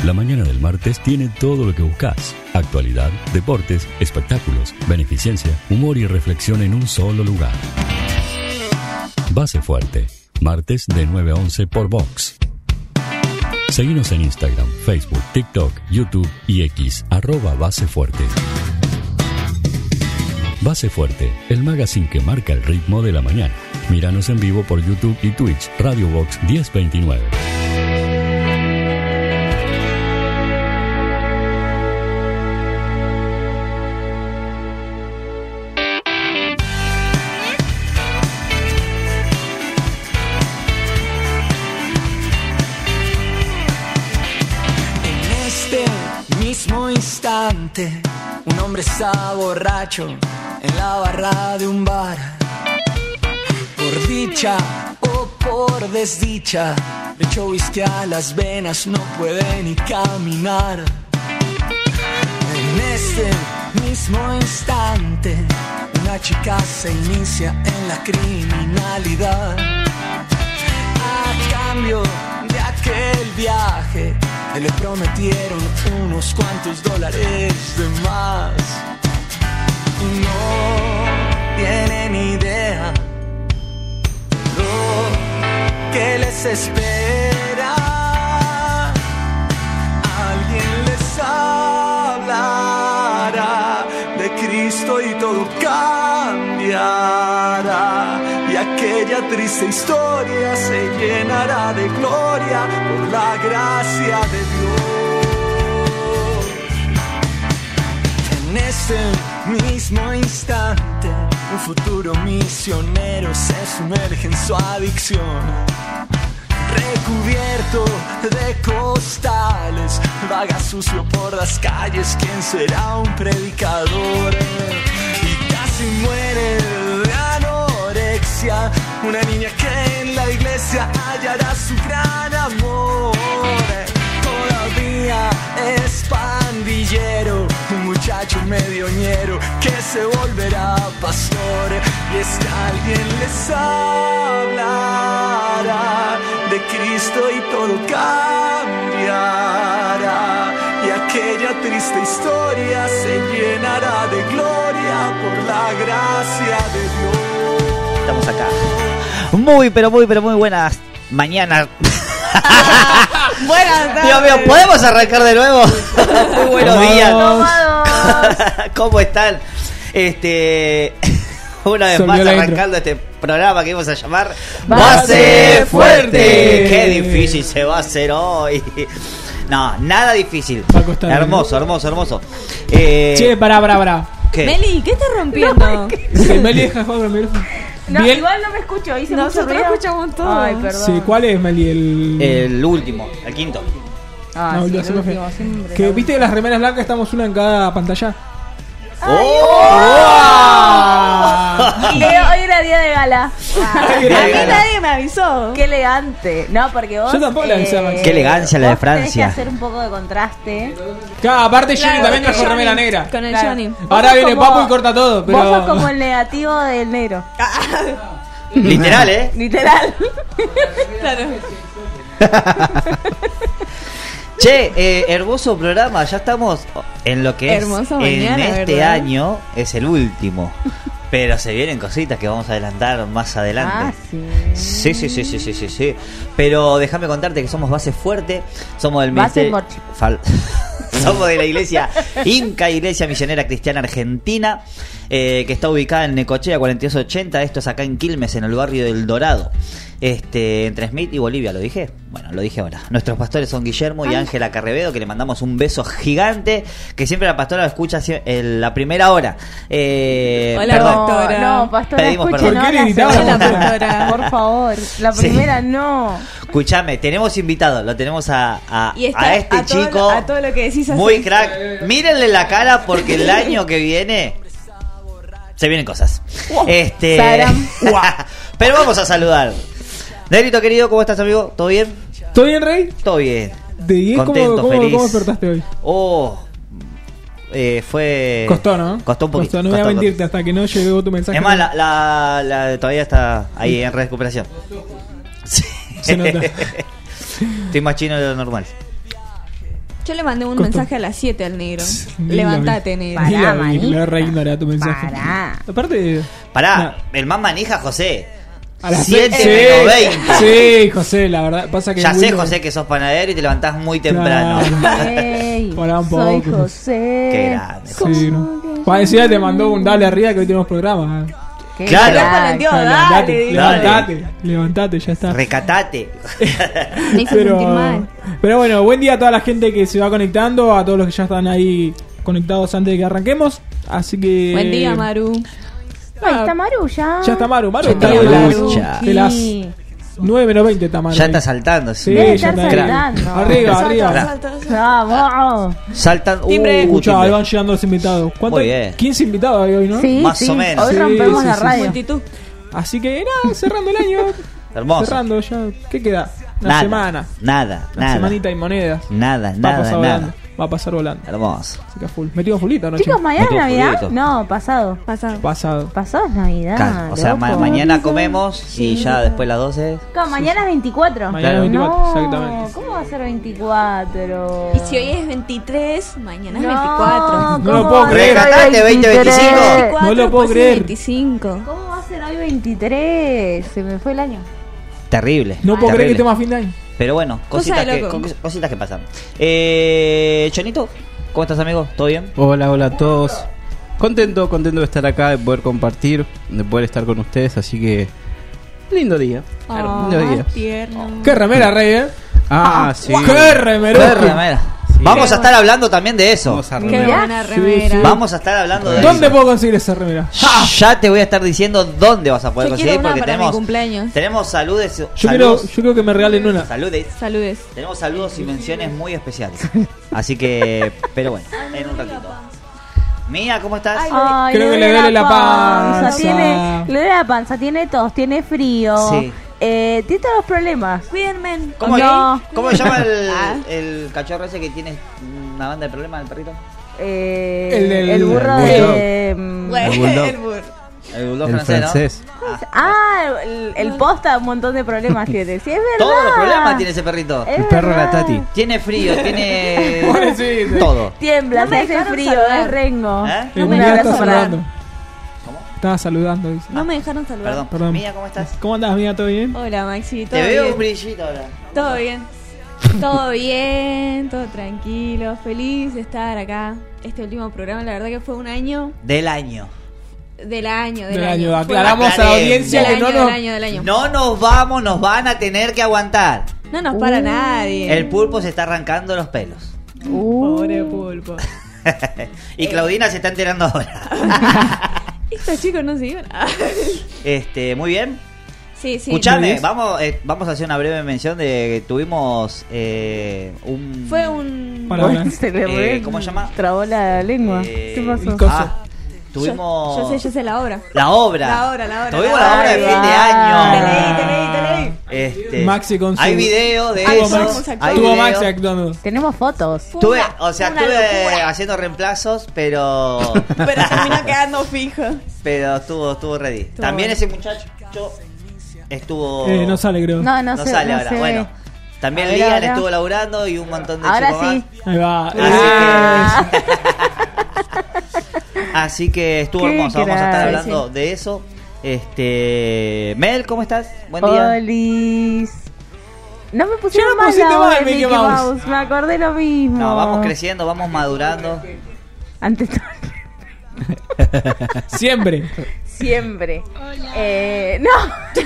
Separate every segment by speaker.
Speaker 1: La mañana del martes tiene todo lo que buscas. Actualidad, deportes, espectáculos, beneficencia, humor y reflexión en un solo lugar. Base Fuerte. Martes de 9 a 11 por Vox. Seguinos en Instagram, Facebook, TikTok, YouTube y X, @Base Fuerte. Base Fuerte, el magazine que marca el ritmo de la mañana. Míranos en vivo por YouTube y Twitch, Radio Vox 1029.
Speaker 2: Un hombre está borracho en la barra de un bar. Por dicha o por desdicha, le echó whisky a las venas, no puede ni caminar. En este mismo instante, una chica se inicia en la criminalidad. A cambio de aquel viaje, le prometieron unos cuantos dólares de más. No tienen idea lo que les espera. Alguien les hablará de Cristo y todo cambiará. Y aquella triste historia se llenará de gloria por la gracia de Dios. En este mismo instante, un futuro misionero se sumerge en su adicción. Recubierto de costales, vaga sucio por las calles. ¿Quién será un predicador? Y casi muere de anorexia, una niña que en la iglesia hallará su gran amor. Todavía es pandillero, un muchacho medioñero que se volverá pastor. Y es que alguien les hablará de Cristo y todo cambiará. Y aquella triste historia se llenará de gloria por la gracia de Dios.
Speaker 3: Estamos acá. Muy buenas mañanas.
Speaker 4: Buenas tardes.
Speaker 3: Dios mío, ¿podemos arrancar de nuevo? Muy buenos días. ¿Cómo están? Una vez más arrancando este programa que vamos a llamar Base Fuerte. Qué difícil se va a hacer hoy. No, nada difícil. Hermoso.
Speaker 5: Che, pará.
Speaker 3: ¿Qué?
Speaker 4: Meli, ¿qué estás rompiendo?
Speaker 5: Que Meli deja de jugar con el micrófono.
Speaker 4: No,
Speaker 5: ¿Bien?
Speaker 4: igual no me escucho. Nosotros escuchamos todo. Ay, perdón.
Speaker 5: Sí, ¿cuál es, Meli?
Speaker 3: El último, el quinto.
Speaker 4: Ah,
Speaker 5: no,
Speaker 4: sí,
Speaker 5: el último, que viste que las remeras blancas estamos una en cada pantalla.
Speaker 4: Y hoy era día de gala. A mí nadie me avisó. Qué elegante. No, porque vos.
Speaker 5: Yo tampoco le avisaba.
Speaker 3: Qué elegancia la de Francia.
Speaker 4: Tenés que hacer un poco de contraste.
Speaker 5: Claro, aparte Johnny también trajo remera negra.
Speaker 4: Con el Johnny.
Speaker 5: Ahora viene Papu y corta todo. Pero...
Speaker 4: Vos sos como el negativo del negro.
Speaker 3: Literal, ¿eh?
Speaker 4: Literal. Claro.
Speaker 3: Che, hermoso programa, ya estamos en lo que
Speaker 4: hermoso
Speaker 3: es
Speaker 4: mañana,
Speaker 3: en este
Speaker 4: ¿verdad?
Speaker 3: año, es el último. Pero se vienen cositas que vamos a adelantar más adelante. Sí. Pero déjame contarte que somos Base Fuerte, somos del ministerio. Somos de la iglesia Inca, Iglesia Misionera Cristiana Argentina, que está ubicada en Necochea 4280. Esto es acá en Quilmes, en el barrio del Dorado. Entre Smith y Bolivia, ¿lo dije? Bueno, lo dije ahora. Nuestros pastores son Guillermo y Ángela Carrevedo, que le mandamos un beso gigante, que siempre la pastora lo escucha la primera hora.
Speaker 4: Hola,
Speaker 3: perdón.
Speaker 4: pastora. No, pastora,
Speaker 3: pedimos
Speaker 4: escuchen,
Speaker 3: perdón.
Speaker 5: ¿Por qué le gritaba
Speaker 4: la
Speaker 5: la pastora?
Speaker 4: pastora? Por favor, la primera no.
Speaker 3: Escuchame, tenemos invitado, lo tenemos a este chico.
Speaker 4: A todo lo que decís así.
Speaker 3: Muy crack. Mírenle la cara porque el año que viene se vienen cosas. Pero vamos a saludar. Negrito querido, ¿cómo estás, amigo? ¿Todo bien?
Speaker 5: ¿Todo bien, Rey?
Speaker 3: Todo bien.
Speaker 5: ¿De 10
Speaker 3: Contento, feliz.
Speaker 5: ¿Cómo despertaste hoy?
Speaker 3: Fue...
Speaker 5: Costó, ¿no?
Speaker 3: Costó un poquito.
Speaker 5: No voy a mentirte hasta que no llegó tu mensaje.
Speaker 3: Es más, la todavía está ahí en recuperación. Sí.
Speaker 5: Se nota.
Speaker 3: Estoy más chino de lo normal.
Speaker 6: Yo le mandé un mensaje a las 7 al negro. Levantate, negro.
Speaker 5: Pará, le reignora tu mensaje. Aparte...
Speaker 3: Pará, el más manija, José.
Speaker 5: A las
Speaker 3: 7:20.
Speaker 5: Sí, José, la verdad. Pasa que
Speaker 3: ya sé, José, que sos panadero y te levantás muy temprano.
Speaker 5: Pará un poco.
Speaker 4: Soy José.
Speaker 3: Qué grande.
Speaker 5: Sí, ¿no? Parecía te mandó un dale arriba que hoy tenemos programa.
Speaker 3: Claro.
Speaker 5: Levantate, ya está.
Speaker 3: Recatate.
Speaker 4: Me hizo sentir mal.
Speaker 5: Pero bueno, buen día a toda la gente que se va conectando, a todos los que ya están ahí conectados antes de que arranquemos. Así que...
Speaker 6: Buen día, Maru.
Speaker 4: Ahí está Maru ya.
Speaker 5: Ya está Maru.
Speaker 3: Ya
Speaker 5: está de las 9:20 está Maru.
Speaker 3: Ya está saltando.
Speaker 5: Sí,
Speaker 4: ya
Speaker 5: está
Speaker 4: saltando.
Speaker 5: Arriba.
Speaker 4: Vamos.
Speaker 3: Saltan.
Speaker 5: Escuchá, ahí van llegando los invitados.
Speaker 3: Muy bien.
Speaker 5: 15 invitados hay hoy, ¿no?
Speaker 4: Sí,
Speaker 3: más o menos.
Speaker 4: Hoy rompemos la radio.
Speaker 6: Multitud.
Speaker 5: Así que nada, cerrando el año.
Speaker 3: Hermoso.
Speaker 5: Cerrando ya. ¿Qué queda? Una semana.
Speaker 3: Nada.
Speaker 5: Semanita y monedas.
Speaker 3: Nada.
Speaker 5: Va a pasar volando.
Speaker 3: Hermoso.
Speaker 5: Así que full. Metido fullito, ¿no?
Speaker 4: Chicos, ¿mañana es
Speaker 3: Metido
Speaker 4: Navidad?
Speaker 3: fulito.
Speaker 4: No, pasado.
Speaker 5: Pasado.
Speaker 4: Pasado es Navidad.
Speaker 3: Claro, o sea,
Speaker 4: loco.
Speaker 3: mañana comemos y ya después las 12.
Speaker 4: Claro, mañana es 24.
Speaker 5: Mañana es 24,
Speaker 4: No,
Speaker 5: exactamente.
Speaker 4: ¿cómo va a ser 24?
Speaker 6: Y si hoy es 23, mañana es
Speaker 4: No,
Speaker 6: 24.
Speaker 5: No lo puedo creer.
Speaker 3: Recatate, 2025.
Speaker 5: No lo puedo creer.
Speaker 6: 25.
Speaker 4: ¿Cómo va a ser hoy 23? Se me fue el año.
Speaker 3: Terrible.
Speaker 5: No puedo creer que
Speaker 3: Terrible.
Speaker 5: estemos a fin de año.
Speaker 3: Pero bueno,
Speaker 6: Cosa de loco.
Speaker 3: cositas que pasan. Chonito, ¿cómo estás, amigo? ¿Todo bien?
Speaker 7: Hola a todos. Contento de estar acá, de poder compartir, de poder estar con ustedes, así que lindo día. Lindo día.
Speaker 6: Tierno.
Speaker 5: Qué remera, Rey,
Speaker 7: Sí.
Speaker 5: Qué remera.
Speaker 3: Remera.
Speaker 7: Sí.
Speaker 3: Vamos a estar hablando también de eso.
Speaker 7: Vamos a
Speaker 6: Qué
Speaker 7: remera.
Speaker 6: buena remera.
Speaker 5: sí.
Speaker 3: Vamos a estar hablando de
Speaker 5: ¿Dónde
Speaker 3: eso.
Speaker 5: puedo conseguir esa remera?
Speaker 3: Ya te voy a estar diciendo dónde vas a poder
Speaker 6: Yo quiero
Speaker 3: conseguir
Speaker 6: una
Speaker 3: porque
Speaker 6: para mi
Speaker 3: tenemos
Speaker 6: cumpleaños.
Speaker 3: saludes.
Speaker 5: Yo quiero que me regalen una.
Speaker 3: Saludes.
Speaker 6: Saludes.
Speaker 3: Tenemos saludos y menciones muy especiales. Así que, pero bueno, en un ratito. Mía, ¿cómo estás?
Speaker 4: Ay,
Speaker 5: Creo que le duele la panza.
Speaker 4: Le duele la panza, tiene tos, tiene frío.
Speaker 3: Sí.
Speaker 4: Tiene todos los problemas.
Speaker 6: Cuídenme.
Speaker 3: ¿Cómo,
Speaker 4: No.
Speaker 3: ¿Cómo se llama el cachorro ese que tiene una banda de problemas, el perrito?
Speaker 4: El burro
Speaker 7: el
Speaker 4: de...
Speaker 7: El bulldog.
Speaker 6: El burro.
Speaker 3: El bulldog
Speaker 7: El
Speaker 3: francés,
Speaker 7: francés.
Speaker 4: el posta un montón de problemas tiene. Sí, es verdad.
Speaker 3: ¿no? Todos los problemas tiene ese perrito.
Speaker 4: Es
Speaker 7: El perro de la
Speaker 4: verdad.
Speaker 7: Tati.
Speaker 3: Tiene frío, tiene
Speaker 5: Pobrecito.
Speaker 3: todo.
Speaker 4: Tiembla,
Speaker 6: No
Speaker 4: se
Speaker 6: me
Speaker 4: hace
Speaker 6: dejaron
Speaker 4: frío,
Speaker 6: saludar.
Speaker 4: es rengo.
Speaker 3: ¿Eh?
Speaker 4: Un
Speaker 5: Mía
Speaker 4: abrazo
Speaker 5: está
Speaker 4: para...
Speaker 5: saludando.
Speaker 3: ¿Cómo?
Speaker 5: Estaba saludando, dice.
Speaker 6: No me dejaron saludar.
Speaker 3: Perdón. Mía, ¿cómo estás?
Speaker 5: ¿Cómo andás, Mía? ¿Todo bien?
Speaker 6: Hola, Maxi. ¿Todo
Speaker 3: Te veo
Speaker 6: bien?
Speaker 3: un brillito ahora.
Speaker 6: Todo bien. Todo bien, todo tranquilo. Feliz de estar acá. Este último programa, la verdad que fue un año
Speaker 3: Del año.
Speaker 6: del año.
Speaker 5: Del año.
Speaker 6: Fue-
Speaker 5: Aclaramos a la audiencia
Speaker 6: Del
Speaker 5: que no
Speaker 6: año,
Speaker 5: nos...
Speaker 6: del año.
Speaker 3: No nos vamos, nos van a tener que aguantar.
Speaker 6: No nos para nadie.
Speaker 3: El pulpo se está arrancando los pelos.
Speaker 6: Pobre pulpo.
Speaker 3: Y Claudina se está enterando ahora.
Speaker 6: Estos chicos no se iban.
Speaker 3: Muy bien.
Speaker 6: Sí, sí.
Speaker 3: Escuchame, vamos a hacer una breve mención de que tuvimos un...
Speaker 6: Fue un...
Speaker 5: Para hablar.
Speaker 4: Se le
Speaker 3: ¿cómo se llama?
Speaker 4: trabó la lengua.
Speaker 3: Eh,
Speaker 4: ¿Qué pasó?
Speaker 5: el coso.
Speaker 3: Tuvimos...
Speaker 6: Yo sé la obra.
Speaker 3: La obra.
Speaker 6: La obra.
Speaker 3: Tuvimos la obra de fin de año.
Speaker 6: Te leí.
Speaker 5: Maxi con su...
Speaker 3: Hay video de
Speaker 5: Tuvo
Speaker 3: eso.
Speaker 5: Maxi.
Speaker 3: Hay
Speaker 5: Tuvo
Speaker 3: video.
Speaker 5: Maxi actuando.
Speaker 4: Tenemos fotos.
Speaker 3: Estuve
Speaker 6: Una
Speaker 3: estuve haciendo reemplazos, pero
Speaker 6: Pero terminó quedando fijo.
Speaker 3: estuvo ready. También
Speaker 6: bueno.
Speaker 3: ese muchacho estuvo
Speaker 5: No sale, creo.
Speaker 4: No
Speaker 3: sale
Speaker 4: no
Speaker 3: ahora.
Speaker 4: sé.
Speaker 3: Bueno, también
Speaker 4: A ver,
Speaker 3: Lian
Speaker 4: ahora.
Speaker 3: estuvo laburando y un montón de
Speaker 4: Ahora
Speaker 3: chicos
Speaker 4: sí.
Speaker 5: Ahí va.
Speaker 3: más. Así que estuvo
Speaker 4: Qué
Speaker 3: hermoso. Vamos a estar
Speaker 4: crack.
Speaker 3: hablando de eso. Mel, ¿cómo estás? Buen día.
Speaker 4: Olis. No me pusieron
Speaker 5: Ya me
Speaker 4: más
Speaker 5: pusiste
Speaker 4: la voz
Speaker 5: mal,
Speaker 4: de
Speaker 5: Mickey
Speaker 4: Mickey
Speaker 5: Mouse.
Speaker 4: Mouse. Me acordé lo mismo.
Speaker 3: No, vamos creciendo, vamos madurando.
Speaker 4: Ante todo.
Speaker 5: Siempre.
Speaker 4: Siempre. No.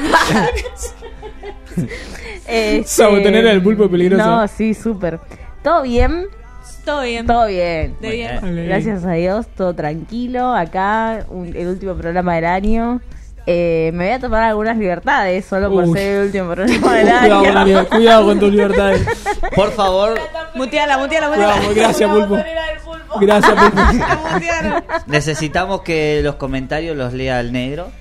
Speaker 5: Sabotonera del pulpo peligroso.
Speaker 4: No, sí, súper. ¿Todo bien?
Speaker 6: Todo bien.
Speaker 4: Todo bien.
Speaker 6: De bien.
Speaker 5: Vale.
Speaker 4: Gracias a Dios, todo tranquilo. Acá, el último programa del año. Me voy a tomar algunas libertades solo por
Speaker 5: Uy.
Speaker 4: ser el último programa del
Speaker 5: Cuidado con,
Speaker 4: año.
Speaker 5: cuidado con tus libertades.
Speaker 3: Por favor,
Speaker 6: Muteala.
Speaker 5: Cuidado, gracias, pulpo. Gracias, pulpo.
Speaker 3: necesitamos que los comentarios los lea el negro.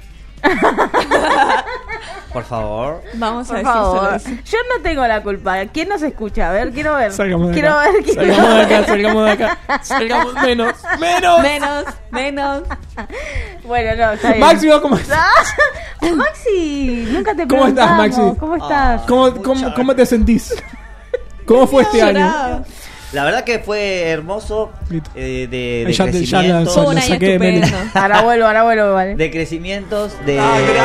Speaker 3: Por favor.
Speaker 6: Vamos a
Speaker 4: Por
Speaker 6: decir solo
Speaker 4: favor.
Speaker 6: eso.
Speaker 4: Yo no tengo la culpa. ¿Quién nos escucha? A ver, quiero ver.
Speaker 5: Salgamos de
Speaker 4: Quiero
Speaker 5: acá.
Speaker 4: ver. Quiero
Speaker 5: Salgamos de
Speaker 4: ver.
Speaker 5: acá, salgamos de acá. Salgamos menos.
Speaker 6: Menos.
Speaker 4: Bueno, no, está bien.
Speaker 5: Maxi, ¿cómo estás?
Speaker 4: Maxi, nunca te
Speaker 5: ¿Cómo estás,
Speaker 4: preguntamos.
Speaker 5: Maxi?
Speaker 4: ¿Cómo estás?
Speaker 5: ¿Cómo te sentís? ¿Cómo fue este año?
Speaker 6: Lloraba.
Speaker 3: La verdad que fue hermoso de
Speaker 5: ya
Speaker 3: crecimiento.
Speaker 6: Fue un año estupendo.
Speaker 4: Ahora vuelvo, vale.
Speaker 3: De crecimientos, de...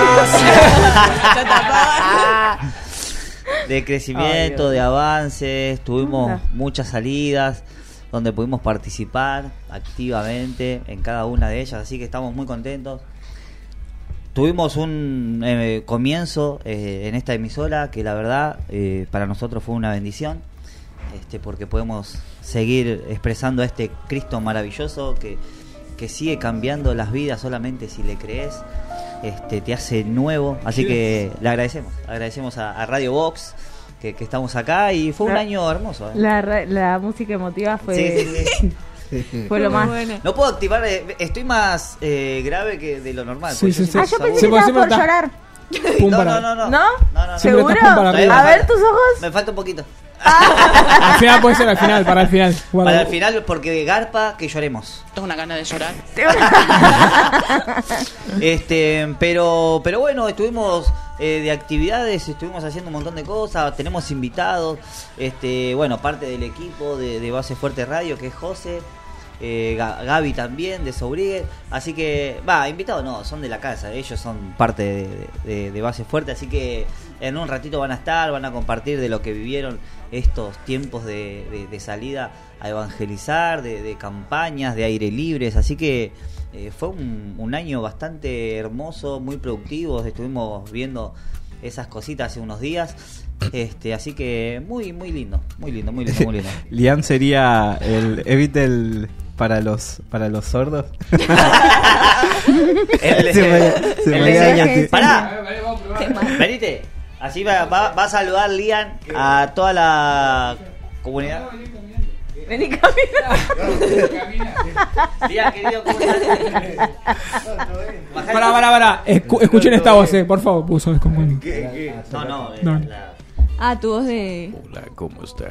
Speaker 3: de crecimiento, de avances. Tuvimos muchas salidas donde pudimos participar activamente en cada una de ellas, así que estamos muy contentos. Tuvimos un comienzo en esta emisora que la verdad para nosotros fue una bendición, porque podemos seguir expresando a este Cristo maravilloso que sigue cambiando las vidas solamente si le crees, te hace nuevo, así que le agradecemos a Radio Box que estamos acá y fue un año hermoso.
Speaker 4: La música emotiva fue...
Speaker 3: Sí.
Speaker 4: Fue lo más.
Speaker 6: Bueno.
Speaker 3: No puedo activar, estoy más grave que de lo normal.
Speaker 5: Sí.
Speaker 4: Yo pensé que estabas por llorar.
Speaker 3: No.
Speaker 4: ¿No? ¿Seguro?
Speaker 5: A
Speaker 4: ver tus ojos.
Speaker 3: Me falta un poquito.
Speaker 5: Al final puede ser para el final. Guarda.
Speaker 3: Para el final, porque garpa que lloremos.
Speaker 8: Tengo una gana de llorar.
Speaker 3: Pero bueno, estuvimos de actividades, estuvimos haciendo un montón de cosas, tenemos invitados, bueno, parte del equipo de Base Fuerte Radio, que es José, Gaby también, de Sobrigue, así que, invitados no, son de la casa, ellos son parte de Base Fuerte, así que en un ratito van a compartir de lo que vivieron estos tiempos de salida a evangelizar, de campañas, de aire libres, así que fue un año bastante hermoso, muy productivo, estuvimos viendo esas cositas hace unos días, así que muy lindo.
Speaker 7: Liam sería el Evitel para los sordos.
Speaker 3: Pará, venite, así va a saludar Liam a toda la comunidad.
Speaker 4: Vení, camina.
Speaker 3: Liam, querido, ¿cómo estás?
Speaker 5: Pará. Escuchen esta voz, por favor. Puso descompuesto.
Speaker 3: No.
Speaker 6: Tu voz de...
Speaker 1: Hola, ¿cómo está?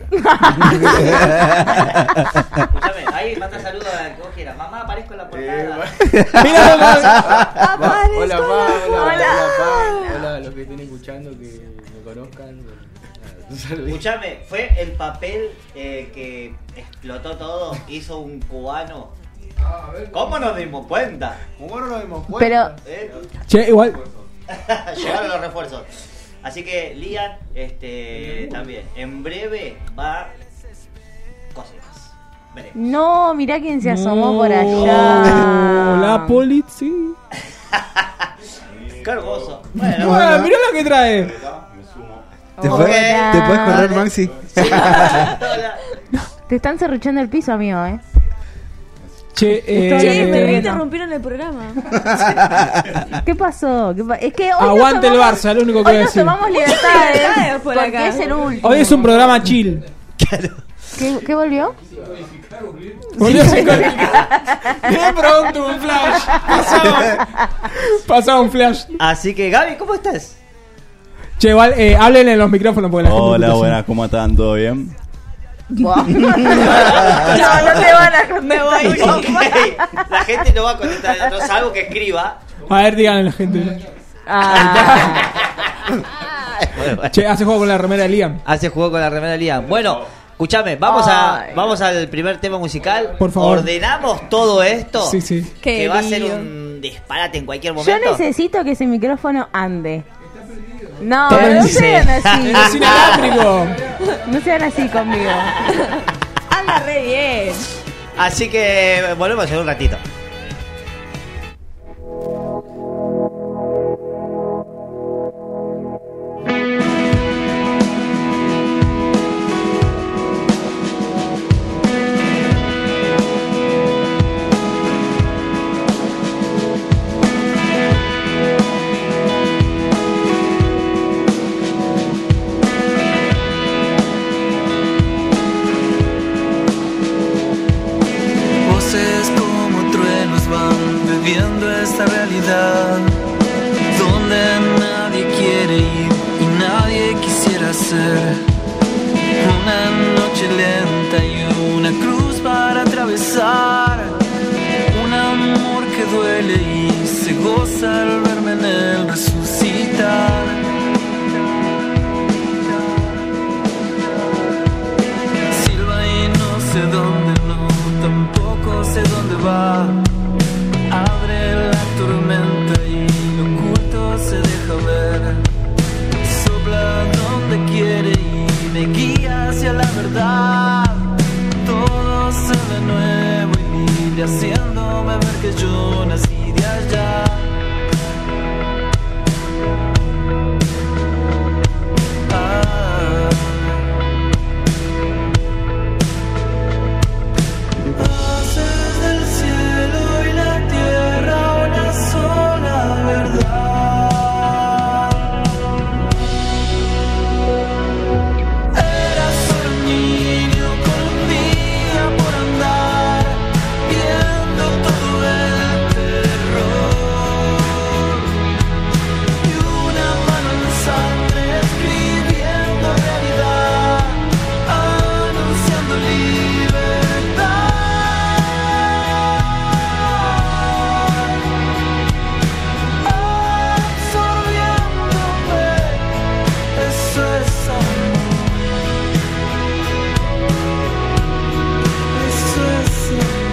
Speaker 3: Escúchame, ahí manda saludos a que vos quieras. Mamá, aparezco en la portada.
Speaker 5: Mira,
Speaker 7: Hola, los que estén escuchando que me conozcan.
Speaker 3: Escúchame, fue el papel que explotó todo, hizo un cubano. ¿Cómo nos dimos cuenta?
Speaker 4: Pero...
Speaker 5: Che, igual.
Speaker 3: Llegaron los refuerzos. Así que Liam, también, en breve va cositas. Veremos.
Speaker 4: No, mirá quién se asomó por allá.
Speaker 5: La policía.
Speaker 3: Qué hermoso. Bueno,
Speaker 5: Mirá lo que trae.
Speaker 7: ¿Te puedes correr, Maxi?
Speaker 3: Sí.
Speaker 4: Te están cerruchando el piso, amigo,
Speaker 6: Che, me interrumpieron el programa.
Speaker 4: ¿Qué pasó? Es que hoy
Speaker 5: aguante el Barça, lo único que voy a decir.
Speaker 4: Hoy nos tomamos libertades
Speaker 6: por
Speaker 4: porque
Speaker 6: acá.
Speaker 4: es el último.
Speaker 5: Hoy es un programa chill.
Speaker 4: ¿Qué volvió?
Speaker 5: Volvió a codificar. De pronto un flash. Pasaba un flash.
Speaker 3: Así que, Gaby, ¿cómo estás?
Speaker 5: Che, igual, hablen en los micrófonos porque la gente...
Speaker 9: Hola, buenas, ¿cómo están? ¿Todo bien?
Speaker 4: No te van a
Speaker 6: Me voy.
Speaker 3: Okay. La gente no va a contestar, no salvo que escriba.
Speaker 5: A ver, díganle a la gente. Che, hace juego con la remera de Liam.
Speaker 3: Hace juego con la remera de Liam. Bueno, escúchame, vamos al primer tema musical.
Speaker 5: Por favor.
Speaker 3: Ordenamos todo esto.
Speaker 5: Sí.
Speaker 3: Que va a ser un disparate en cualquier momento.
Speaker 4: Yo necesito que ese micrófono ande. No,
Speaker 5: Está
Speaker 4: no
Speaker 5: perdido.
Speaker 4: sean así.
Speaker 5: Es inalámbrico.
Speaker 4: No sean así conmigo.
Speaker 6: Anda re bien.
Speaker 3: Así que volvemos en un ratito.
Speaker 2: Voces como truenos van bebiendo esta realidad donde nadie quiere ir y nadie quisiera ser. Una noche lenta y una cruz para atravesar. Un amor que duele y se goza al verme en él resucitar. Silba y nos hacia la verdad. Todo se ve nuevo y libre, haciéndome ver que yo nací de allá. Haces del cielo y la tierra una sola verdad. Eras solo un niño con un día por andar, viendo todo el terror, y una mano en sangre escribiendo realidad, anunciando libertad. Absorbiéndome, eso es amor, eso es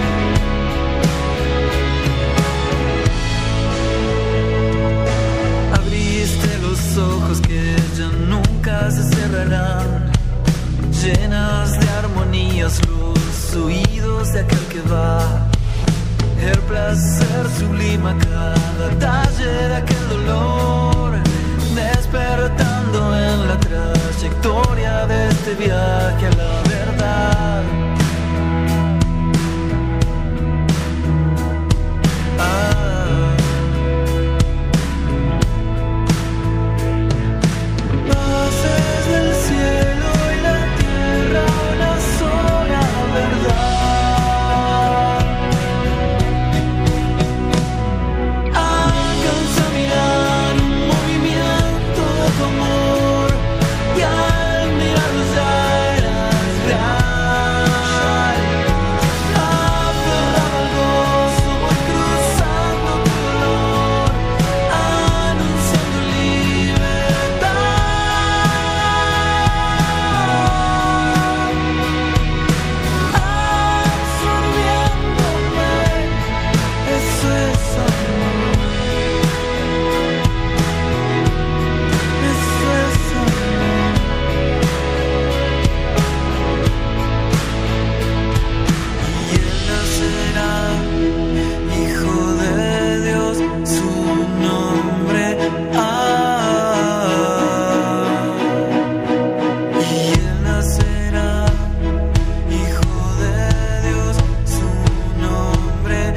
Speaker 2: amor. Abriste los ojos que ya nunca se cerrarán, llenas de armonías los oídos de aquel que va. El placer sublima cada talle de aquel dolor, despertando en la trayectoria de este viaje a la verdad. Haces del cielo y la tierra una sola verdad. Alcanza a mirar un movimiento de tu amor, y al mirarlo ya eras real. Aferrado al gozo, voy cruzando tu dolor, anunciando libertad. Absorbiéndome, eso es amor, eso es amor. Y él nacerá, hijo de Dios, su nombre. Y él nacerá, hijo de Dios, su nombre.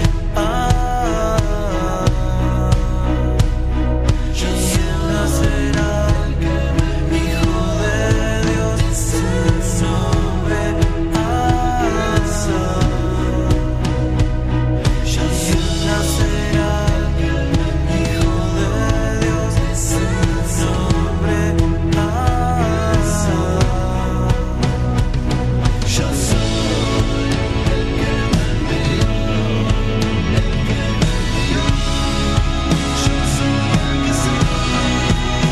Speaker 2: Y él nacerá, hijo de Dios, su nombre. Y él nacerá, hijo de Dios, su nombre. Yo soy el que me envió, el que me envió. Yo soy el que soy.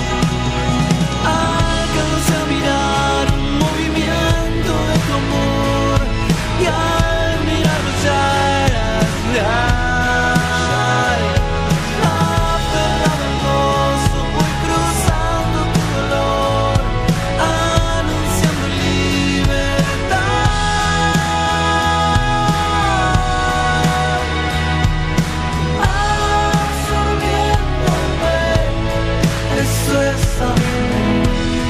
Speaker 2: Alcancé a mirar un movimiento de tu amor, y al mirarlo ya eras real. Aferrado al gozo, voy cruzando tu dolor, anunciando libertad. Absorbiéndome, eso es amor,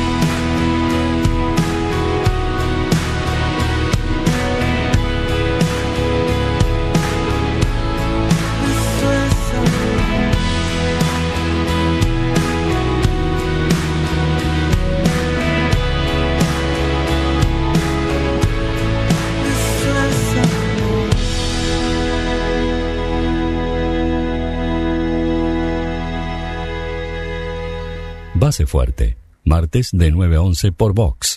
Speaker 2: eso es amor, eso es amor.
Speaker 1: Base Fuerte, martes de 9 a 11 por Vox.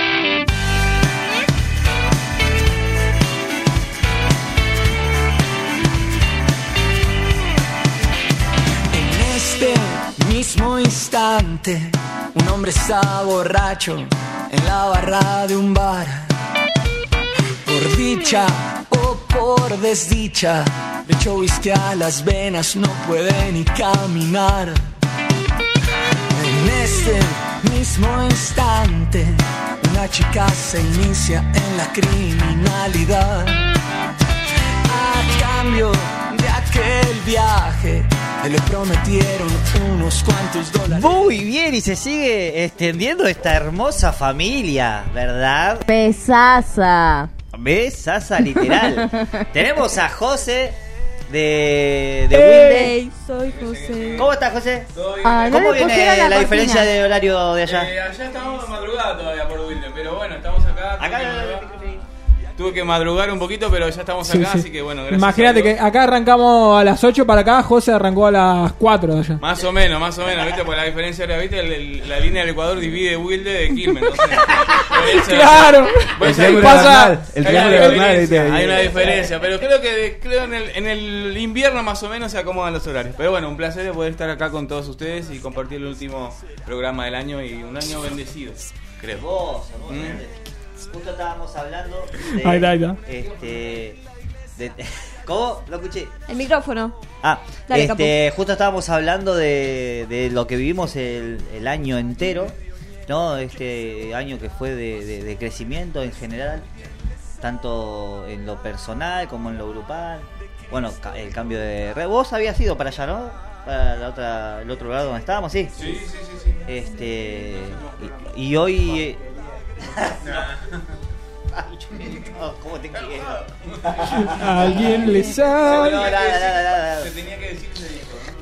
Speaker 2: En este mismo instante, un hombre está borracho en la barra de un bar. Por dicha o por desdicha, le echó whisky a las venas, no puede ni caminar. En este mismo instante, un una chica se inicia en la criminalidad. A cambio de aquel viaje le prometieron unos cuantos dólares.
Speaker 3: Muy bien, y se sigue extendiendo esta hermosa familia, ¿verdad?
Speaker 4: Besaza.
Speaker 3: Besaza, literal. Tenemos a José de Wilde.
Speaker 6: Soy José.
Speaker 3: ¿Cómo estás, José?
Speaker 4: ¿Cómo
Speaker 3: viene la diferencia de horario de allá?
Speaker 8: Allá estamos de madrugada todavía por Wilde, pero bueno, estamos acá. Tuve que madrugar un poquito, pero ya estamos acá, sí. Así que bueno, gracias.
Speaker 5: Imagínate que acá arrancamos a las 8 para acá, José arrancó a las 4 de allá.
Speaker 8: Más o menos, ¿viste? Por la diferencia era, ¿viste? La línea del Ecuador divide Wilde de Quilmes, entonces...
Speaker 5: ¡Claro!
Speaker 7: El triángulo
Speaker 8: bernal. Hay una diferencia, pero creo que en el invierno más o menos se acomodan los horarios. Pero bueno, un placer de poder estar acá con todos ustedes y compartir el último programa del año y un año bendecido, creo.
Speaker 3: Vos, justo estábamos hablando de...
Speaker 5: Ahí está.
Speaker 3: ¿Cómo? Lo escuché.
Speaker 6: El micrófono.
Speaker 3: Dale, justo estábamos hablando de lo que vivimos el año entero, ¿no? Este año que fue de crecimiento en general, tanto en lo personal como en lo grupal. Bueno, el cambio de red. Vos habías ido para allá, ¿no? Para el otro lado donde estábamos, ¿sí?
Speaker 8: Sí.
Speaker 3: Y hoy... ¿Cómo te quiero?
Speaker 5: Alguien le sabe.
Speaker 8: Se tenía que decir que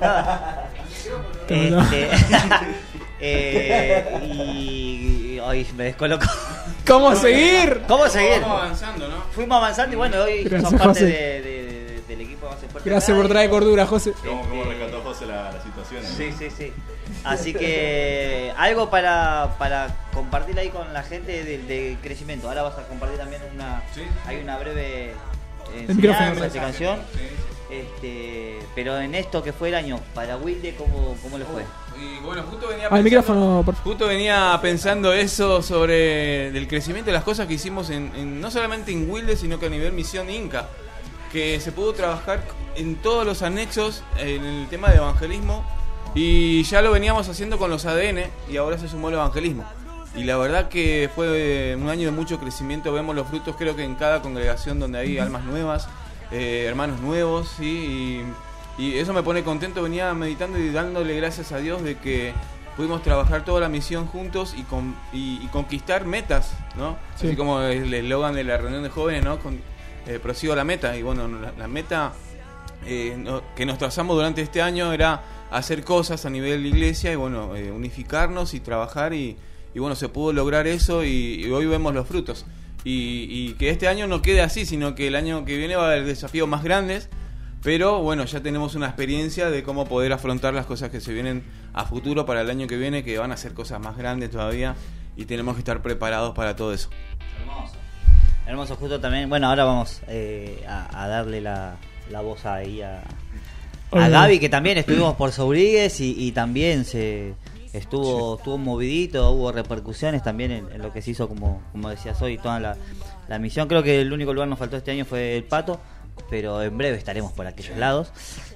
Speaker 8: se dijo.
Speaker 3: Y hoy me descoloco.
Speaker 5: ¿Cómo seguir?
Speaker 8: Fuimos avanzando, ¿no?
Speaker 3: Fuimos avanzando y bueno, hoy
Speaker 5: gracias,
Speaker 3: sos parte del equipo más fuerte.
Speaker 5: Gracias por traer cordura, José.
Speaker 9: ¿Cómo rescató José la situación?
Speaker 3: Sí. Así que algo para compartir ahí con la gente del crecimiento. Ahora vas a compartir también hay una breve enseñanza de esta canción. Pero en esto que fue el año para Wilde, ¿cómo le fue?
Speaker 8: Y bueno, justo
Speaker 5: venía
Speaker 8: pensando eso sobre del crecimiento de las cosas que hicimos no solamente en Wilde, sino que a nivel Misión Inca, que se pudo trabajar en todos los anexos en el tema de evangelismo. Y ya lo veníamos haciendo con los ADN y ahora se sumó el evangelismo. Y la verdad que fue un año de mucho crecimiento. Vemos los frutos, creo que en cada congregación donde hay almas nuevas, hermanos nuevos, ¿sí? Y eso me pone contento. Venía meditando y dándole gracias a Dios de que pudimos trabajar toda la misión juntos y conquistar metas, ¿no? Sí. Así como el eslogan de la reunión de jóvenes, ¿no? Prosigo la meta. Y bueno, la meta que nos trazamos durante este año era hacer cosas a nivel de iglesia y bueno, unificarnos y trabajar y bueno, se pudo lograr eso y hoy vemos los frutos y que este año no quede así, sino que el año que viene va a haber desafíos más grandes, pero bueno, ya tenemos una experiencia de cómo poder afrontar las cosas que se vienen a futuro para el año que viene, que van a ser cosas más grandes todavía y tenemos que estar preparados para todo eso.
Speaker 3: Hermoso, justo también, bueno, ahora vamos a darle la voz ahí a Gaby, que también estuvimos por Sobrigues y también estuvo movidito, hubo repercusiones también en lo que se hizo, como decías hoy, toda la misión. Creo que el único lugar que nos faltó este año fue el Pato, pero en breve estaremos por aquellos lados.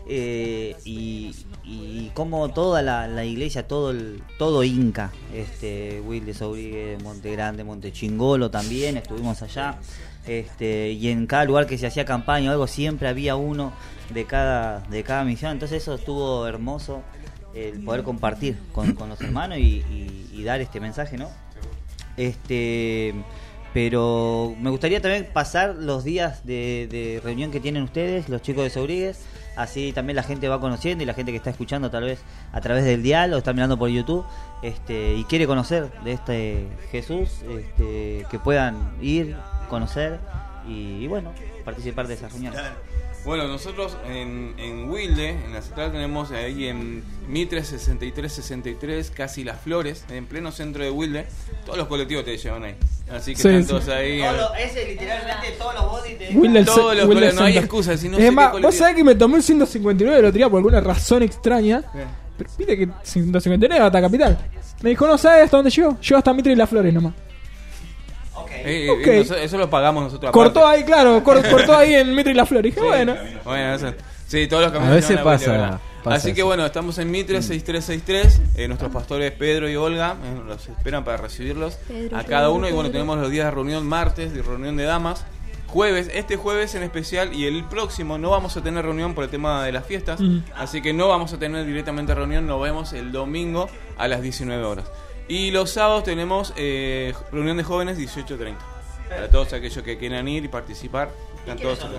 Speaker 3: Y como toda la iglesia, todo Inca, Wilde, Sobrigues, Monte Grande, Monte Chingolo también, estuvimos allá. Y en cada lugar que se hacía campaña o algo siempre había uno de cada misión, entonces eso estuvo hermoso, el poder compartir con los hermanos y dar este mensaje, ¿no? Pero me gustaría también pasar los días de reunión que tienen ustedes, los chicos de Sobrigues, así también la gente va conociendo y la gente que está escuchando tal vez a través del dial o está mirando por YouTube y quiere conocer de este Jesús, que puedan ir, conocer y bueno, participar de esas reuniones.
Speaker 8: Bueno, nosotros en Wilde, en la central, tenemos ahí en Mitre 63, casi Las Flores, en pleno centro de Wilde. Todos los colectivos te llevan ahí. Así que están todos ahí.
Speaker 3: Ese literalmente todos los bodys de
Speaker 5: Wilde,
Speaker 8: todos los colectivos, no hay excusa. Si no
Speaker 5: es más, vos sabés que me tomé el 159 el otro día por alguna razón extraña. Pero pide que 159 hasta Capital. Me dijo, no sabes hasta dónde llegó. Llegó hasta Mitre y Las Flores nomás.
Speaker 8: Okay. Eso lo pagamos nosotros.
Speaker 5: Cortó
Speaker 8: aparte.
Speaker 5: ahí, claro, cortó ahí en Mitre y Las Flores. Dije, bueno,
Speaker 8: eso, sí, todos los caminos.
Speaker 7: A veces pasa.
Speaker 8: Así que bueno, estamos en Mitre 6363. Nuestros pastores Pedro y Olga los esperan para recibirlos a cada uno. Y bueno, tenemos los días de reunión martes, de reunión de damas. Jueves, este jueves en especial y el próximo no vamos a tener reunión por el tema de las fiestas. Así que no vamos a tener directamente reunión. Nos vemos el domingo a las 19 horas. Y los sábados tenemos reunión de jóvenes 18:30. Para todos aquellos que quieran ir y participar. Están todos acá.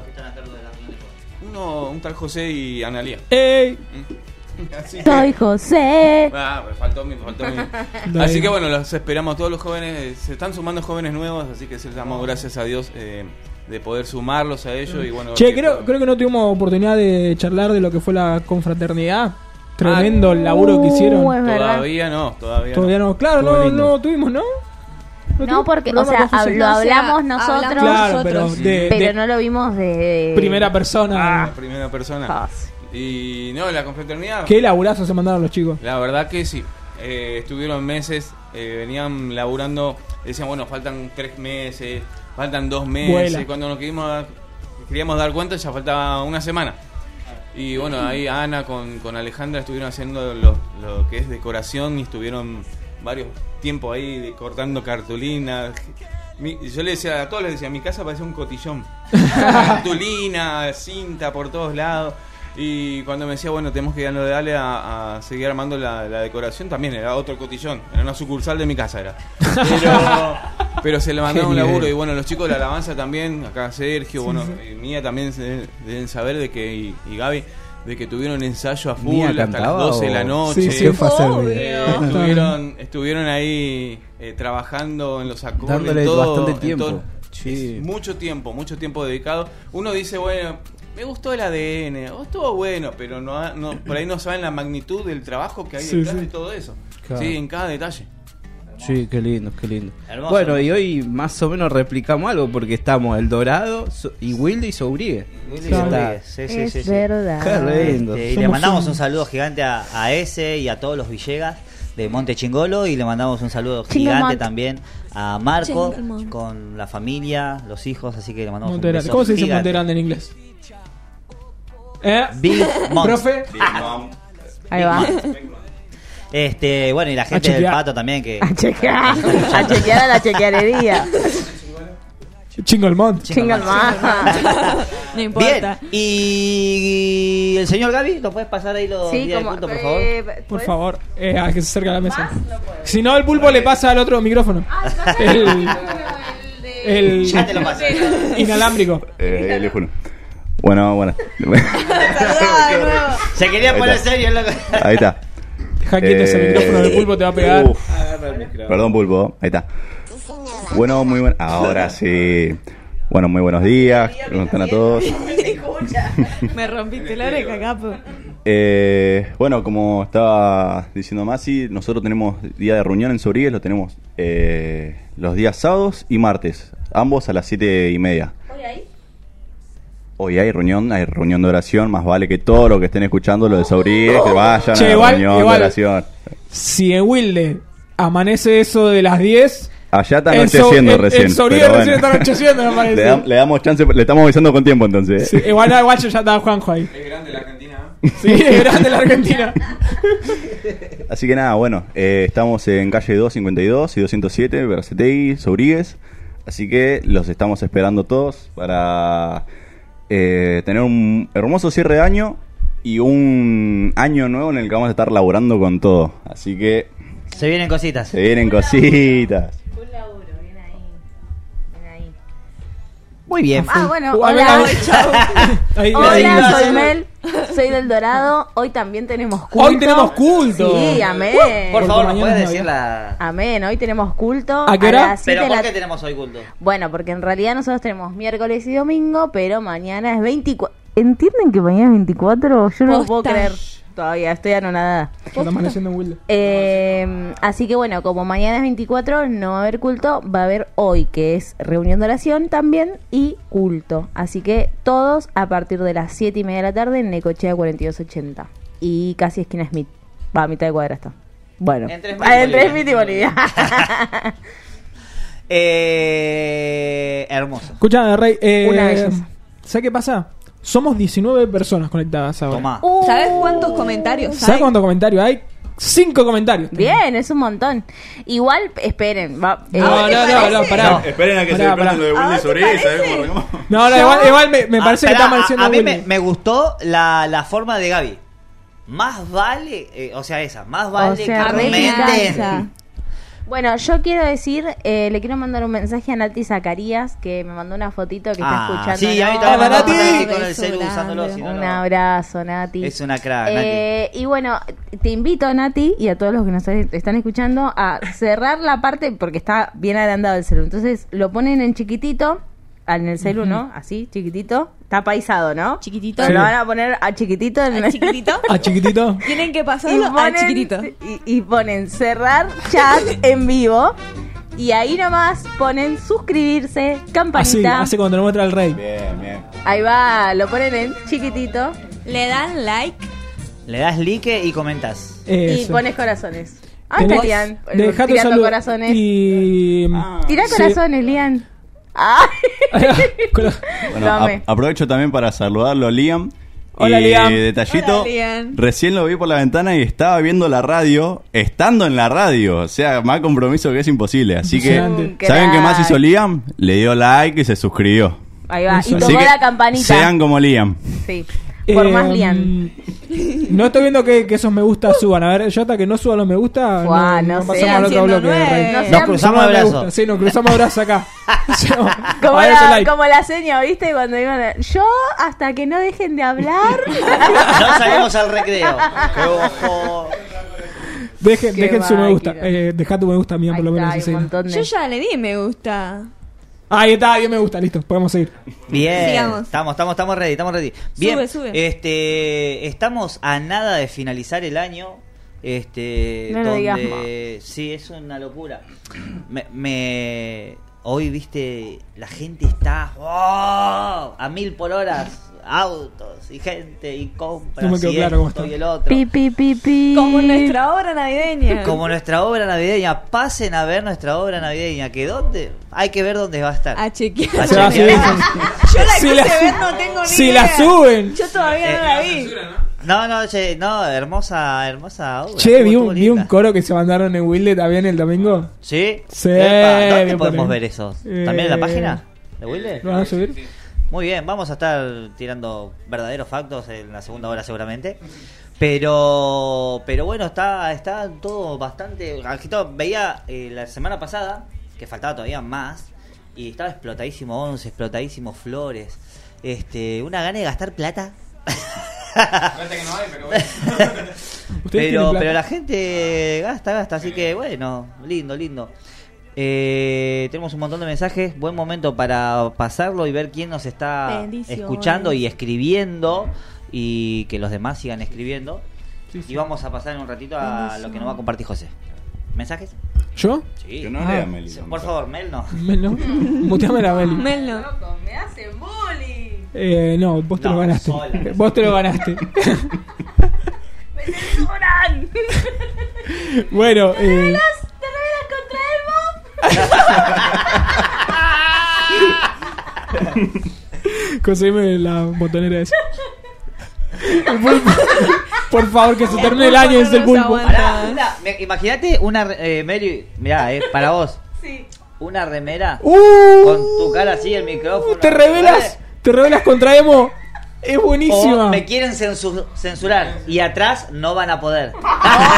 Speaker 8: Un tal José y Analía.
Speaker 5: ¡Ey!
Speaker 4: Soy José.
Speaker 8: Me faltó mi. Así que bueno, los esperamos a todos los jóvenes. Se están sumando jóvenes nuevos, así que les damos gracias a Dios de poder sumarlos a ellos. Y bueno,
Speaker 5: creo que no tuvimos oportunidad de charlar de lo que fue la confraternidad. Tremendo el laburo que hicieron.
Speaker 8: Todavía no.
Speaker 5: Claro, no tuvimos, ¿no?
Speaker 4: No, porque, o sea, lo hablamos nosotros,
Speaker 5: claro,
Speaker 4: pero no lo vimos de
Speaker 5: primera persona.
Speaker 8: Primera persona. Y no, la confraternidad.
Speaker 5: Qué laburazo se mandaron los chicos.
Speaker 8: La verdad que sí. Estuvieron meses, venían laburando, decían, bueno, faltan 3 meses, faltan 2 meses. Vuela. Cuando nos queríamos dar cuenta, ya faltaba una semana. Y bueno, ahí Ana con Alejandra estuvieron haciendo lo que es decoración y estuvieron varios tiempos ahí cortando cartulinas. Yo le decía a todos, mi casa parece un cotillón. Cartulina, cinta por todos lados. Y cuando me decía, bueno, tenemos que darle a seguir armando la decoración, también era otro cotillón. Era una sucursal de mi casa, era. Pero se le mandaba un laburo. Y bueno, los chicos de la alabanza también, acá Sergio, Mía también deben saber de que, y Gaby, de que tuvieron ensayo a full hasta las 12 de la noche.
Speaker 5: Sí,
Speaker 8: estuvieron ahí trabajando en los acordes.
Speaker 7: Dándole bastante tiempo.
Speaker 8: Mucho tiempo dedicado. Uno dice, bueno, me gustó el ADN, estuvo bueno, pero no por ahí no saben la magnitud del trabajo que hay detrás de todo eso. Claro. Sí, en cada detalle.
Speaker 7: Sí, qué lindo.
Speaker 3: Hermoso.
Speaker 7: Bueno, y hoy más o menos replicamos algo porque estamos El Dorado y Wilde y Sobrigue.
Speaker 4: Sí. Verdad.
Speaker 7: Qué lindo.
Speaker 3: Y le mandamos un saludo gigante a ese y a todos los Villegas de Monte Chingolo, y le mandamos un saludo gigante también a Marco con la familia, los hijos, así que le mandamos un beso.
Speaker 5: ¿Cómo se dice Monte Grande en inglés?
Speaker 3: Big Mom.
Speaker 5: Profe.
Speaker 9: Big Mom.
Speaker 4: Ahí va.
Speaker 3: Bueno, y la gente del Pato también que
Speaker 4: a chequear a la chequearería.
Speaker 5: Chingolmont.
Speaker 4: No importa.
Speaker 3: Bien. Y el señor Gaby, ¿lo puedes pasar ahí los días de culto, por favor?
Speaker 5: Por favor, a que se acerque a la mesa. Si no, el pulpo le pasa al otro micrófono. El
Speaker 3: ya te lo paso.
Speaker 5: Inalámbrico.
Speaker 9: Bueno.
Speaker 3: Se quería poner serio, loco.
Speaker 9: Ahí está.
Speaker 5: Deja quieto ese micrófono, del pulpo te va a pegar.
Speaker 9: Perdón, pulpo. Ahí está. Bueno, muy bueno. Ahora sí. Bueno, muy buenos días. ¿Cómo están a todos?
Speaker 6: Me rompiste la oreja, capo.
Speaker 9: Bueno, como estaba diciendo Masi, nosotros tenemos día de reunión en Sobrigues. Lo tenemos los días sábados y martes, ambos a las 7:30. Hoy hay reunión de oración. Más vale que todo lo que estén escuchando, lo de Sobrigues, que vayan a la reunión de oración.
Speaker 5: Si en Wilde amanece eso de las 10,
Speaker 9: allá está anocheciendo recién.
Speaker 5: En Sobrigues recién está anocheciendo, me parece.
Speaker 9: Le damos chance, le estamos avisando con tiempo entonces.
Speaker 5: Sí, igual ya estaba Juanjo ahí.
Speaker 8: Es grande la Argentina.
Speaker 5: Sí, es grande la Argentina.
Speaker 9: Así que nada, bueno, estamos en calle 252 y 207, Berazategui, Sobrigues. Así que los estamos esperando todos para tener un hermoso cierre de año y un año nuevo en el que vamos a estar laburando con todo. Así que
Speaker 3: se vienen cositas.
Speaker 9: Un
Speaker 4: laburo, bien ahí.
Speaker 3: Muy bien.
Speaker 4: Bueno, hola. Hola, soy Mel, soy del Dorado. Hoy también tenemos culto.
Speaker 5: Hoy tenemos culto.
Speaker 4: Sí, amén.
Speaker 3: Por favor, ¿nos puedes decir la...?
Speaker 4: Amén, hoy tenemos culto.
Speaker 5: ¿A qué hora?
Speaker 3: ¿Pero por qué tenemos hoy culto?
Speaker 4: Bueno, porque en realidad nosotros tenemos miércoles y domingo, pero mañana es 24. ¿Entienden que mañana es 24? Yo no lo puedo creer. Todavía estoy anonadada.
Speaker 5: Está amaneciendo en Wilde.
Speaker 4: Así que bueno, como mañana es 24, no va a haber culto, va a haber hoy, que es reunión de oración también, y culto. Así que todos a partir de las 7:30 de la tarde en Necochea 4280. Y casi esquina Smith. Va, a mitad de cuadra está. Bueno, entre Smith y Bolivia.
Speaker 3: Hermoso.
Speaker 5: Escuchame, Rey.
Speaker 4: Una belleza.
Speaker 5: ¿Sabes qué pasa? Somos 19 personas conectadas ahora.
Speaker 3: Tomá.
Speaker 6: ¿Sabes cuántos comentarios
Speaker 5: ¿Sabes
Speaker 6: hay?
Speaker 5: cuántos comentarios hay? 5 comentarios.
Speaker 4: Bien, es un montón. Igual, esperen.
Speaker 5: No, pará.
Speaker 9: No, esperen a que se despierten lo de Willy sobre eso, ¿sabes?
Speaker 5: No, igual me parece que está apareciendo
Speaker 3: a mí
Speaker 5: Willy.
Speaker 3: me gustó la forma de Gaby. Más vale, más vale
Speaker 4: O sea,
Speaker 3: que
Speaker 4: re
Speaker 3: comenten.
Speaker 4: Bueno, yo quiero decir, le quiero mandar un mensaje a Nati Zacarías, que me mandó una fotito que está escuchando.
Speaker 3: Sí, a mí
Speaker 5: Hola,
Speaker 3: también
Speaker 5: Nati.
Speaker 3: me mandó con el celu usándolo. Si no,
Speaker 4: Un
Speaker 3: no.
Speaker 4: abrazo, Nati.
Speaker 3: Es una crack, Nati.
Speaker 4: Y bueno, te invito, Nati, y a todos los que nos están escuchando, a cerrar la parte, porque está bien agrandado el celu. Entonces, lo ponen en chiquitito, en el celu, ¿no? Así, chiquitito. Está paisado, ¿no?
Speaker 6: Chiquitito.
Speaker 4: Se lo van a poner a chiquitito.
Speaker 6: ¿A chiquitito?
Speaker 5: ¿A chiquitito?
Speaker 6: Tienen que pasarlo a chiquitito.
Speaker 4: Y ponen cerrar chat en vivo. Y ahí nomás ponen suscribirse, campanita.
Speaker 5: Así cuando nos muestra el rey.
Speaker 9: Bien.
Speaker 4: Ahí va, lo ponen en chiquitito.
Speaker 6: Le dan like.
Speaker 3: Le das like y comentas.
Speaker 4: Y
Speaker 5: Eso.
Speaker 4: pones corazones.
Speaker 5: Tenés-
Speaker 4: Lian.
Speaker 5: Dejá tu
Speaker 4: Tirando
Speaker 5: saludo.
Speaker 4: corazones.
Speaker 5: Y...
Speaker 4: Tira
Speaker 5: Sí.
Speaker 4: corazones, Lian. ¡Ay!
Speaker 5: Con la-
Speaker 9: Bueno,
Speaker 4: Lo amé.
Speaker 9: aprovecho también para saludarlo a Liam.
Speaker 5: Hola,
Speaker 9: y
Speaker 5: Liam.
Speaker 9: Detallito,
Speaker 6: Hola, Liam.
Speaker 9: recién lo vi por la ventana y estaba viendo la radio, estando en la radio. O sea, más compromiso que es imposible. Así que,
Speaker 5: Impresionante.
Speaker 9: ¿saben qué más
Speaker 4: Crack.
Speaker 9: hizo Liam? Le dio like y se suscribió.
Speaker 4: Ahí va.
Speaker 5: Eso.
Speaker 4: Y
Speaker 5: Así
Speaker 4: tocó
Speaker 9: que
Speaker 4: la campanita.
Speaker 9: sean como Liam.
Speaker 4: Sí. Por más Lian.
Speaker 5: No estoy viendo que esos me gusta suban. A ver, yo hasta que no suban los me gusta,
Speaker 4: Buah, no
Speaker 5: pasamos
Speaker 4: sé.
Speaker 5: al otro
Speaker 6: Sigan
Speaker 5: bloque.
Speaker 6: siendo
Speaker 5: Rey.
Speaker 6: nueve.
Speaker 4: No
Speaker 3: Nos cruzamos
Speaker 5: Me
Speaker 3: el brazo.
Speaker 5: gusta. Sí, nos cruzamos el brazo acá.
Speaker 4: Como
Speaker 5: A ver, ese
Speaker 4: la,
Speaker 5: like.
Speaker 4: como la seña, ¿viste? Cuando iban a... Yo, hasta que no dejen de hablar.
Speaker 3: No salimos al recreo. ¡Qué ojo!
Speaker 5: Dejen
Speaker 4: Qué
Speaker 5: su me gusta.
Speaker 4: máquina.
Speaker 5: Deja tu me gusta mía,
Speaker 4: Ahí
Speaker 5: por lo menos.
Speaker 4: está, hay
Speaker 5: así.
Speaker 4: un montón
Speaker 6: Yo
Speaker 4: de...
Speaker 6: ya le di me gusta.
Speaker 5: Ahí está, 10 me gusta, listo, podemos seguir.
Speaker 3: Bien,
Speaker 6: Sigamos.
Speaker 3: estamos ready. Bien,
Speaker 6: Sube.
Speaker 3: estamos a nada de finalizar el año.
Speaker 4: No lo digas
Speaker 3: Sí, es una locura. Hoy, viste, la gente está a 1000 por hora. Autos y gente y compras
Speaker 5: No me quedó
Speaker 3: y
Speaker 5: claro cómo
Speaker 3: esto
Speaker 5: está.
Speaker 3: y el otro.
Speaker 4: Pi, pi, pi, pi.
Speaker 6: Como nuestra obra navideña.
Speaker 3: Como nuestra obra navideña. Pasen a ver nuestra obra navideña. ¿Que dónde? Hay que ver dónde va a estar.
Speaker 6: A chequear.
Speaker 3: A
Speaker 5: Se va a
Speaker 3: chequear.
Speaker 5: subir.
Speaker 6: Yo la
Speaker 5: Si
Speaker 6: quise
Speaker 5: la-
Speaker 6: ver, no tengo ni
Speaker 5: Si
Speaker 6: idea.
Speaker 5: la suben.
Speaker 6: Yo todavía no la vi.
Speaker 3: No, hermosa obra.
Speaker 5: Che,
Speaker 3: Estuvo
Speaker 5: vi un
Speaker 3: linda.
Speaker 5: coro que se mandaron en Wilde también el domingo.
Speaker 3: ¿Sí?
Speaker 5: Sí,
Speaker 3: Epa, ¿dónde
Speaker 5: bien
Speaker 3: podemos
Speaker 5: por ahí.
Speaker 3: ver eso? ¿También en la página de Wilde?
Speaker 5: ¿Lo van a subir?
Speaker 3: Muy bien, vamos a estar tirando verdaderos factos en la segunda hora seguramente. Pero bueno, está todo bastante agitado. Veía la semana pasada que faltaba todavía más y estaba explotadísimo 11, explotadísimo Flores. Una gana de gastar plata.
Speaker 8: Parece que no hay, pero bueno.
Speaker 5: Ustedes tienen plata.
Speaker 3: Pero la gente gasta, así que bueno, lindo. Tenemos un montón de mensajes, buen momento para pasarlo y ver quién nos está
Speaker 6: Bendiciones.
Speaker 3: escuchando y escribiendo y que los demás sigan escribiendo.
Speaker 5: Sí, sí.
Speaker 3: Y vamos a pasar en un ratito a lo que nos va a compartir José. ¿Mensajes?
Speaker 5: ¿Yo?
Speaker 3: Sí.
Speaker 9: Que no
Speaker 5: Ah.
Speaker 9: lea Meli.
Speaker 3: Por favor, Mel no.
Speaker 5: Mel, ¿no? Muteame la Meli.
Speaker 6: Mel no.
Speaker 4: Me hacen bullying.
Speaker 5: No, vos te
Speaker 3: No,
Speaker 5: lo ganaste.
Speaker 3: sola.
Speaker 5: Vos te lo ganaste.
Speaker 4: Me censuran.
Speaker 5: Bueno,
Speaker 4: ¿Te rebelas contra Elmo?
Speaker 5: conseguime la botonera esa. El pulpo. Por favor, que se termine el año desde el pulpo.
Speaker 3: Pará, imagínate una Meli, mirá, para vos.
Speaker 4: Sí.
Speaker 3: Una remera
Speaker 5: ¡Uh!
Speaker 3: con tu cara así, el micrófono.
Speaker 5: ¿Te rebelas contra Emo? Es buenísima.
Speaker 3: O me quieren censurar y atrás no van a poder.
Speaker 4: Lo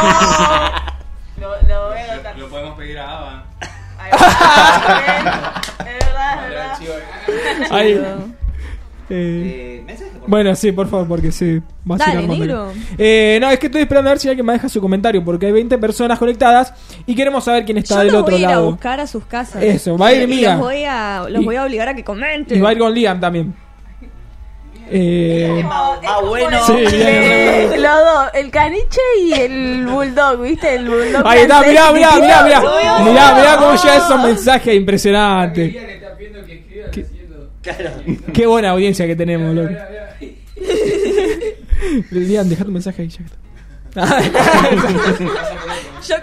Speaker 4: voy a anotar.
Speaker 8: Lo podemos pedir a Ava.
Speaker 4: Ahí va. Es verdad.
Speaker 5: Ahí.
Speaker 3: ¿Mensaje?
Speaker 5: Bueno, sí, por favor, porque sí. Va a ser
Speaker 6: Dale,
Speaker 5: armándolo.
Speaker 6: negro.
Speaker 5: No, es que estoy esperando a ver si alguien me deja su comentario, porque hay 20 personas conectadas y queremos saber quién está
Speaker 6: Yo
Speaker 5: del
Speaker 6: los
Speaker 5: otro
Speaker 6: voy a ir a
Speaker 5: lado.
Speaker 6: buscar a sus casas.
Speaker 5: Eso, va a ir
Speaker 6: Y
Speaker 5: Mía.
Speaker 6: los voy a obligar a que comenten.
Speaker 5: Y va a ir con Liam también.
Speaker 3: Más bueno.
Speaker 5: Sí, bien.
Speaker 4: Los dos, el caniche y el bulldog, ¿viste? El bulldog.
Speaker 5: Ahí está, mirá
Speaker 4: Subió.
Speaker 5: cómo llega esos mensajes impresionantes.
Speaker 3: Claro.
Speaker 5: Qué buena audiencia que tenemos, loco. Liam, deja tu mensaje ahí, ya que está.
Speaker 6: Yo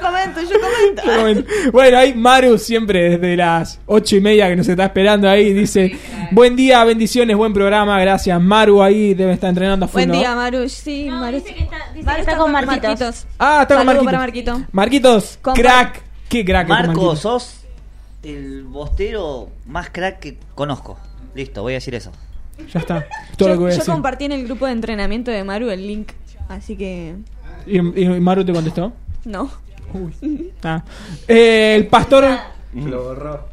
Speaker 6: comento.
Speaker 5: Bueno, ahí Maru siempre desde las 8:30 que nos está esperando ahí dice: Buen día, bendiciones, buen programa, gracias. Maru ahí debe estar entrenando a full.
Speaker 6: Buen
Speaker 5: ¿no?
Speaker 6: día, Maru. Sí,
Speaker 4: No,
Speaker 6: Maru.
Speaker 4: dice que está con Marquitos.
Speaker 5: Ah, está con
Speaker 6: Saludo
Speaker 5: Marquitos.
Speaker 6: para Marquito.
Speaker 5: Marquitos, crack. Qué crack.
Speaker 3: Marco,
Speaker 5: Marquitos.
Speaker 3: sos el bostero más crack que conozco. Listo, voy a decir eso.
Speaker 5: Ya está. Todo lo que voy a
Speaker 6: Yo
Speaker 5: decir.
Speaker 6: compartí en el grupo de entrenamiento de Maru el link, así que
Speaker 5: ¿Y Maru te contestó?
Speaker 6: no.
Speaker 5: Uy. Ah. El pastor.
Speaker 7: Lo borró.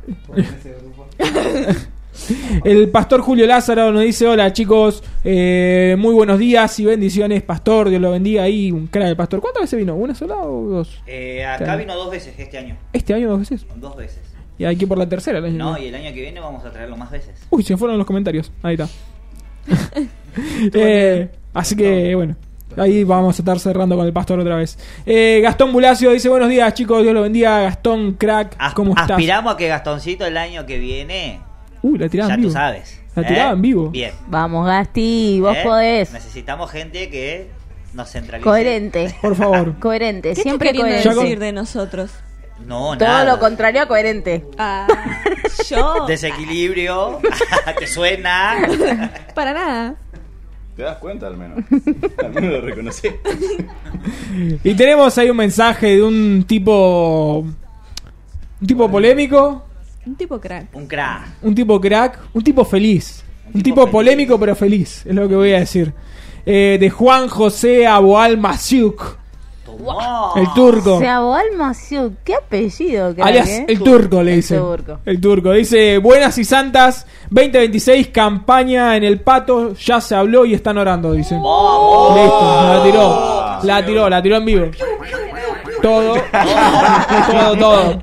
Speaker 5: El pastor Julio Lázaro nos dice: hola chicos, muy buenos días y bendiciones, pastor, Dios lo bendiga. Ahí un crack el pastor. ¿Cuántas veces vino? ¿Una sola o dos?
Speaker 3: Acá vino 2 veces este año.
Speaker 5: ¿Este año 2 veces?
Speaker 3: 2 veces.
Speaker 5: Y hay que ir por la tercera el año.
Speaker 3: No, y el año que viene vamos a traerlo más veces.
Speaker 5: Uy, se fueron los comentarios. Ahí está. Así que bueno, ahí vamos a estar cerrando con el pastor otra vez. Gastón Bulacio dice: buenos días chicos, Dios lo bendiga. Gastón, crack, ¿cómo estás?
Speaker 3: Aspiramos a que Gastoncito el año que viene,
Speaker 5: La tiraba
Speaker 3: ya
Speaker 5: en vivo.
Speaker 3: tú sabes.
Speaker 5: La tiraba en vivo.
Speaker 3: Bien.
Speaker 4: Vamos, Gasti, vos podés.
Speaker 3: Necesitamos gente que nos centralice.
Speaker 4: Coherente.
Speaker 5: Por favor.
Speaker 4: Coherente,
Speaker 6: ¿Qué
Speaker 4: siempre
Speaker 6: estás queriendo
Speaker 4: coherente.
Speaker 6: decir de nosotros?
Speaker 3: No,
Speaker 4: Todo
Speaker 3: nada.
Speaker 4: lo contrario a coherente.
Speaker 6: Ah, yo
Speaker 3: Desequilibrio. ¿Te suena?
Speaker 6: para nada.
Speaker 9: ¿Te das cuenta al menos? Al menos lo reconocí.
Speaker 5: Y tenemos ahí un mensaje de un tipo. Un tipo polémico.
Speaker 6: Un tipo crack.
Speaker 3: Un crack.
Speaker 5: Un tipo crack. Un tipo feliz. Un tipo
Speaker 3: feliz.
Speaker 5: polémico pero feliz. Es lo que voy a decir. De Juan José Aboal Masiuk.
Speaker 3: Tomó.
Speaker 5: El turco.
Speaker 4: Seaboal Masiuk, qué apellido, crack,
Speaker 5: Alias
Speaker 4: ¿eh?
Speaker 5: el turco le
Speaker 4: El
Speaker 5: dice.
Speaker 4: turco.
Speaker 5: El turco. Dice: buenas y santas, 2026, campaña en el Pato, ya se habló y están orando, dice.
Speaker 3: ¡Vamos!
Speaker 5: Listo, la tiró en vivo. Todo. todo.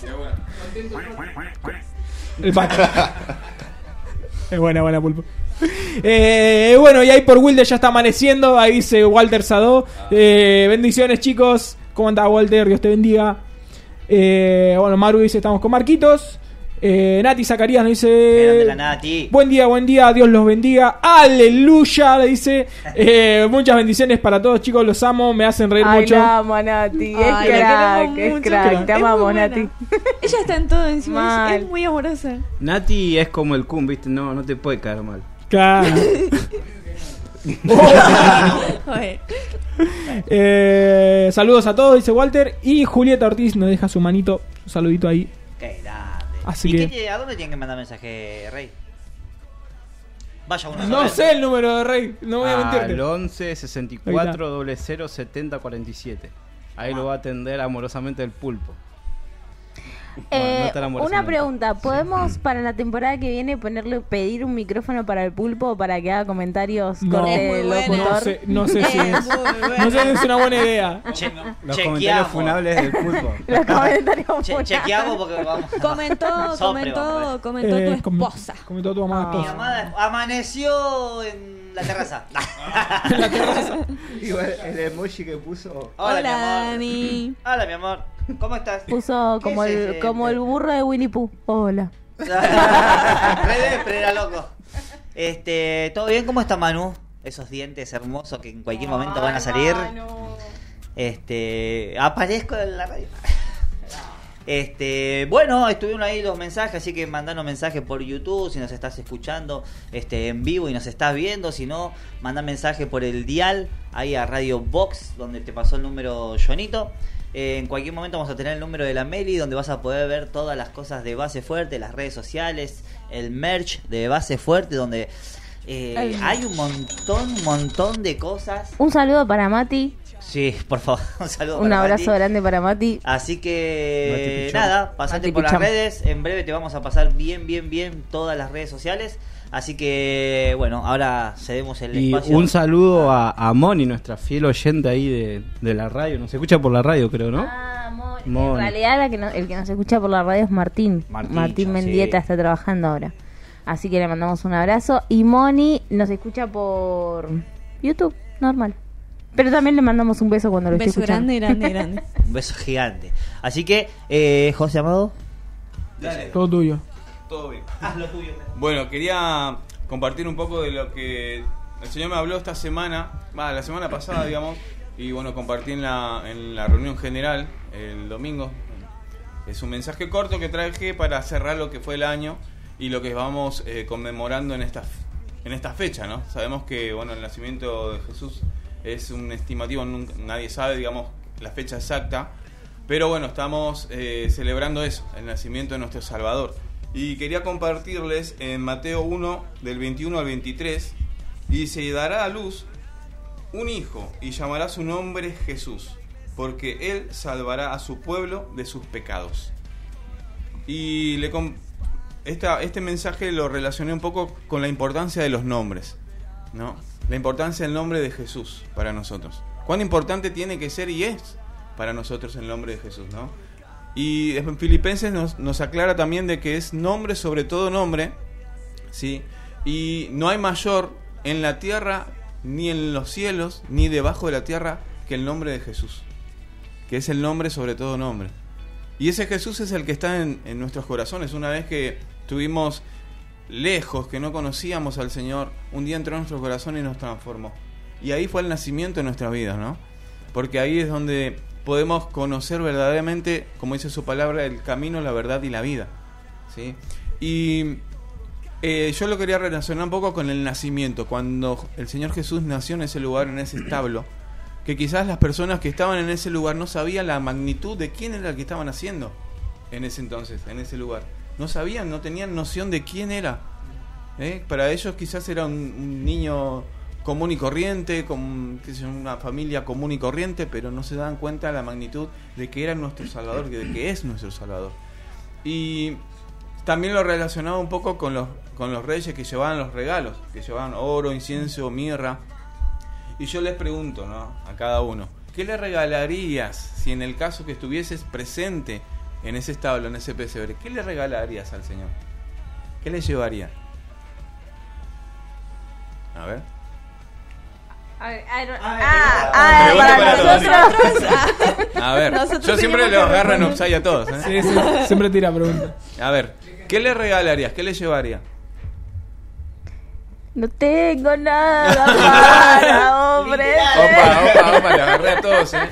Speaker 5: El Pato. Es buena Pulpo. Bueno, y ahí por Wilde ya está amaneciendo. Ahí dice Walter Sadó. Bendiciones chicos. ¿Cómo anda Walter? Dios te bendiga. Bueno, Maru dice: estamos con Marquitos. Nati Zacarías nos
Speaker 3: Grande
Speaker 5: dice:
Speaker 3: la Nati.
Speaker 5: buen día, Dios los bendiga. Aleluya, le dice. Muchas bendiciones para todos chicos, los amo, me hacen reír
Speaker 4: Ay,
Speaker 5: mucho.
Speaker 4: la amo, Nati.
Speaker 6: Ay, la
Speaker 4: Es crack,
Speaker 6: queremos
Speaker 4: es
Speaker 6: mucho.
Speaker 4: crack. Te
Speaker 6: Es
Speaker 4: amamos,
Speaker 6: muy buena.
Speaker 4: Nati.
Speaker 6: Ella está en todo encima.
Speaker 4: Mal.
Speaker 6: Es muy amorosa.
Speaker 7: Nati es como el Kun, ¿viste? No te puede caer mal.
Speaker 5: Claro.
Speaker 6: Joder.
Speaker 5: Saludos a todos, dice Walter. Y Julieta Ortiz nos deja su manito. Un saludito ahí.
Speaker 3: Qué grande.
Speaker 5: Así
Speaker 3: ¿Y
Speaker 5: que-
Speaker 3: a dónde tienen que mandar mensaje, Rey? Vaya uno
Speaker 5: No
Speaker 3: solo.
Speaker 5: sé el número de Rey, no voy a mentirte.
Speaker 7: Al 11 64 00 70 47. Ahí lo va a atender amorosamente el Pulpo. Bueno, no tan
Speaker 4: Una
Speaker 7: amorosamente.
Speaker 4: pregunta, ¿podemos para la temporada que viene pedir un micrófono para el Pulpo para que haga comentarios
Speaker 5: No,
Speaker 4: corte
Speaker 6: Es muy
Speaker 4: del
Speaker 6: buena.
Speaker 4: locutor?
Speaker 5: no sé si es. No sé si es una buena idea.
Speaker 7: Los comentarios
Speaker 3: Chequeamos.
Speaker 7: funables del Pulpo.
Speaker 4: Los comentarios funables.
Speaker 3: Chequeamos porque vamos. Sopre, vamos.
Speaker 6: Comentó tu esposa.
Speaker 5: Comentó tu amada
Speaker 3: Mi
Speaker 5: esposa.
Speaker 3: amada amaneció en la terraza.
Speaker 7: Igual el emoji que puso.
Speaker 3: Hola, mi amor.
Speaker 6: Dani.
Speaker 3: Hola, mi amor. ¿Cómo estás?
Speaker 4: Puso
Speaker 3: ¿Qué
Speaker 4: como
Speaker 3: es
Speaker 4: el,
Speaker 3: ese?
Speaker 4: como el burro de Winnie Pooh. Hola.
Speaker 3: Pero era loco. ¿Todo bien? ¿Cómo está Manu? Esos dientes hermosos que en cualquier momento van a salir. Aparezco en la radio. Bueno, estuvieron ahí los mensajes, así que mandanos mensajes por YouTube si nos estás escuchando en vivo y nos estás viendo. Si no, manda mensaje por el dial ahí a Radio Box, donde te pasó el número Jonito. En cualquier momento vamos a tener el número de la Meli, donde vas a poder ver todas las cosas de Base Fuerte, las redes sociales, el merch de Base Fuerte, donde hay un montón de cosas.
Speaker 4: Un saludo para Mati.
Speaker 3: Sí, por favor, un saludo.
Speaker 4: Un
Speaker 3: para
Speaker 4: abrazo
Speaker 3: Mati.
Speaker 4: grande para Mati.
Speaker 3: Así que
Speaker 7: Mati Pichón.
Speaker 3: nada, pasate
Speaker 4: Mati
Speaker 3: por las
Speaker 4: Pichón.
Speaker 3: redes. En breve te vamos a pasar bien todas las redes sociales. Así que bueno, ahora cedemos el
Speaker 7: Y
Speaker 3: espacio.
Speaker 7: un saludo a Moni, nuestra fiel oyente ahí de la radio. Nos escucha por la radio, creo, ¿no?
Speaker 4: Ah,
Speaker 7: Moni.
Speaker 4: En realidad el que nos escucha por la radio es Martín.
Speaker 3: Martín,
Speaker 4: Mendieta
Speaker 3: sí.
Speaker 4: está trabajando ahora. Así que le mandamos un abrazo. Y Moni nos escucha por YouTube, normal. Pero también le mandamos un beso cuando lo
Speaker 6: Un
Speaker 4: esté
Speaker 6: beso
Speaker 4: escuchando.
Speaker 6: grande.
Speaker 3: Un beso gigante. Así que, José Amado,
Speaker 8: Dale,
Speaker 5: Todo tuyo.
Speaker 8: todo bien.
Speaker 3: haz lo tuyo.
Speaker 8: Bueno, quería compartir un poco de lo que el señor me habló esta semana, la semana pasada, digamos, y bueno, compartí en la reunión general el domingo. Es un mensaje corto que traje para cerrar lo que fue el año y lo que vamos conmemorando en esta fecha, ¿no? Sabemos que, bueno, el nacimiento de Jesús es un estimativo, nadie sabe, digamos, la fecha exacta, pero bueno, estamos celebrando eso, el nacimiento de nuestro Salvador. Y quería compartirles en Mateo 1, del 21 al 23, y se dará a luz un hijo, y llamará su nombre Jesús, porque él salvará a su pueblo de sus pecados. Y este mensaje lo relacioné un poco con la importancia de los nombres, ¿no? La importancia del nombre de Jesús para nosotros. Cuán importante tiene que ser y es para nosotros el nombre de Jesús, ¿no? Y en Filipenses nos aclara también de que es nombre sobre todo nombre, ¿sí? Y no hay mayor en la tierra, ni en los cielos, ni debajo de la tierra, que el nombre de Jesús, que es el nombre sobre todo nombre. Y ese Jesús es el que está en nuestros corazones. Una vez que estuvimos lejos, que no conocíamos al Señor, un día entró en nuestro corazón y nos transformó. Y ahí fue el nacimiento de nuestra vida, ¿no? Porque ahí es donde podemos conocer verdaderamente, como dice su palabra, el camino, la verdad y la vida, ¿sí? Y yo lo quería relacionar un poco con el nacimiento. Cuando el Señor Jesús nació en ese lugar, en ese establo, que quizás las personas que estaban en ese lugar no sabían la magnitud de quién era el que estaban haciendo en ese entonces, en ese lugar. No sabían, no tenían noción de quién era. Para ellos quizás era un niño común y corriente, con una familia común y corriente, pero no se dan cuenta de la magnitud de que era nuestro Salvador, de que es nuestro Salvador. Y también lo relacionaba un poco con los reyes que llevaban los regalos, que llevaban oro, incienso, mirra. Y yo les pregunto, ¿no?, a cada uno, ¿qué le regalarías si en el caso que estuvieses presente en ese establo, en ese pesebre? ¿Qué le regalarías al Señor? ¿Qué le llevaría? A ver.
Speaker 6: Para nosotros.
Speaker 8: A ver, yo siempre le agarro en offside a todos, ¿eh?
Speaker 5: Sí, siempre tira preguntas.
Speaker 8: A ver, ¿qué le regalarías? ¿Qué le llevaría?
Speaker 4: No tengo nada para, hombre.
Speaker 8: Opa, le agarré a todos, ¿eh?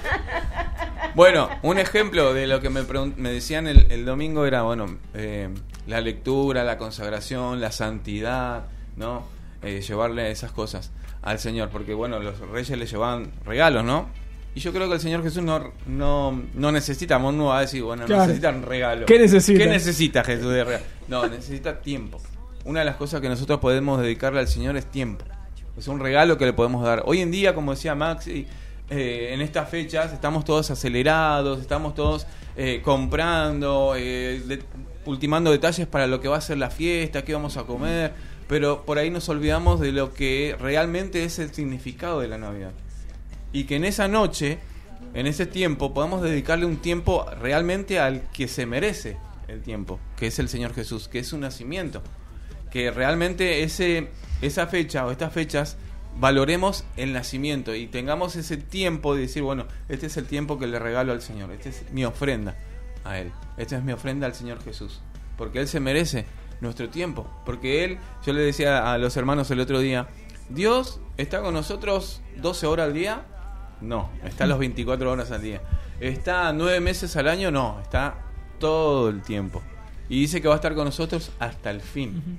Speaker 8: Bueno, un ejemplo de lo que me decían el domingo era, bueno, la lectura, la consagración, la santidad, ¿no? Llevarle esas cosas al Señor, porque bueno, los reyes le llevaban regalos, ¿no? Y yo creo que el Señor Jesús no necesita, uno va a decir, bueno,
Speaker 5: claro,
Speaker 8: necesitan regalos.
Speaker 5: ¿Qué necesita?
Speaker 8: ¿Qué necesita Jesús de regalo? No, necesita tiempo. Una de las cosas que nosotros podemos dedicarle al Señor es tiempo. Es un regalo que le podemos dar. Hoy en día, como decía Maxi, en estas fechas estamos todos acelerados, estamos todos comprando, ultimando detalles para lo que va a ser la fiesta, qué vamos a comer, pero por ahí nos olvidamos de lo que realmente es el significado de la Navidad. Y que en esa noche, en ese tiempo, podamos dedicarle un tiempo realmente al que se merece el tiempo, que es el Señor Jesús, que es su nacimiento. Que realmente esa fecha o estas fechas valoremos el nacimiento y tengamos ese tiempo de decir, bueno, este es el tiempo que le regalo al Señor, esta es mi ofrenda a Él, esta es mi ofrenda al Señor Jesús, porque Él se merece nuestro tiempo, porque Él, yo le decía a los hermanos el otro día, ¿Dios está con nosotros 12 horas al día? No, está las 24 horas al día. ¿Está 9 meses al año? No, está todo el tiempo. Y dice que va a estar con nosotros hasta el fin.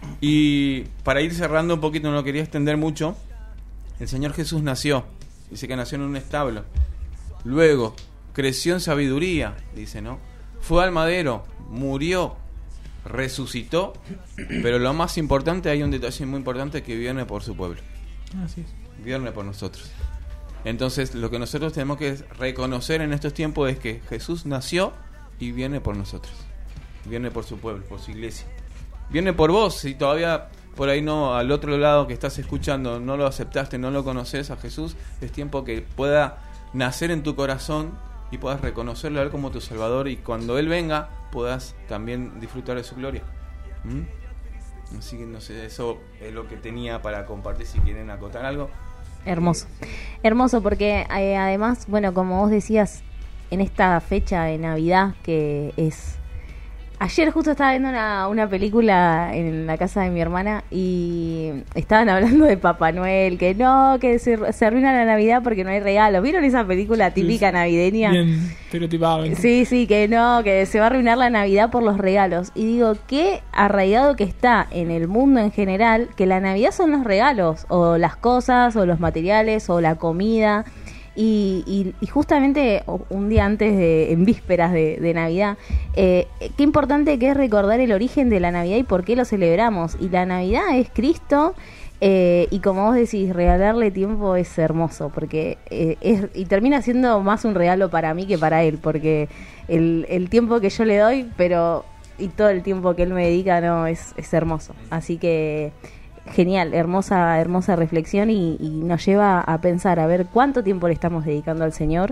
Speaker 8: Y para ir cerrando un poquito, no lo quería extender mucho, el Señor Jesús nació, dice que nació en un establo, luego creció en sabiduría, dice, ¿no? Fue al madero, murió, resucitó, pero lo más importante, hay un detalle muy importante, que viene por su pueblo.
Speaker 5: Así es.
Speaker 8: Viene por nosotros. Entonces lo que nosotros tenemos que reconocer en estos tiempos es que Jesús nació y viene por nosotros, viene por su pueblo, por su iglesia. Viene por vos, si todavía por ahí no, al otro lado que estás escuchando, no lo aceptaste, no lo conoces a Jesús, es tiempo que pueda nacer en tu corazón y puedas reconocerlo a Él como tu Salvador, y cuando Él venga puedas también disfrutar de su gloria. Así que no sé, eso es lo que tenía para compartir, si quieren acotar algo.
Speaker 4: Hermoso, hermoso, porque además, bueno, como vos decías, en esta fecha de Navidad, que es Ayer justo estaba viendo una película en la casa de mi hermana y estaban hablando de Papá Noel, que se arruina la Navidad porque no hay regalos. ¿Vieron esa película típica navideña? Bien estereotipada. Sí, que se va a arruinar la Navidad por los regalos. Y digo, qué arraigado que está en el mundo en general que la Navidad son los regalos, o las cosas, o los materiales, o la comida. Y justamente un día antes en vísperas de Navidad, qué importante que es recordar el origen de la Navidad y por qué lo celebramos. Y la Navidad es Cristo, y como vos decís, regalarle tiempo es hermoso, porque y termina siendo más un regalo para mí que para él, porque el tiempo que yo le doy, y todo el tiempo que él me dedica, es hermoso. Así que genial, hermosa reflexión y nos lleva a pensar a ver cuánto tiempo le estamos dedicando al Señor,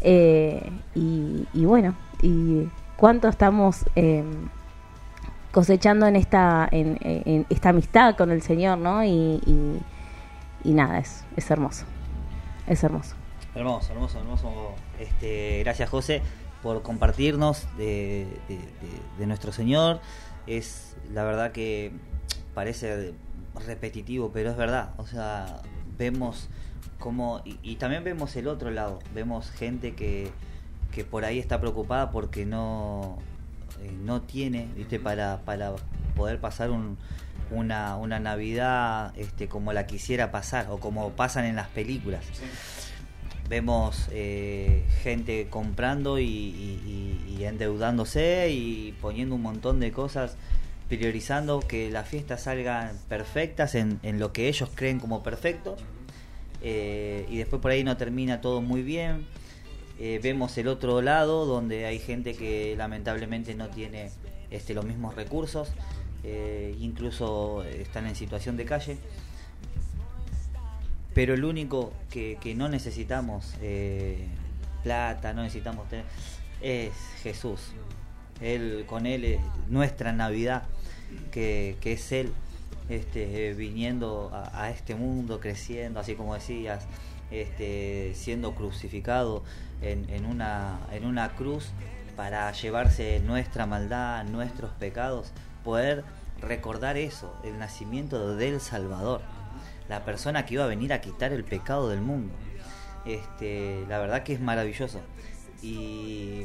Speaker 4: y bueno, y cuánto estamos cosechando en esta amistad con el Señor, ¿no? Y nada, es hermoso, hermoso.
Speaker 3: Gracias, José, por compartirnos de nuestro Señor. Es la verdad que parece repetitivo, pero es verdad. O sea, vemos como y también vemos el otro lado. Vemos gente que por ahí está preocupada porque no tiene, ¿viste? Para poder pasar una Navidad como la quisiera pasar o como pasan en las películas. Sí. Vemos gente comprando y endeudándose y poniendo un montón de cosas, priorizando que las fiestas salgan perfectas en lo que ellos creen como perfecto, y después por ahí no termina todo muy bien. Vemos el otro lado donde hay gente que lamentablemente no tiene los mismos recursos, incluso están en situación de calle, pero el único que no necesitamos plata, no necesitamos tener, es Jesús. Con él es nuestra Navidad, que es él viniendo a este mundo, creciendo, así como decías, siendo crucificado en una cruz para llevarse nuestra maldad, nuestros pecados, poder recordar eso, el nacimiento del Salvador, la persona que iba a venir a quitar el pecado del mundo. La verdad que es maravilloso. Y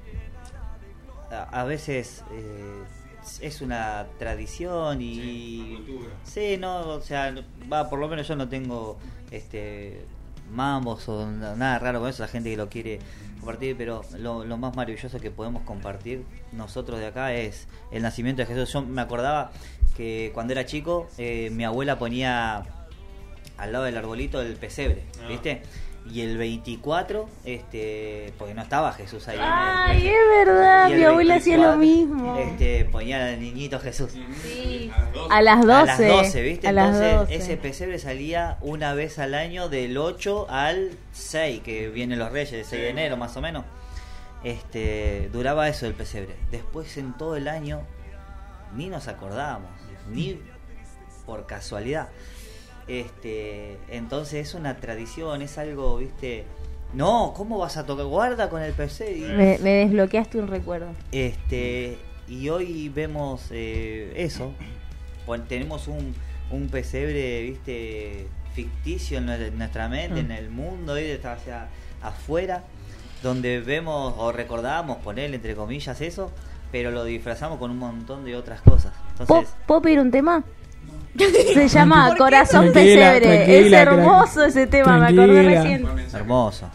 Speaker 3: a veces es una tradición y sí, no, o sea, por lo menos yo no tengo mambos o nada raro con eso, la gente que lo quiere compartir, pero lo más maravilloso que podemos compartir nosotros de acá es el nacimiento de Jesús. Yo me acordaba que cuando era chico, mi abuela ponía al lado del arbolito el pesebre, ¿viste? Y el 24, porque no estaba Jesús ahí.
Speaker 4: Ay, es verdad, mi abuela hacía lo mismo.
Speaker 3: Ponía al niñito Jesús.
Speaker 4: Sí. A las 12.
Speaker 3: A las 12, ¿viste? Entonces,
Speaker 4: 12.
Speaker 3: Ese pesebre salía una vez al año del 8 al 6, que vienen los Reyes, el 6 de enero más o menos. Duraba eso el pesebre. Después en todo el año ni nos acordábamos, ni por casualidad. Entonces es una tradición, es algo, ¿viste? No, ¿cómo vas a tocar? Guarda con el PC.
Speaker 4: Me desbloqueaste un recuerdo.
Speaker 3: Y hoy vemos eso. Tenemos un pesebre, ¿viste? Ficticio en nuestra mente, en el mundo, está hacia afuera, donde vemos o recordamos, ponerle entre comillas eso, pero lo disfrazamos con un montón de otras cosas. Entonces,
Speaker 4: ¿Puedo pedir un tema? Se llama Corazón Pesebre. Es hermoso ese tema, me acordé recién.
Speaker 3: Hermoso.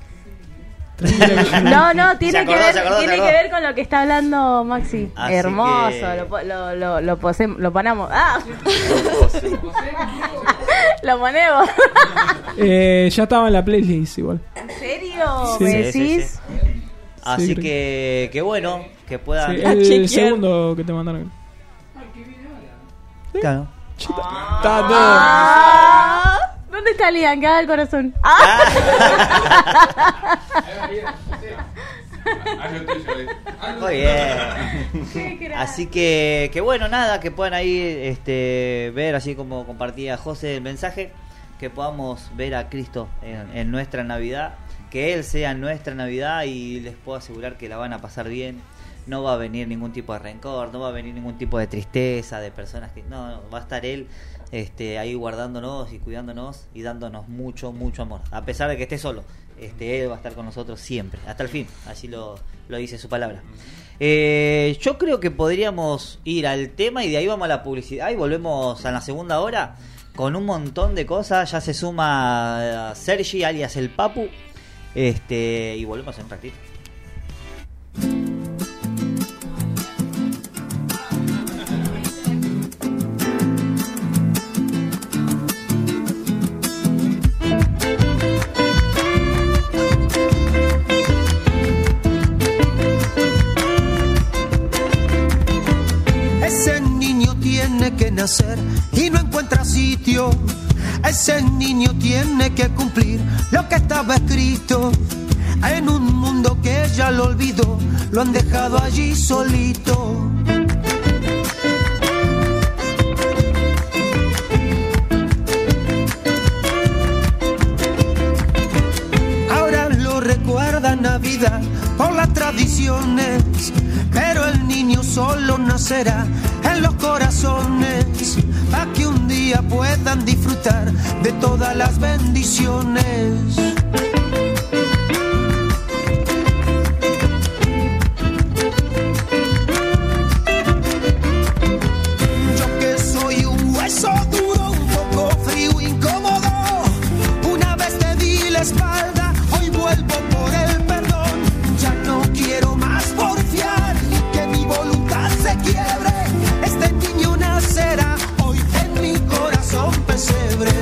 Speaker 4: No, tiene que ver con lo que está hablando Maxi. Así hermoso, que... lo ponemos. ¡Ah! Lo ponemos.
Speaker 5: Ya estaba en la playlist igual.
Speaker 4: ¿En serio? Sí. ¿Me decís?
Speaker 3: Sí. Así que bueno, que puedan
Speaker 5: el segundo que te mandaron.
Speaker 3: ¿Sí? Claro.
Speaker 4: ¿Dónde está Lian? Que haga el corazón.
Speaker 3: Muy bien. Así que bueno, nada, que puedan ahí ver, así como compartía José el mensaje, que podamos ver a Cristo en nuestra Navidad, que Él sea nuestra Navidad, y les puedo asegurar que la van a pasar bien, no va a venir ningún tipo de rencor, no va a venir ningún tipo de tristeza de personas que no, va a estar él ahí guardándonos y cuidándonos y dándonos mucho amor, a pesar de que esté solo. Él va a estar con nosotros siempre, hasta el fin, así lo dice su palabra. Yo creo que podríamos ir al tema y de ahí vamos a la publicidad y volvemos a la segunda hora con un montón de cosas. Ya se suma Sergi, alias el Papu, y volvemos en un ratito.
Speaker 10: Que nacer y no encuentra sitio. Ese niño tiene que cumplir lo que estaba escrito. En un mundo que ya lo olvidó, lo han dejado allí solito. Ahora lo recuerda Navidad por las tradiciones, pero el niño solo nacerá en los corazones, para que un día puedan disfrutar de todas las bendiciones. Yo que soy un hueso duro, un poco frío, incómodo, una vez te di la espalda, hoy vuelvo por el perdón. Ya no quiero más porfiar, que mi voluntad se quiebre. Este niño nacerá hoy en mi corazón pesebre.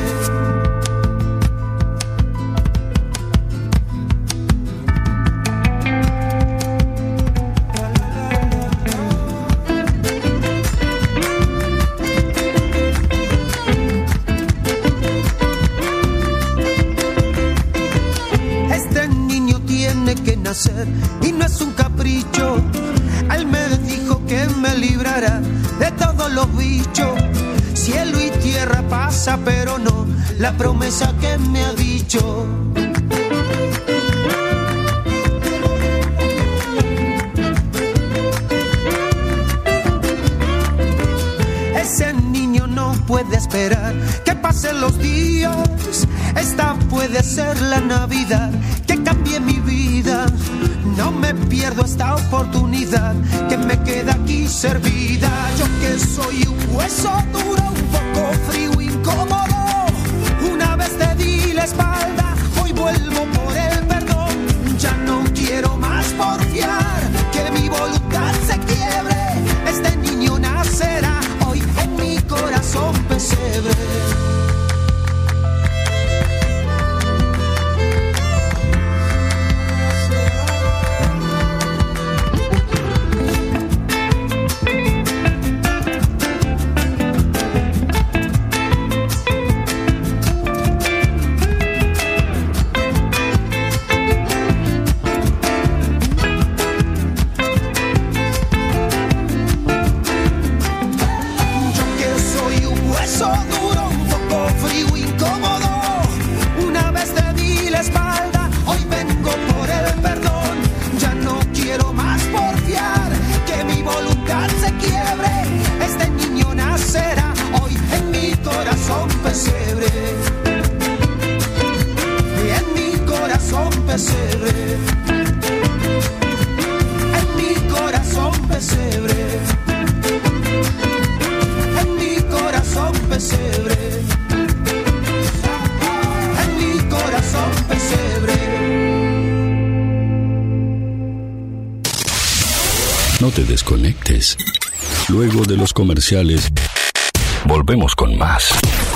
Speaker 10: Este niño tiene que nacer y no es un capricho. Él me dijo que me librará de todos los bichos. Cielo y tierra pasa, pero no la promesa que me ha dicho. Ese niño no puede esperar que pasen los días. Esta puede ser la Navidad que cambie mi vida. No me pierdo esta oportunidad que me queda aquí servida. Yo que soy un hueso duro, un poco frío, incómodo, una vez te di la espalda, hoy vuelvo por el perdón. Ya no quiero más porfiar, que mi voluntad se quiebre. Este niño nacerá hoy en mi corazón pesebre. Pesebre, en mi corazón pesebre, en mi corazón pesebre, en mi corazón pesebre.
Speaker 1: No te desconectes. Luego de los comerciales, volvemos con más.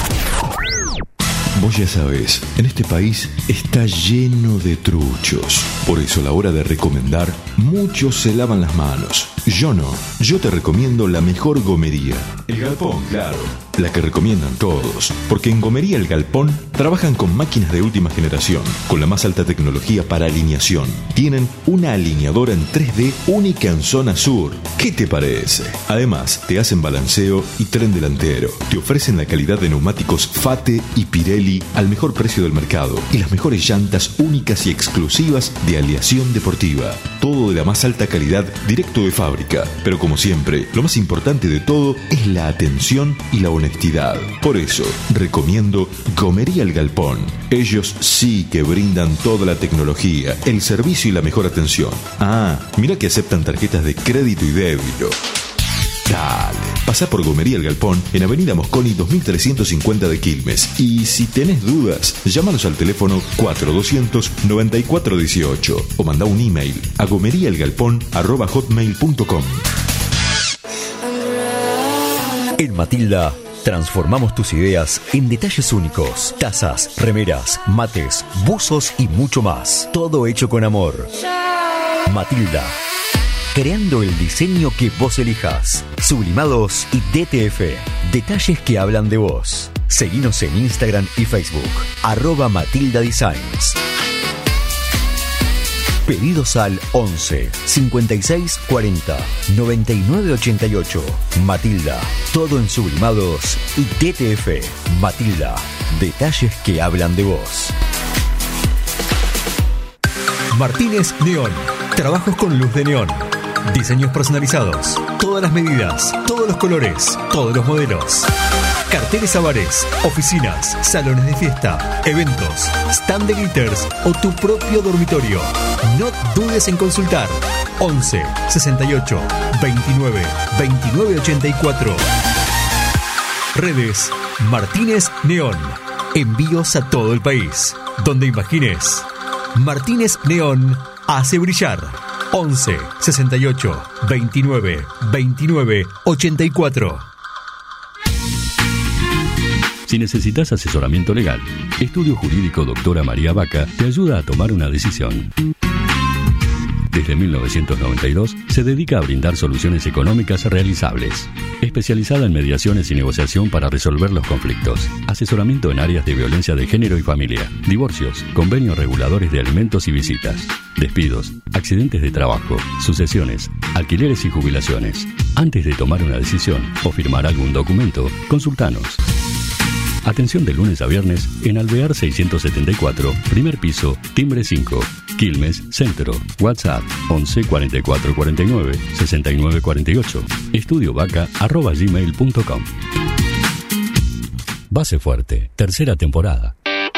Speaker 11: Vos ya sabés, en este país está lleno de truchos. Por eso a la hora de recomendar, muchos se lavan las manos. Yo no. Yo te recomiendo la mejor gomería. El Galpón, claro. la que recomiendan todos, porque en Gomería El Galpón trabajan con máquinas de última generación, con la más alta tecnología para alineación. Tienen una alineadora en 3D única en zona sur. ¿Qué te parece? Además, te hacen balanceo y tren delantero. Te ofrecen la calidad de neumáticos Fate y Pirelli al mejor precio del mercado y las mejores llantas únicas y exclusivas de aleación deportiva. Todo de la más alta calidad, directo de fábrica. Pero como siempre, lo más importante de todo es la atención y la honestidad. Por eso, recomiendo Gomería El Galpón. Ellos sí que brindan toda la tecnología, el servicio y la mejor atención. Ah, mira que aceptan tarjetas de crédito y débito. Dale, pasá por Gomería El Galpón en Avenida Mosconi 2350 de Quilmes. Y si tenés dudas, llámanos al teléfono 4200-9418 o mandá un email a gomeriaelgalpón@hotmail.com.
Speaker 1: En Matilda transformamos tus ideas en detalles únicos. Tazas, remeras, mates, buzos y mucho más. Todo hecho con amor. Matilda. Creando el diseño que vos elijas. Sublimados y DTF. Detalles que hablan de vos. Seguinos en Instagram y Facebook. @Matilda Designs. Pedidos al 11 56 40 99 88. Matilda. Todo en sublimados y DTF. Matilda. Detalles que hablan de vos. Martínez Neón. Trabajos con luz de neón. Diseños personalizados. Todas las medidas, todos los colores, todos los modelos. Carteles a bares, oficinas, salones de fiesta, eventos, stand de glitters o tu propio dormitorio. No dudes en consultar. 11 68 29 29 84. Redes Martínez Neón. Envíos a todo el país. Donde imagines. Martínez Neón hace brillar. 11 68 29 29 84. Si necesitas asesoramiento legal, Estudio Jurídico Doctora María Vaca te ayuda a tomar una decisión. Desde 1992 se dedica a brindar soluciones económicas realizables. Especializada en mediaciones y negociación para resolver los conflictos. Asesoramiento en áreas de violencia de género y familia. Divorcios, convenios reguladores de alimentos y visitas. Despidos, accidentes de trabajo, sucesiones, alquileres y jubilaciones. Antes de tomar una decisión o firmar algún documento, consultanos. Atención de lunes a viernes en Alvear 674, primer piso, timbre 5, Quilmes, Centro. WhatsApp 11 44 49 69 48. estudiovaca@gmail.com. Base Fuerte, tercera temporada.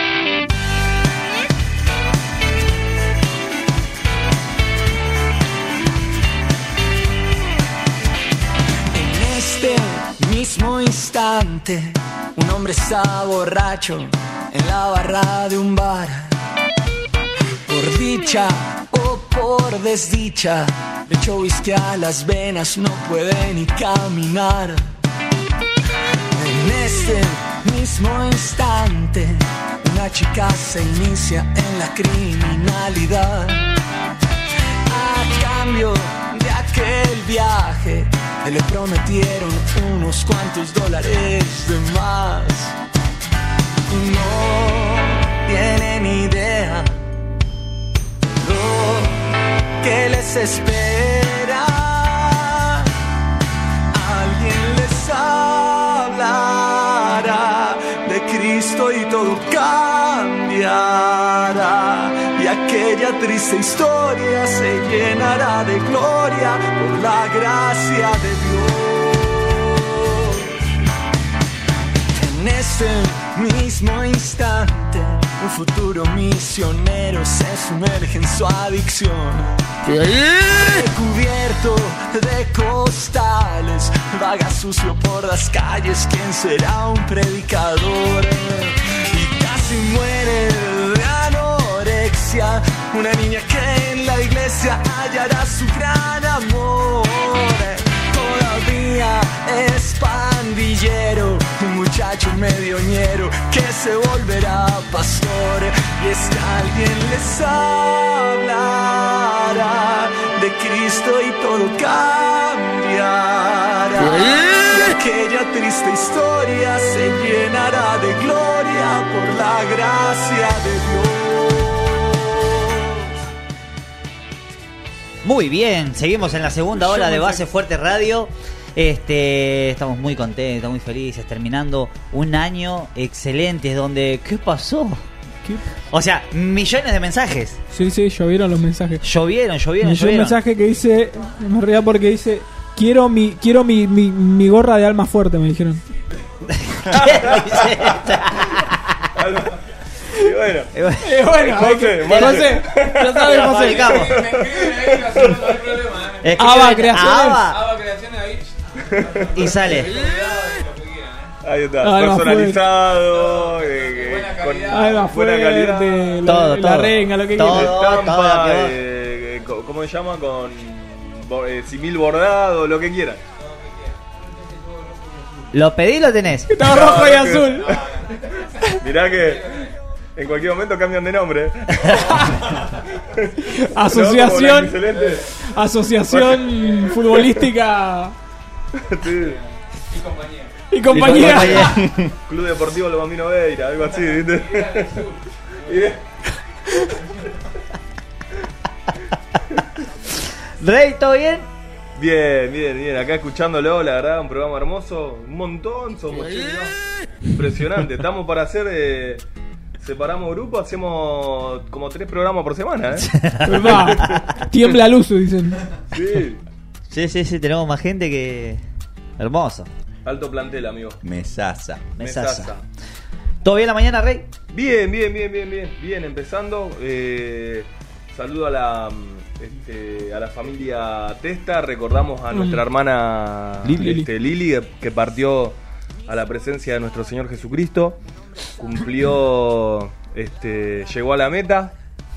Speaker 2: En este mismo instante, un hombre está borracho en la barra de un bar. Por dicha o por desdicha, le echó whisky a las venas, no puede ni caminar. En este mismo instante, una chica se inicia en la criminalidad. A cambio de aquel viaje, le prometieron unos cuantos dólares de más. No tienen idea lo que les espera. Alguien les hablará de Cristo y todo cambiará. Y aquella triste historia se llenará de gloria por la gracia de Dios. En ese mismo instante, un futuro misionero se sumerge en su adicción. Recubierto de costales, vaga sucio por las calles. ¿Quién será un predicador? Y casi muere de anorexia, una niña que en la iglesia hallará su gran amor. Todavía es pandillero, un muchacho medioñero que se volverá pastor. Y es que alguien les hablará de Cristo y todo cambiará. Y aquella triste historia se llenará de gloria por la gracia de Dios.
Speaker 3: Muy bien, seguimos en la segunda hora de Base Fuerte Radio. Estamos muy contentos, muy felices, terminando un año excelente donde... ¿Qué pasó? ¿Qué? O sea, millones de mensajes.
Speaker 5: Sí, llovieron los mensajes.
Speaker 3: Llovieron.
Speaker 5: Un mensaje que dice, me ría porque dice, quiero mi gorra de alma fuerte, me dijeron.
Speaker 9: Y bueno,
Speaker 5: José, ya sabes, José.
Speaker 3: Ava
Speaker 8: Creaciones ahí.
Speaker 3: Y sale.
Speaker 9: Ahí está, personalizado,
Speaker 5: con buena calidad,
Speaker 3: todo,
Speaker 5: la renga, lo que
Speaker 3: todo,
Speaker 5: quieras.
Speaker 9: Estampa, ¿cómo se llama? Con simil bordado, lo que quieras.
Speaker 3: Lo pedí, lo tenés.
Speaker 5: Está rojo y azul.
Speaker 9: Mirá que en cualquier momento cambian de nombre.
Speaker 5: Asociación futbolística.
Speaker 9: Sí.
Speaker 5: Y compañía.
Speaker 9: Club Deportivo Los Bambinos Beira, algo así, ¿viste?
Speaker 3: Rey, ¿todo bien?
Speaker 9: Bien. Acá escuchándolo, la verdad, un programa hermoso. Un montón, somos impresionante. Estamos para hacer... separamos grupos, hacemos como 3 programas por semana,
Speaker 5: Tiembla luz, dicen.
Speaker 3: Sí, tenemos más gente que... Hermoso.
Speaker 9: Alto plantel, amigo.
Speaker 3: Mesaza. ¿Todo bien la mañana, Rey?
Speaker 9: Bien, empezando. Saludo a la familia Testa. Recordamos a nuestra hermana Lili, que partió a la presencia de nuestro Señor Jesucristo. Cumplió, llegó a la meta.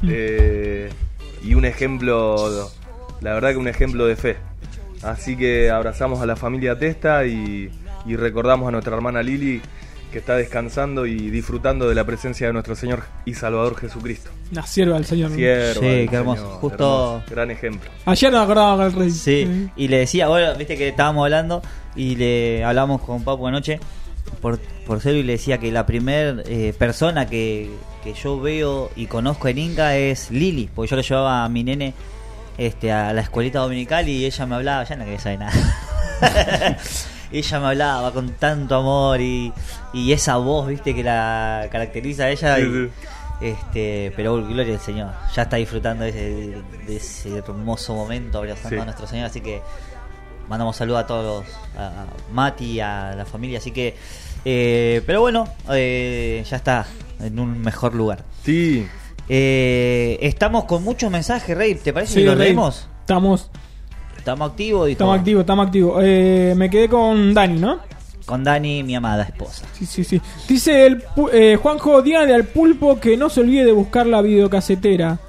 Speaker 9: Y un ejemplo, la verdad que un ejemplo de fe. Así que abrazamos a la familia Testa y recordamos a nuestra hermana Lili, que está descansando y disfrutando de la presencia de nuestro Señor y Salvador Jesucristo.
Speaker 5: La sierva del Señor.
Speaker 3: Sí, qué hermoso. Justo
Speaker 9: hermoso, gran ejemplo.
Speaker 5: Ayer nos acordábamos del Rey.
Speaker 3: Sí, y le decía, bueno, viste que estábamos hablando y le hablamos con Papu anoche por celu y le decía que la primer persona que yo veo y conozco en Inca es Lili, porque yo le llevaba a mi nene a la escuelita dominical y ella me hablaba, ya no quería saber nada. Ella me hablaba con tanto amor y esa voz, viste, que la caracteriza a ella. Sí. Pero gloria al Señor, ya está disfrutando de ese hermoso momento abrazando a nuestro Señor, así que mandamos saludos a todos, a Mati, a la familia, así que pero bueno, ya está en un mejor lugar.
Speaker 9: Sí.
Speaker 3: Estamos con muchos mensajes, Rey, ¿te parece que los leemos?
Speaker 5: Estamos
Speaker 3: activos.
Speaker 5: Estamos activos. Me quedé con Dani, ¿no?
Speaker 3: Con Dani, mi amada esposa.
Speaker 5: Sí. Dice Juanjo, díganle al Pulpo que no se olvide de buscar la videocasetera.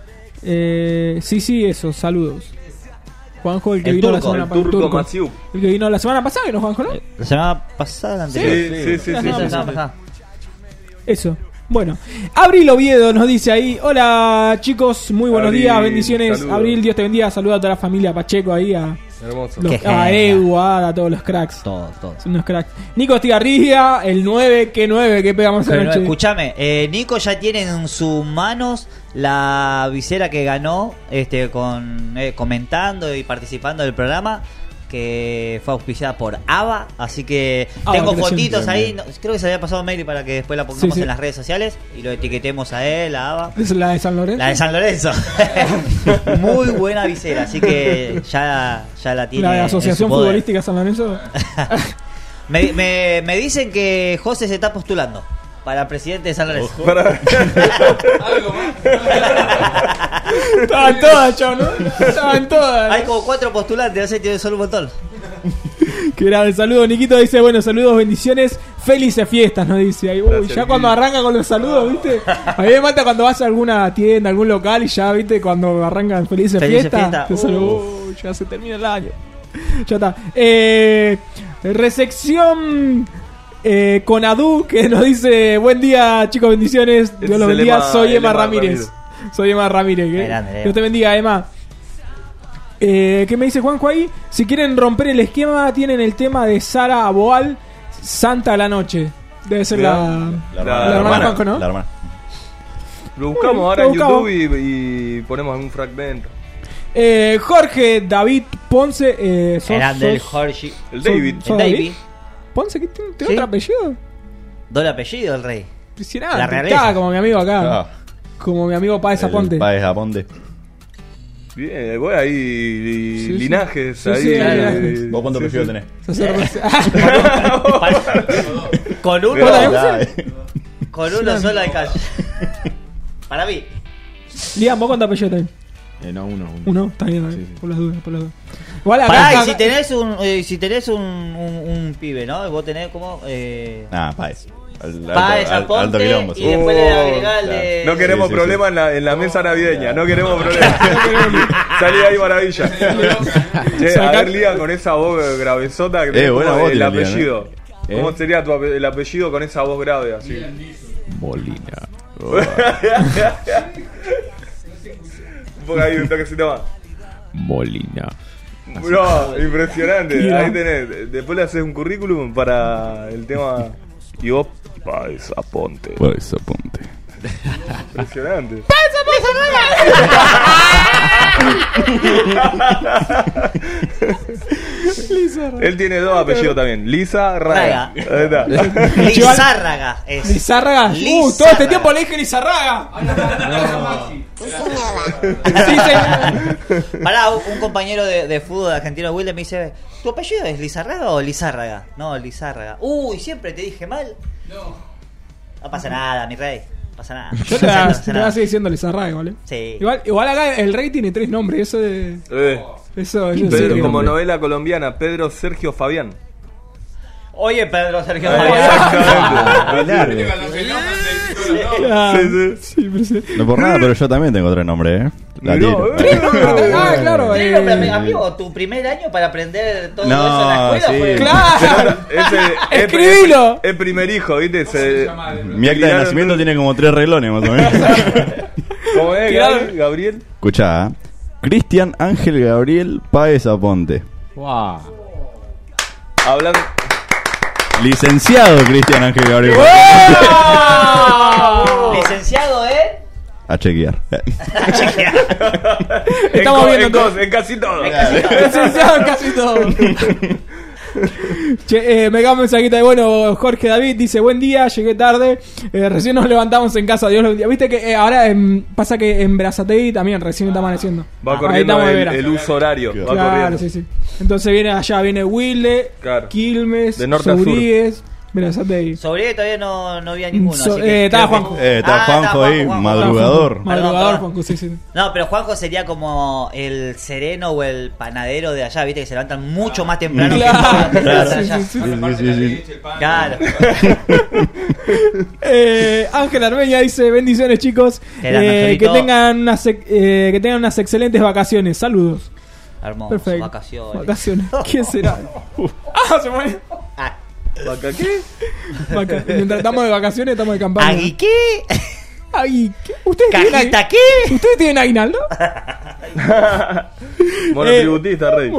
Speaker 5: Sí, eso, saludos. Juanjo, el que vino la semana pasada. El que vino la semana pasada, ¿no, Juanjo, no?
Speaker 3: La semana pasada, la anterior.
Speaker 9: Sí.
Speaker 3: La semana pasada.
Speaker 5: Eso. Bueno, Abril Oviedo nos dice ahí: hola chicos, muy buenos días, bendiciones. Saludos. Abril, Dios te bendiga, saluda a toda la familia Pacheco ahí, a Edu, a todos los cracks.
Speaker 3: Todos.
Speaker 5: Son unos cracks. Nico Estigarribia, el 9, que pegamos anoche.
Speaker 3: Escuchame, Nico ya tiene en sus manos la visera que ganó, comentando y participando del programa, que fue auspiciada por Ava, así que tengo fotitos ahí, creo que se había pasado mail para que después la pongamos en las redes sociales y lo etiquetemos a él, a Ava.
Speaker 5: ¿Es la de San Lorenzo?
Speaker 3: La de San Lorenzo. Muy buena visera, así que ya la tiene.
Speaker 5: ¿La de Asociación Futbolística San Lorenzo?
Speaker 3: me dicen que José se está postulando para presidente de San Lorenzo.
Speaker 8: Algo más.
Speaker 5: Estaban todas, chavo, ¿no? Estaban todas.
Speaker 3: Hay como 4 postulantes, no sé, tiene solo un botón.
Speaker 5: Qué grave, saludo. Niquito dice, bueno, saludos, bendiciones, felices fiestas, nos dice. Ahí, ya cuando arranca con los saludos, ¿viste? A mí me mata cuando vas a alguna tienda, algún local y ya, ¿viste? Cuando arrancan felices fiestas. Te saludo, ya se termina el año. Ya está. Recepción con Adu, que nos dice, buen día, chicos, bendiciones. Dios los bendiga. Soy Emma Ramírez. Soy Emma Ramírez. Dios te bendiga, Emma. ¿Qué me dice Juanjo ahí? Si quieren romper el esquema, tienen el tema de Sara Aboal, Santa a la Noche. Debe ser la hermana Juanjo, ¿no?
Speaker 12: La hermana. Lo buscamos ahora en YouTube y ponemos un fragmento.
Speaker 5: Jorge David Ponce.
Speaker 3: El Jorge.
Speaker 12: El David.
Speaker 3: El David.
Speaker 5: ¿Ponce? ¿Tiene otro apellido?
Speaker 3: Doble apellido el rey.
Speaker 5: La realeza. Como mi amigo acá. Como mi amigo Páez Aponte.
Speaker 9: Páez Aponte.
Speaker 12: Bien, voy ahí, linajes.
Speaker 5: Sí,
Speaker 12: ahí.
Speaker 5: sí, linajes.
Speaker 9: ¿Vos cuántos apellidos tenés?
Speaker 3: Con uno. Con uno solo de calle. Para mí.
Speaker 5: Liam, ¿vos cuántos apellidos tenés?
Speaker 7: No, uno.
Speaker 5: Uno, está bien,
Speaker 7: sí.
Speaker 5: por las dudas. Igual acá,
Speaker 3: pará, y si tenés un pibe, ¿no? Y vos tenés como...
Speaker 9: Páez.
Speaker 3: Páez, Aponte, y después le agregás el de...
Speaker 12: No queremos problemas en la mesa navideña. No queremos problemas. Salí ahí, maravilla. Che, a ver, Lía, con esa voz gravesota que tenés
Speaker 9: buena
Speaker 12: como
Speaker 9: voz
Speaker 12: el
Speaker 9: tiene
Speaker 12: apellido.
Speaker 9: Lía,
Speaker 12: ¿Cómo sería el apellido con esa voz grave así?
Speaker 7: Molina.
Speaker 12: Un poco ahí, un toquecito más.
Speaker 7: Molina.
Speaker 12: No, impresionante. Ahí tenés. Después le haces un currículum para el tema. Y vos, Páez Aponte.
Speaker 9: Páez Aponte.
Speaker 12: Impresionante. Él tiene dos apellidos también. Lizárraga.
Speaker 3: Lizárraga.
Speaker 5: Lizárraga. Todo este tiempo le dije Lizárraga.
Speaker 3: Pará, un compañero de fútbol argentino, Wilde, me dice: ¿tu apellido es Lizárraga o Lizárraga? No, Lizárraga. Uy, siempre te dije mal. No pasa nada, mi rey. No pasa nada.
Speaker 5: Yo te voy a seguir diciendo Lizárraga, ¿vale?
Speaker 3: Sí.
Speaker 5: Igual acá el rey tiene 3 nombres. Eso de. Eso
Speaker 12: Pedro, como novela colombiana, Pedro Sergio Fabián.
Speaker 3: Oye, Pedro Sergio
Speaker 9: No por nada, pero yo también tengo 3 nombres, ¿eh?
Speaker 5: Claro.
Speaker 3: Amigo, tu primer año para aprender todo eso en la escuela fue...
Speaker 5: ¡Claro!
Speaker 12: ¡Escribilo! Es primer hijo, ¿viste?
Speaker 9: Mi acta de nacimiento tiene como 3 reglones, más o menos.
Speaker 12: ¿Cómo es, Gabriel?
Speaker 9: Escuchá, Cristian Ángel Gabriel Páez Aponte.
Speaker 7: Wow.
Speaker 12: Hablando...
Speaker 9: Licenciado Cristian Ángel Gabriel.
Speaker 3: Licenciado,
Speaker 9: A chequear.
Speaker 5: Estamos viendo
Speaker 12: en casi todo.
Speaker 5: Licenciado en casi todo. Che, me cago un mensajito de bueno. Jorge David dice: buen día, llegué tarde. Recién nos levantamos en casa. Dios los bendiga. Viste que ahora pasa que en Berazategui también recién está amaneciendo.
Speaker 12: Va corriendo el uso horario.
Speaker 5: Claro, va corriendo. Sí. Entonces viene Wilde, Quilmes,
Speaker 12: de norte
Speaker 5: Sobríes, Berazategui.
Speaker 3: Sobríes todavía no había ninguno.
Speaker 5: Estaba Juanjo.
Speaker 9: Estaba Juanjo ahí, madrugador.
Speaker 5: Madrugador, Juanjo, sí.
Speaker 3: No, pero Juanjo sería como el sereno o el panadero de allá, viste que se levantan mucho más temprano.
Speaker 5: Claro. Ángel Armeña dice: bendiciones, chicos. Que tengan unas excelentes vacaciones. Saludos.
Speaker 3: Hermoso.
Speaker 5: Perfecto.
Speaker 3: Vacaciones.
Speaker 5: ¿Quién será? Se muere.
Speaker 12: ¿Vaca qué?
Speaker 5: Mientras estamos de vacaciones, estamos de campaña.
Speaker 3: ¿Agui qué?
Speaker 5: ¿Agui qué? ¿Ustedes
Speaker 3: ¿Cajita qué?
Speaker 5: ¿Ustedes tienen aguinaldo?
Speaker 12: Monotributista, rey.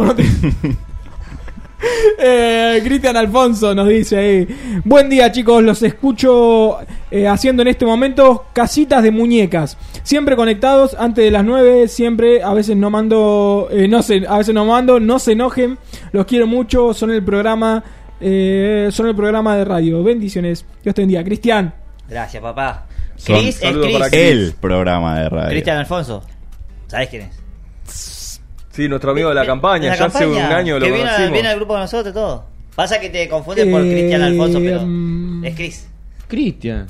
Speaker 5: Cristian Alfonso nos dice ahí: buen día, chicos, los escucho haciendo en este momento casitas de muñecas, siempre conectados antes de las 9, siempre, a veces no mando, no se enojen, los quiero mucho, son el programa de radio, bendiciones, Dios te bendiga. Cristian,
Speaker 3: gracias, papá.
Speaker 9: Chris es Chris. El programa de radio.
Speaker 3: Cristian Alfonso, ¿sabés quién es?
Speaker 12: Sí, nuestro amigo de la campaña, ya hace un año lo conocimos.
Speaker 3: Viene al grupo con nosotros todo. Pasa que te confunden por Cristian Alfonso, pero es Chris.
Speaker 7: Cristian.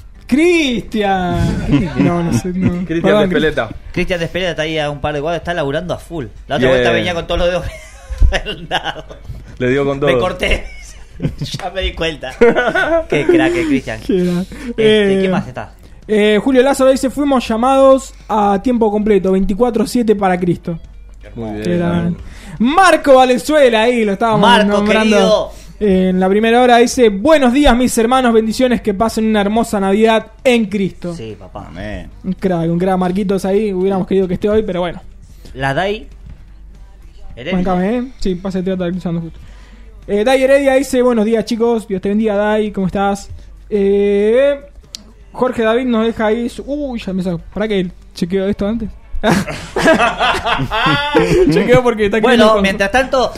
Speaker 5: No sé. No.
Speaker 12: Cristian de Espeleta.
Speaker 3: Cristian de Espeleta está ahí a un par de cuadros, está laburando a full. La otra vuelta venía con todos los dedos vendados.
Speaker 12: Le dio con todo.
Speaker 3: Me corté. Ya me di cuenta. Qué crack, Cristian. ¿Qué más está?
Speaker 5: Julio Lázaro dice: fuimos llamados a tiempo completo, 24/7 para Cristo.
Speaker 12: Muy bien.
Speaker 5: Marco Valenzuela, ahí lo estábamos nombrando. En la primera hora dice: buenos días, mis hermanos, bendiciones, que pasen una hermosa Navidad en Cristo.
Speaker 3: Sí, papá.
Speaker 9: Amén.
Speaker 5: Un crack Marquitos ahí. Hubiéramos querido que esté hoy, pero bueno.
Speaker 3: La DAI.
Speaker 5: Bancame, Sí, pase teatro cruzando justo. Dai Heredia dice, buenos días chicos, Dios te bendiga Dai, ¿cómo estás? Jorge David nos deja ahí ya me saco, ¿para qué chequeo esto antes? Chequeo porque está
Speaker 3: bueno, mientras tanto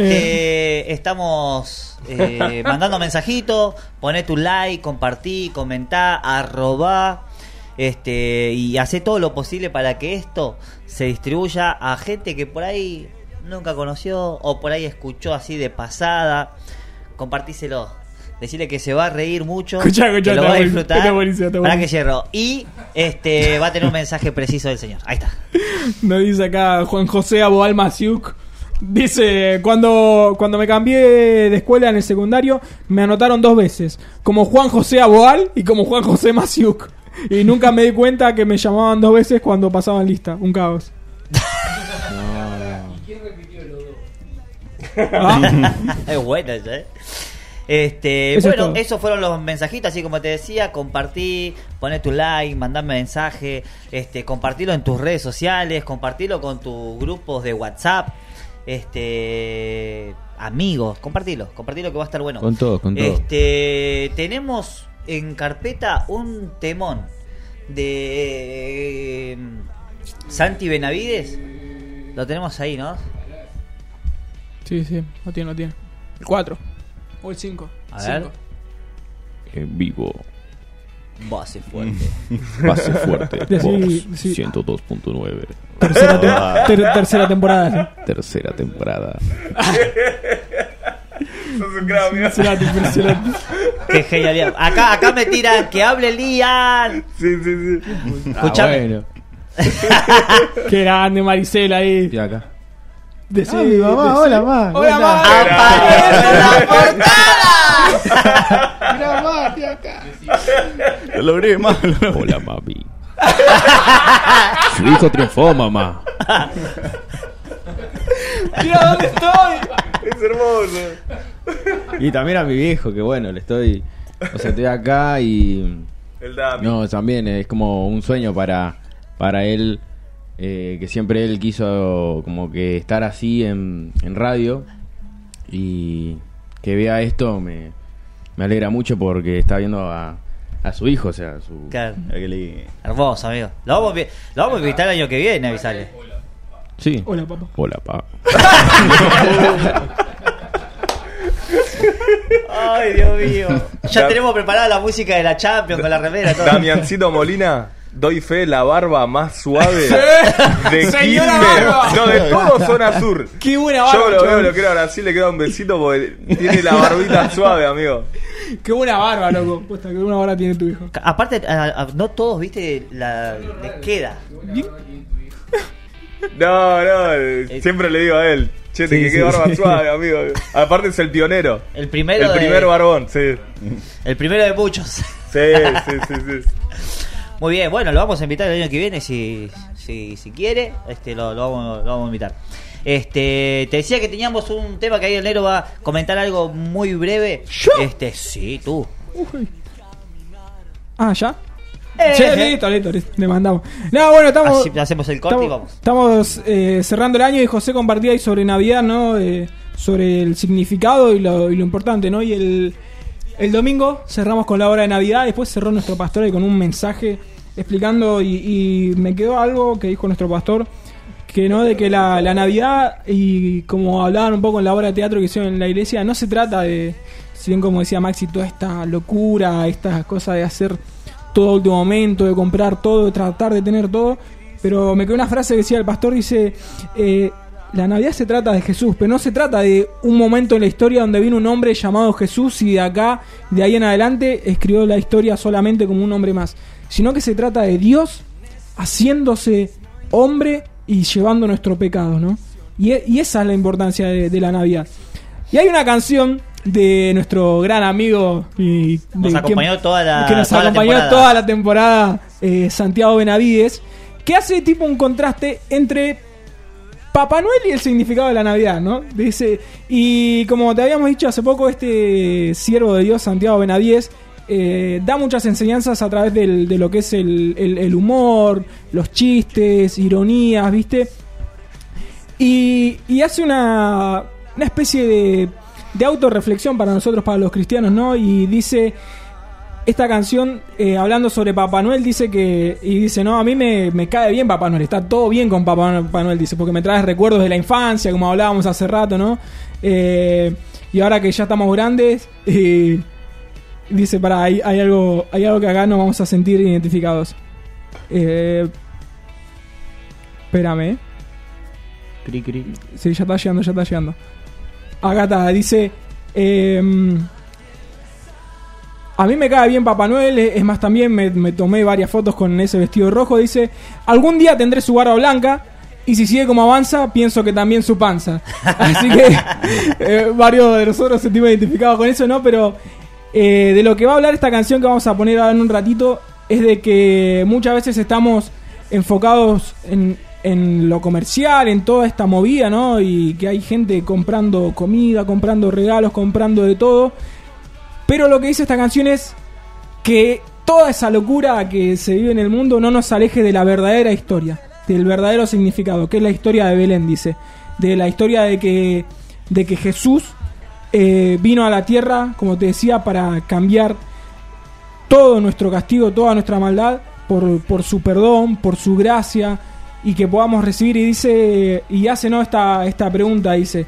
Speaker 3: estamos mandando mensajitos, poné tu like, compartí, comentá, arrobá y hacé todo lo posible para que esto se distribuya a gente que por ahí nunca conoció o por ahí escuchó así de pasada. Compartíselo, decirle que se va a reír mucho, que lo va a disfrutar. Para que cierro. Y va a tener un mensaje preciso del señor. Ahí está.
Speaker 5: Nos dice acá Juan José Aboal Maciuc. Dice, cuando me cambié de escuela en el secundario, me anotaron 2 veces, como Juan José Aboal y como Juan José Maciuc. Y nunca me di cuenta que me llamaban 2 veces cuando pasaban lista. Un caos.
Speaker 3: ¿Quién repitió los 2? Es bueno eso, bueno, esos fueron los mensajitos, así como te decía, compartí, poné tu like, mandame mensaje, compartilo en tus redes sociales, compartilo con tus grupos de WhatsApp, amigos, compartilo que va a estar bueno.
Speaker 7: Con todo.
Speaker 3: Tenemos en carpeta un temón de Santi Benavides. Lo tenemos ahí, ¿no?
Speaker 5: Sí, lo tiene. El 4 o el 5.
Speaker 3: A ver.
Speaker 7: En vivo.
Speaker 3: Base fuerte.
Speaker 7: Base fuerte.
Speaker 5: 102.9. Tercera temporada. ¿Sí?
Speaker 7: Tercera temporada.
Speaker 3: Impresionante. Qué genialidad. Acá me tiran que hable Lian.
Speaker 12: Sí.
Speaker 3: Escuchame.
Speaker 7: Bueno.
Speaker 5: Qué grande Maricela ahí.
Speaker 7: Y acá.
Speaker 5: Mi mamá, hola mamá.
Speaker 3: ¡Aparece la portada!
Speaker 5: Mira mamá, estoy acá.
Speaker 9: Lo logré, mamá.
Speaker 7: Hola mami. Su hijo triunfó, mamá.
Speaker 5: Mira dónde estoy.
Speaker 12: Es hermoso.
Speaker 7: Y también a mi viejo, que bueno, estoy acá y
Speaker 12: El Dami.
Speaker 7: no, también es como un sueño para él, que siempre él quiso como que estar así en radio, y que vea esto me alegra mucho porque está viendo a su hijo, o sea, su...
Speaker 3: Claro. Hermoso, amigo. Lo vamos a invitar el año que viene, avisale.
Speaker 7: Sí.
Speaker 5: Hola papá.
Speaker 7: Hola papá.
Speaker 3: Ay, Dios mío. Ya tenemos preparada la música de la Champions con la remera, todo.
Speaker 12: Damiancito Molina, doy fe, la barba más suave de Quilmes. No, de todo Zona Sur.
Speaker 5: Qué buena barba.
Speaker 12: Yo lo veo, lo quiero a Brasil, le queda un besito porque tiene la barbita suave, amigo.
Speaker 5: Qué buena barba, loco. Puesta, qué buena barba tiene tu hijo.
Speaker 3: Aparte, no todos, viste, les queda.
Speaker 12: No, siempre le digo a él. Che, que qué barba suave, amigo. Aparte es el pionero.
Speaker 3: El primer
Speaker 12: barbón, sí.
Speaker 3: El primero de muchos.
Speaker 12: Sí.
Speaker 3: Muy bien, bueno, lo vamos a invitar el año que viene si quiere, lo vamos a invitar. Te decía que teníamos un tema que ahí el negro va a comentar algo muy breve.
Speaker 5: ¿Yo?
Speaker 3: Sí, tú.
Speaker 5: ¿Ya? Listo, le mandamos. No, bueno, estamos.
Speaker 3: Así hacemos el corte y vamos.
Speaker 5: Estamos cerrando el año y José compartía ahí sobre Navidad, ¿no? Sobre el significado y lo importante, ¿no? Y el domingo cerramos con la hora de Navidad. Después cerró nuestro pastor ahí con un mensaje explicando. Y me quedó algo que dijo nuestro pastor: que no, de que la Navidad, y como hablaban un poco en la obra de teatro que hicieron en la iglesia, no se trata de, si bien como decía Maxi, toda esta locura, estas cosas de hacer todo a último momento, de comprar todo, de tratar de tener todo. Pero me quedó una frase que decía el pastor, dice: la Navidad se trata de Jesús, pero no se trata de un momento en la historia donde vino un hombre llamado Jesús y de ahí en adelante escribió la historia solamente como un hombre más, sino que se trata de Dios haciéndose hombre y llevando nuestro pecado, ¿no? Y esa es la importancia de la Navidad. Y hay una canción de nuestro gran amigo y
Speaker 3: nos acompañó toda
Speaker 5: la temporada, Santiago Benavides, que hace tipo un contraste entre Papá Noel y el significado de la Navidad, ¿no? Y como te habíamos dicho hace poco, este siervo de Dios, Santiago Benavides, da muchas enseñanzas a través de lo que es el humor, los chistes, ironías, ¿viste? Y hace una especie de autorreflexión para nosotros, para los cristianos, ¿no? Y dice, esta canción, hablando sobre Papá Noel, dice, no, a mí me cae bien Papá Noel, está todo bien con Papá Noel, dice, porque me trae recuerdos de la infancia, como hablábamos hace rato, ¿no? Y ahora que ya estamos grandes, dice, hay algo que acá nos vamos a sentir identificados. Espérame. Sí, ya está llegando. Acá está, dice, a mí me cae bien Papá Noel, es más, también me tomé varias fotos con ese vestido rojo. Dice, algún día tendré su barba blanca, y si sigue como avanza, pienso que también su panza. Así que varios de nosotros sentimos identificados con eso, ¿no? Pero de lo que va a hablar esta canción que vamos a poner ahora en un ratito es de que muchas veces estamos enfocados en lo comercial, en toda esta movida, ¿no? Y que hay gente comprando comida, comprando regalos, comprando de todo. Pero lo que dice esta canción es que toda esa locura que se vive en el mundo no nos aleje de la verdadera historia, del verdadero significado, que es la historia de Belén, dice. De la historia de que Jesús vino a la tierra, como te decía, para cambiar todo nuestro castigo, toda nuestra maldad, por su perdón, por su gracia, y que podamos recibir. Y dice, y hace, ¿no?, esta pregunta, dice,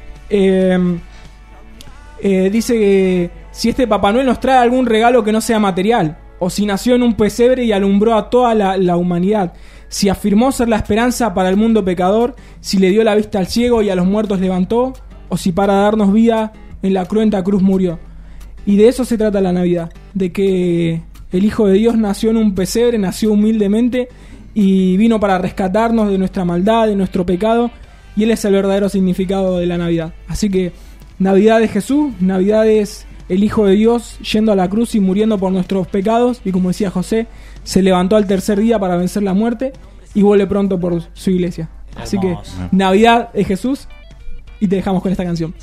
Speaker 5: dice que si este Papá Noel nos trae algún regalo que no sea material, o si nació en un pesebre y alumbró a toda la humanidad, si afirmó ser la esperanza para el mundo pecador, si le dio la vista al ciego y a los muertos levantó, o si para darnos vida en la cruenta cruz murió. Y de eso se trata la Navidad, de que el Hijo de Dios nació en un pesebre, nació humildemente y vino para rescatarnos de nuestra maldad, de nuestro pecado, y Él es el verdadero significado de la Navidad. Así que Navidad es Jesús, Navidad es el Hijo de Dios yendo a la cruz y muriendo por nuestros pecados, y como decía José, se levantó al tercer día para vencer la muerte y vuelve pronto por su iglesia. Así que Navidad es Jesús, y te dejamos con esta canción.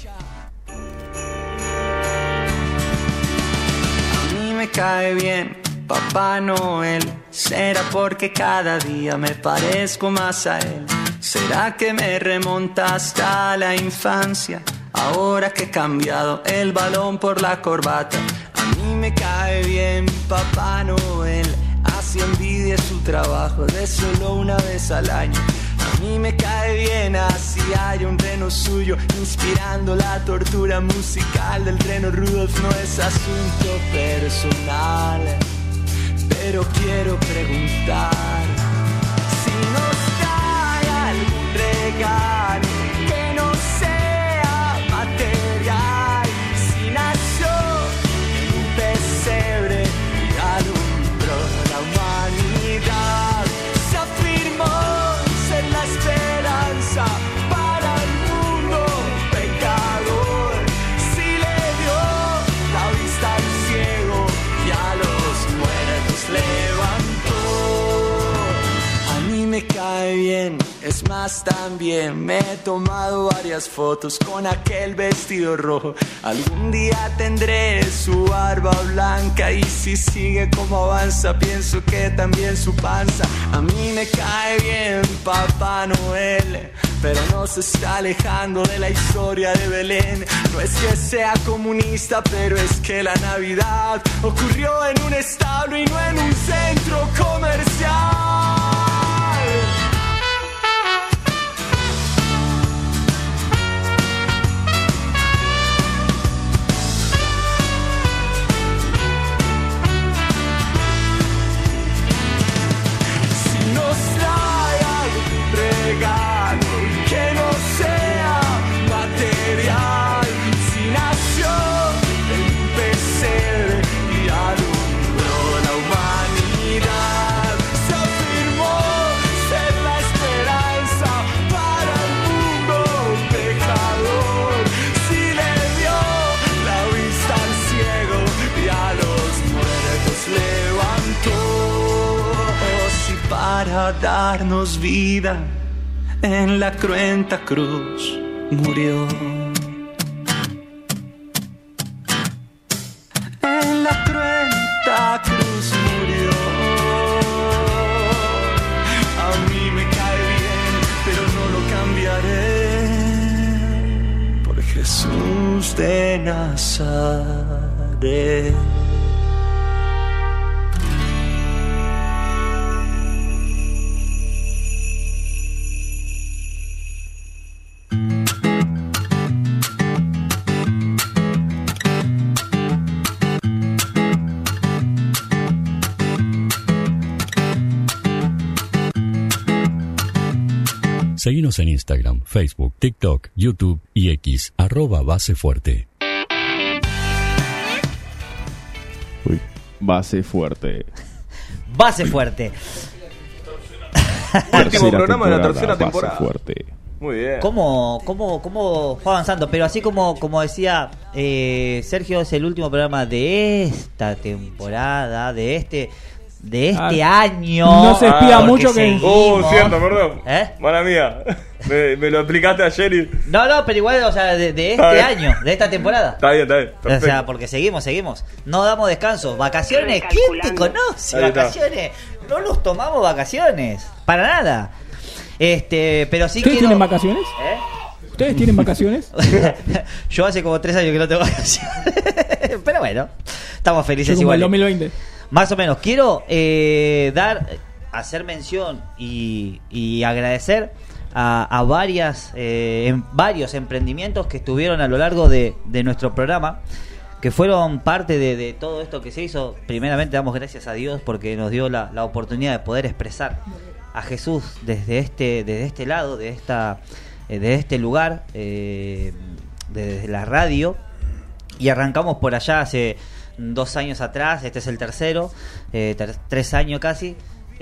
Speaker 2: A mí me cae bien Papá Noel, será porque cada día me parezco más a él. ¿Será que me remonta hasta la infancia? Ahora que he cambiado el balón por la corbata. A mí me cae bien Papá Noel, así envidia su trabajo de solo una vez al año. A mí me cae bien así hay un reno suyo inspirando la tortura musical del reno Rudolf. No es asunto personal, pero quiero preguntar si nos trae algún regalo que no sea material. Si nació en un pesebre y alumbró la humanidad, se afirmó ser la esperanza para el mundo pecador. Si le dio la vista al ciego y a los muertos levantó. A mí me cae bien, es más, también me he tomado varias fotos con aquel vestido rojo. Algún día tendré su barba blanca, y si sigue como avanza, pienso que también su panza. A mí me cae bien Papá Noel, pero no se está alejando de la historia de Belén. No es que sea comunista, pero es que la Navidad ocurrió en un establo y no en un centro comercial. Si nos trae algún regalo que no sea material, si nació en un pesebre y alumbró la humanidad, se afirmó ser la esperanza para el mundo pecador. Si le dio la vista al ciego y a los muertos levantó. Si para darnos vida en la cruenta cruz murió. En la cruenta cruz murió. A mí me cae bien, pero no lo cambiaré. de Nazaret.
Speaker 1: Seguinos en Instagram, Facebook, TikTok, YouTube y X, @basefuerte.
Speaker 7: Uy, base fuerte.
Speaker 3: Base fuerte.
Speaker 12: Último programa de la tercera temporada.
Speaker 7: Base fuerte.
Speaker 12: Muy bien.
Speaker 3: ¿Cómo fue avanzando? Pero así como decía Sergio, es el último programa de esta temporada, de este año.
Speaker 5: No se espía mucho que...
Speaker 12: cierto, perdón. Mala mía. Me lo explicaste ayer y...
Speaker 3: No, pero igual, o sea, de este año, de esta temporada.
Speaker 12: Está bien. Perfecto.
Speaker 3: O sea, porque seguimos. No damos descanso. Vacaciones, ¿quién te conoce? Vacaciones. No nos tomamos vacaciones. Para nada. Pero sí.
Speaker 5: ¿Ustedes tienen vacaciones? ¿Ustedes tienen vacaciones?
Speaker 3: Yo hace como 3 años que no tengo vacaciones. Pero bueno, estamos felices
Speaker 5: igual. El 2020.
Speaker 3: Más o menos. Quiero hacer mención y agradecer a varios emprendimientos que estuvieron a lo largo de nuestro programa, que fueron parte de todo esto que se hizo. Primeramente damos gracias a Dios porque nos dio la oportunidad de poder expresar a Jesús desde este lado, de este lugar, desde la radio, y arrancamos por allá hace 2 años atrás. Este es el tercero, 3 años casi.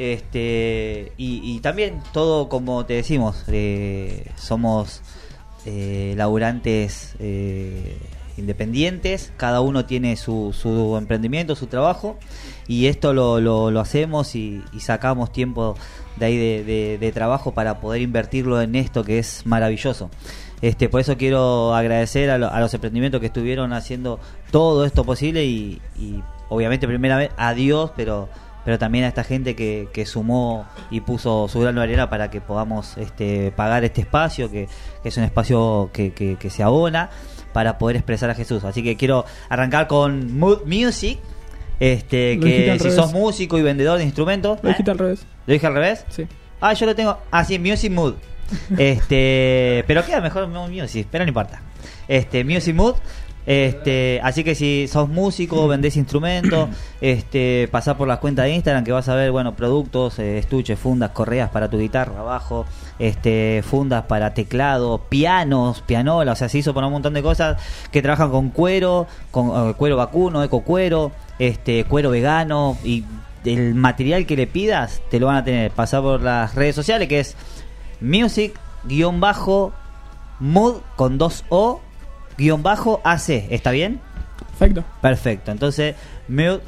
Speaker 3: Y también todo, como te decimos, somos laburantes independientes, cada uno tiene su emprendimiento, su trabajo, y esto lo hacemos y sacamos tiempo de ahí de trabajo para poder invertirlo en esto que es maravilloso. Por eso quiero agradecer a los emprendimientos que estuvieron haciendo todo esto posible y obviamente primeramente a Dios, pero también a esta gente que sumó y puso su grano de arena para que podamos pagar este espacio, que es un espacio que se abona para poder expresar a Jesús. Así que quiero arrancar con Mood Music, que si sos músico y vendedor de instrumentos...
Speaker 5: Lo dijiste al revés.
Speaker 3: ¿Lo dije al revés?
Speaker 5: Sí.
Speaker 3: Yo lo tengo así, Music Mood. Pero queda mejor Music, pero no importa. Music Mood. Así que si sos músico, vendés instrumentos, pasá por las cuentas de Instagram, que vas a ver, productos, estuches, fundas, correas para tu guitarra, bajo, fundas para teclado, pianos, pianola. O sea, se hizo por un montón de cosas que trabajan con cuero vacuno, ecocuero, cuero vegano, y el material que le pidas te lo van a tener. Pasá por las redes sociales, que es music_mood con 2O _AC, ¿está bien? Perfecto. Entonces, Mood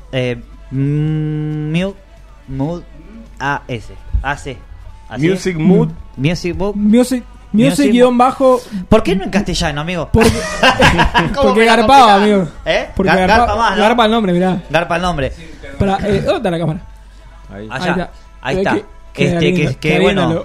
Speaker 3: AC.
Speaker 12: Music Mood.
Speaker 5: Music guión bajo.
Speaker 3: ¿Por qué no en castellano, amigo?
Speaker 5: Porque garpaba, amigo. Porque
Speaker 3: garpa más, ¿no?
Speaker 5: Garpa el nombre, mirá.
Speaker 3: Garpa el nombre.
Speaker 5: ¿Dónde está la cámara?
Speaker 3: Ahí está. Bueno.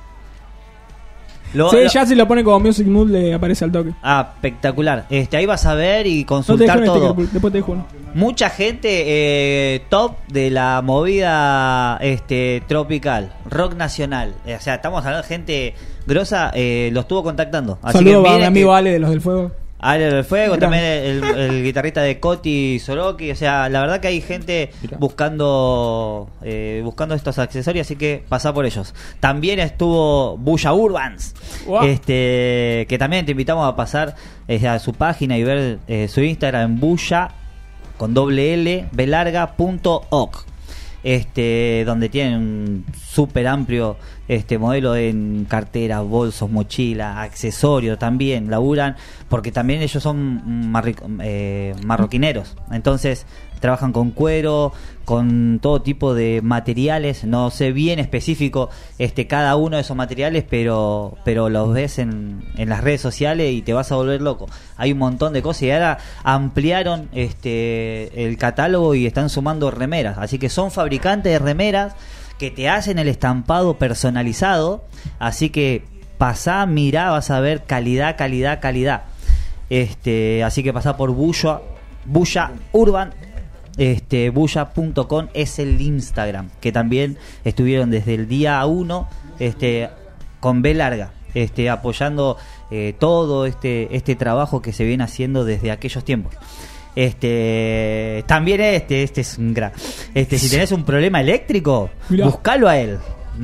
Speaker 5: Ya si lo pone como Music Mood le aparece al toque.
Speaker 3: Espectacular. Ahí vas a ver y consultar todo.
Speaker 5: Después te dejo uno.
Speaker 3: Mucha gente top de la movida tropical, rock nacional. O sea, estamos hablando de gente grosa, lo estuvo contactando.
Speaker 5: Saludos a mi amigo Ale de Los del Fuego.
Speaker 3: Ale del Fuego, también el guitarrista de Coti Soroki. O sea, la verdad que hay gente buscando estos accesorios, así que pasá por ellos. También estuvo Bulla Urbans, que también te invitamos a pasar a su página y ver su Instagram en bulla con @b_larga.oc. Donde tienen un súper amplio modelo en carteras, bolsos, mochilas, accesorios. También laburan, porque también ellos son marroquineros, entonces trabajan con cuero, con todo tipo de materiales. No sé bien específico cada uno de esos materiales, pero los ves en las redes sociales y te vas a volver loco. Hay un montón de cosas y ahora ampliaron el catálogo y están sumando remeras, así que son fabricantes de remeras que te hacen el estampado personalizado. Así que pasá, mirá, vas a ver calidad. Así que pasá por Bulla Urban. Bulla.com es el Instagram, que también estuvieron desde el día 1 con B larga, apoyando todo este trabajo que se viene haciendo desde aquellos tiempos. También es un gran. Si tenés un problema eléctrico, mirá, buscalo a él.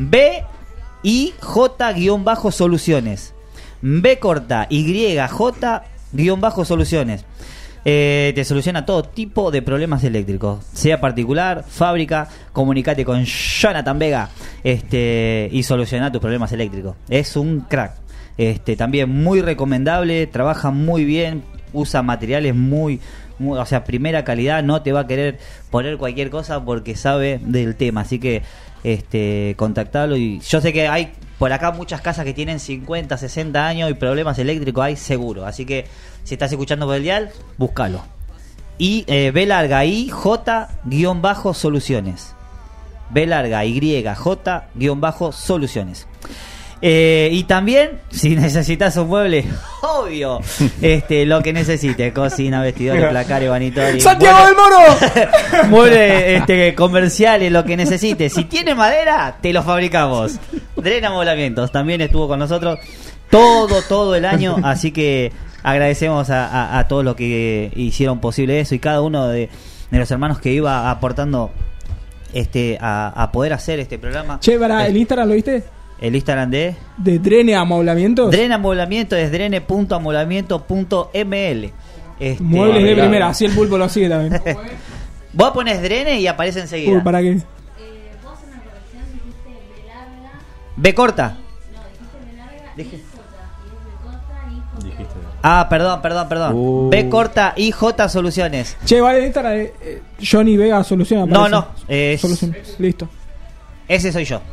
Speaker 3: BIJ-soluciones. B corta YJ-soluciones. Te soluciona todo tipo de problemas eléctricos, sea particular, fábrica. Comunicate con Jonathan Vega y soluciona tus problemas eléctricos. Es un crack. También muy recomendable, trabaja muy bien, usa materiales muy, o sea, primera calidad. No te va a querer poner cualquier cosa porque sabe del tema. Así que contactalo. Y yo sé que hay por acá muchas casas que tienen 50, 60 años y problemas eléctricos hay seguro. Así que si estás escuchando por el dial, búscalo. Y B larga YJ-soluciones. B larga YJ-soluciones. Y también, si necesitas un mueble, obvio, lo que necesites: cocina, vestidores, placares, vanitorios,
Speaker 5: ¡Santiago del Moro!
Speaker 3: muebles comerciales, lo que necesites. Si tiene madera, te lo fabricamos. Dren Amoblamientos también estuvo con nosotros todo el año, así que agradecemos a todos los que hicieron posible eso y cada uno de los hermanos que iba aportando a poder hacer este programa.
Speaker 5: Che, para el Instagram, ¿lo viste?
Speaker 3: El Instagram de
Speaker 5: Drene Amoblamientos.
Speaker 3: Drene Amoblamiento es drene.amoblamiento.ml.
Speaker 5: Muebles de primera, así el pulpo lo sigue también.
Speaker 3: Vos pones Drene y aparece enseguida.
Speaker 5: ¿Para qué?
Speaker 6: Vos en la corrección dijiste B larga.
Speaker 3: ¿B corta?
Speaker 6: No, dijiste B larga.
Speaker 3: Dije.
Speaker 6: Y J. Y es B corta y J.
Speaker 9: Dijiste.
Speaker 3: Ah, perdón. B corta y J Soluciones.
Speaker 5: Che, vale, esta era Johnny Vega Solución.
Speaker 3: No,
Speaker 5: Soluciones. Listo.
Speaker 3: Ese soy yo.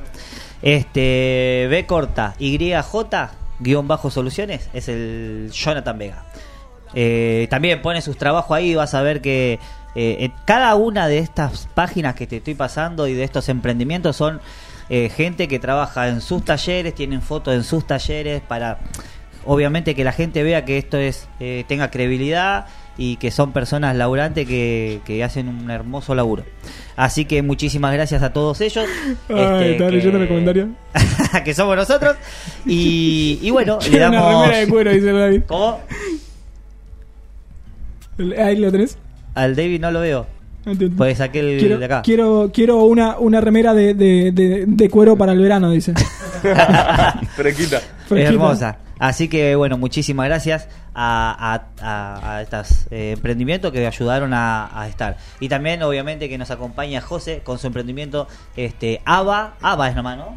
Speaker 3: B corta YJ-soluciones es el Jonathan Vega. También pone sus trabajos ahí. Vas a ver que cada una de estas páginas que te estoy pasando y de estos emprendimientos son gente que trabaja en sus talleres, tienen fotos en sus talleres para, obviamente, que la gente vea que esto tenga credibilidad y que son personas laburantes que hacen un hermoso laburo. Así que muchísimas gracias a todos ellos.
Speaker 5: Estaba leyendo el comentario.
Speaker 3: Que somos nosotros. Y bueno, le damos
Speaker 5: una remera de cuero, dice David.
Speaker 3: ¿Cómo?
Speaker 5: Ahí lo tenés.
Speaker 3: Al David no lo veo. Pues saqué el de acá.
Speaker 5: Quiero una remera de cuero para el verano, dice.
Speaker 12: Fresquita.
Speaker 3: Hermosa. Así que bueno, muchísimas gracias a estos emprendimientos que me ayudaron a estar. Y también obviamente que nos acompaña José con su emprendimiento ABA es nomás, ¿no?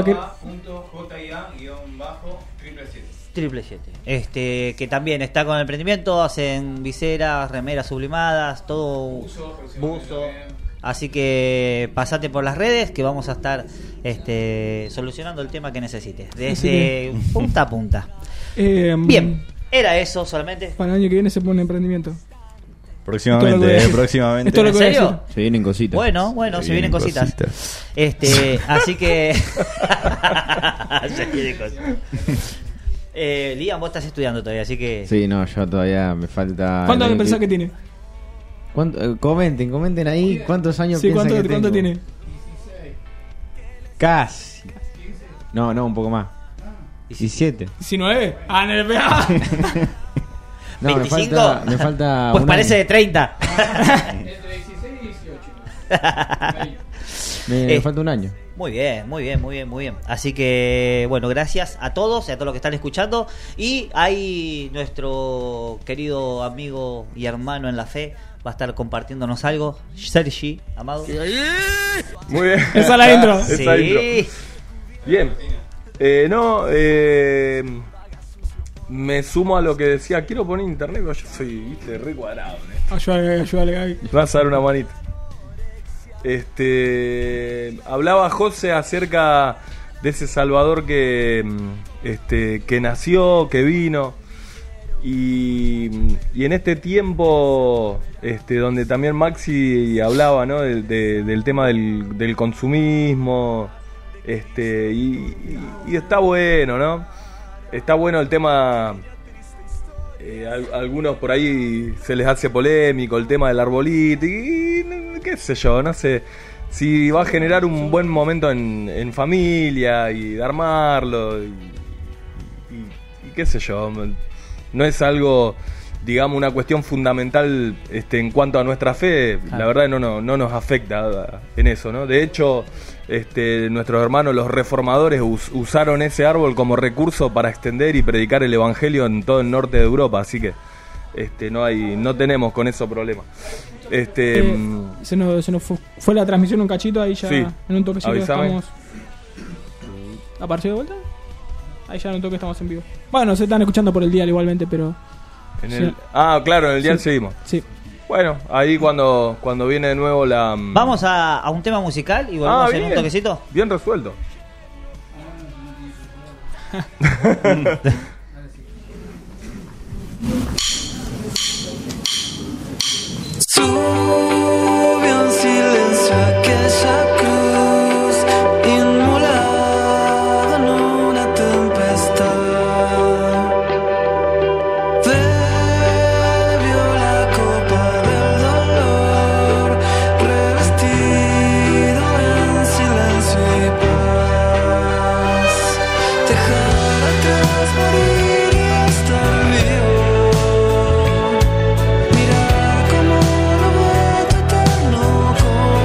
Speaker 3: ABA.JIA-777. Que también está con el emprendimiento, hacen viseras, remeras sublimadas, todo buzo. Así que pasate por las redes que vamos a estar solucionando el tema que necesites desde punta a punta. Bien, era eso solamente.
Speaker 5: Para el año que viene se pone emprendimiento.
Speaker 9: Próximamente.
Speaker 5: Esto es lo que
Speaker 3: ¿En serio?
Speaker 7: Se vienen cositas.
Speaker 3: Bueno, se vienen cositas. Así que se vienen cositas. Liam, vos estás estudiando todavía, así que
Speaker 7: sí, no, yo todavía me falta.
Speaker 5: ¿Cuántos años pensás que tiene?
Speaker 7: Comenten ahí cuántos años piensan que tengo.
Speaker 5: ¿Cuánto tiene? 16.
Speaker 7: Casi. No, un poco más. 17.
Speaker 5: 19. Ah, no le pegaba.
Speaker 7: No,
Speaker 3: 25.
Speaker 7: Me falta
Speaker 3: pues parece de 30.
Speaker 5: Entre 16 y 18.
Speaker 7: Me falta un año.
Speaker 3: Muy bien. Así que, bueno, gracias a todos y a todos los que están escuchando. Y ahí nuestro querido amigo y hermano en la fe va a estar compartiéndonos algo. Sergi, Amado.
Speaker 12: Muy bien.
Speaker 5: Esa es la intro.
Speaker 3: Sí.
Speaker 12: Bien. Me sumo a lo que decía. Quiero poner internet, pero yo soy re cuadrado.
Speaker 5: Ayúdale, Gaby.
Speaker 12: Me vas a dar una manita. Hablaba José acerca de ese Salvador que nació, que vino. Y en este tiempo donde también Maxi hablaba, ¿no? del tema del consumismo, y está bueno, ¿no? Está bueno el tema algunos por ahí se les hace polémico el tema del arbolito y qué sé yo, no sé si va a generar un buen momento en familia y de armarlo y qué sé yo, no es algo, digamos, una cuestión fundamental en cuanto a nuestra fe. La verdad no nos afecta en eso, ¿no? De hecho, nuestros hermanos los reformadores usaron ese árbol como recurso para extender y predicar el evangelio en todo el norte de Europa, así que no tenemos con eso problema.
Speaker 5: Se nos fue la transmisión un cachito ahí ya,
Speaker 12: sí,
Speaker 5: en un toquecito
Speaker 12: avísame.
Speaker 5: estamos. ¿Apareció de vuelta? Ahí ya en un toque estamos en vivo. Bueno, se están escuchando por el dial igualmente, pero
Speaker 12: claro, en el dial seguimos.
Speaker 5: Sí.
Speaker 12: Bueno, ahí cuando viene de nuevo la...
Speaker 3: Vamos a un tema musical y volvemos en un toquecito.
Speaker 12: Bien resuelto.
Speaker 2: Sube en silencio aquella cruz inmolada en una tempestad. Bebió la copa del dolor, revestido en silencio y paz. Dejar atrás morir y estar vivo. Mirar como lo eterno.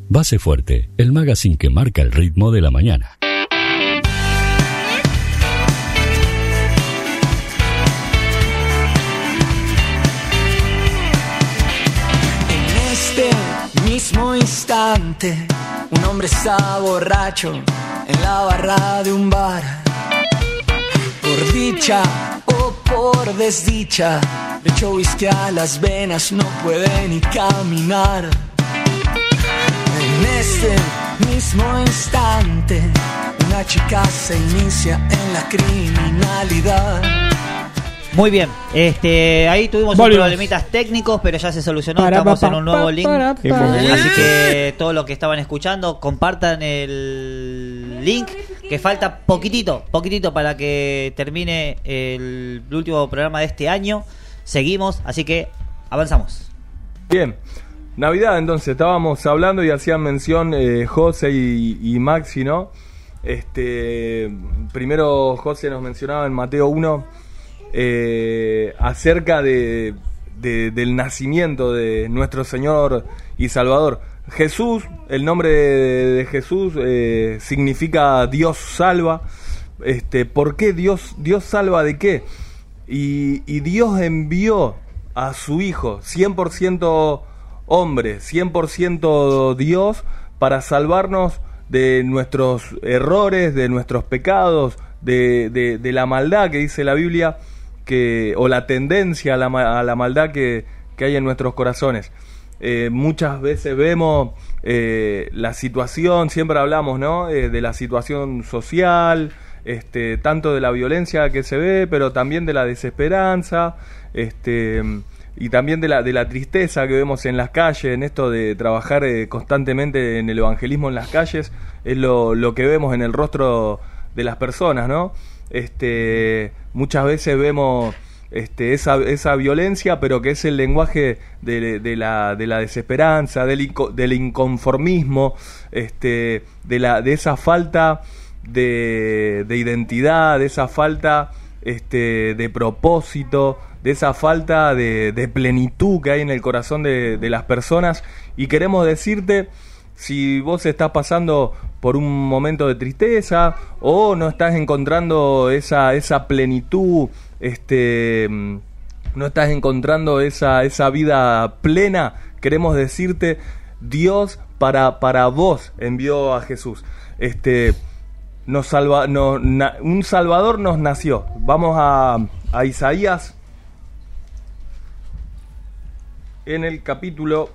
Speaker 1: Base Fuerte, el magazine que marca el ritmo de la mañana.
Speaker 2: En este mismo instante, un hombre está borracho en la barra de un bar. Por dicha o por desdicha, le echó whisky a las venas, no puede ni caminar. En este mismo instante, una chica se inicia en la criminalidad.
Speaker 3: Muy bien, ahí tuvimos unos problemitas técnicos, pero ya se solucionó. Estamos en un nuevo link. Así que todos los que estaban escuchando, compartan el link, que falta poquitito para que termine el último programa de este año. Seguimos, así que avanzamos.
Speaker 12: Bien, Navidad entonces, estábamos hablando y hacían mención José y Maxi, ¿no? Primero José nos mencionaba en Mateo 1 acerca del nacimiento de nuestro Señor y Salvador. Jesús, el nombre de Jesús significa Dios salva. ¿Por qué Dios salva de qué? Y Dios envió a su Hijo 100% hombre, 100% Dios, para salvarnos de nuestros errores, de nuestros pecados, de la maldad que dice la Biblia, o la tendencia a la maldad que hay en nuestros corazones. Muchas veces vemos la situación, siempre hablamos, ¿no? De la situación social, tanto de la violencia que se ve, pero también de la desesperanza, y también de la tristeza que vemos en las calles, en esto de trabajar constantemente en el evangelismo en las calles, es lo que vemos en el rostro de las personas, ¿no? Muchas veces vemos esa violencia, pero que es el lenguaje de la desesperanza, del inconformismo, de esa falta de identidad, de esa falta de propósito, de esa falta de plenitud que hay en el corazón de las personas. Y queremos decirte, si vos estás pasando por un momento de tristeza o no estás encontrando esa plenitud, no estás encontrando esa vida plena, queremos decirte, Dios para vos envió a Jesús. Un Salvador nos nació. Vamos a Isaías, en el capítulo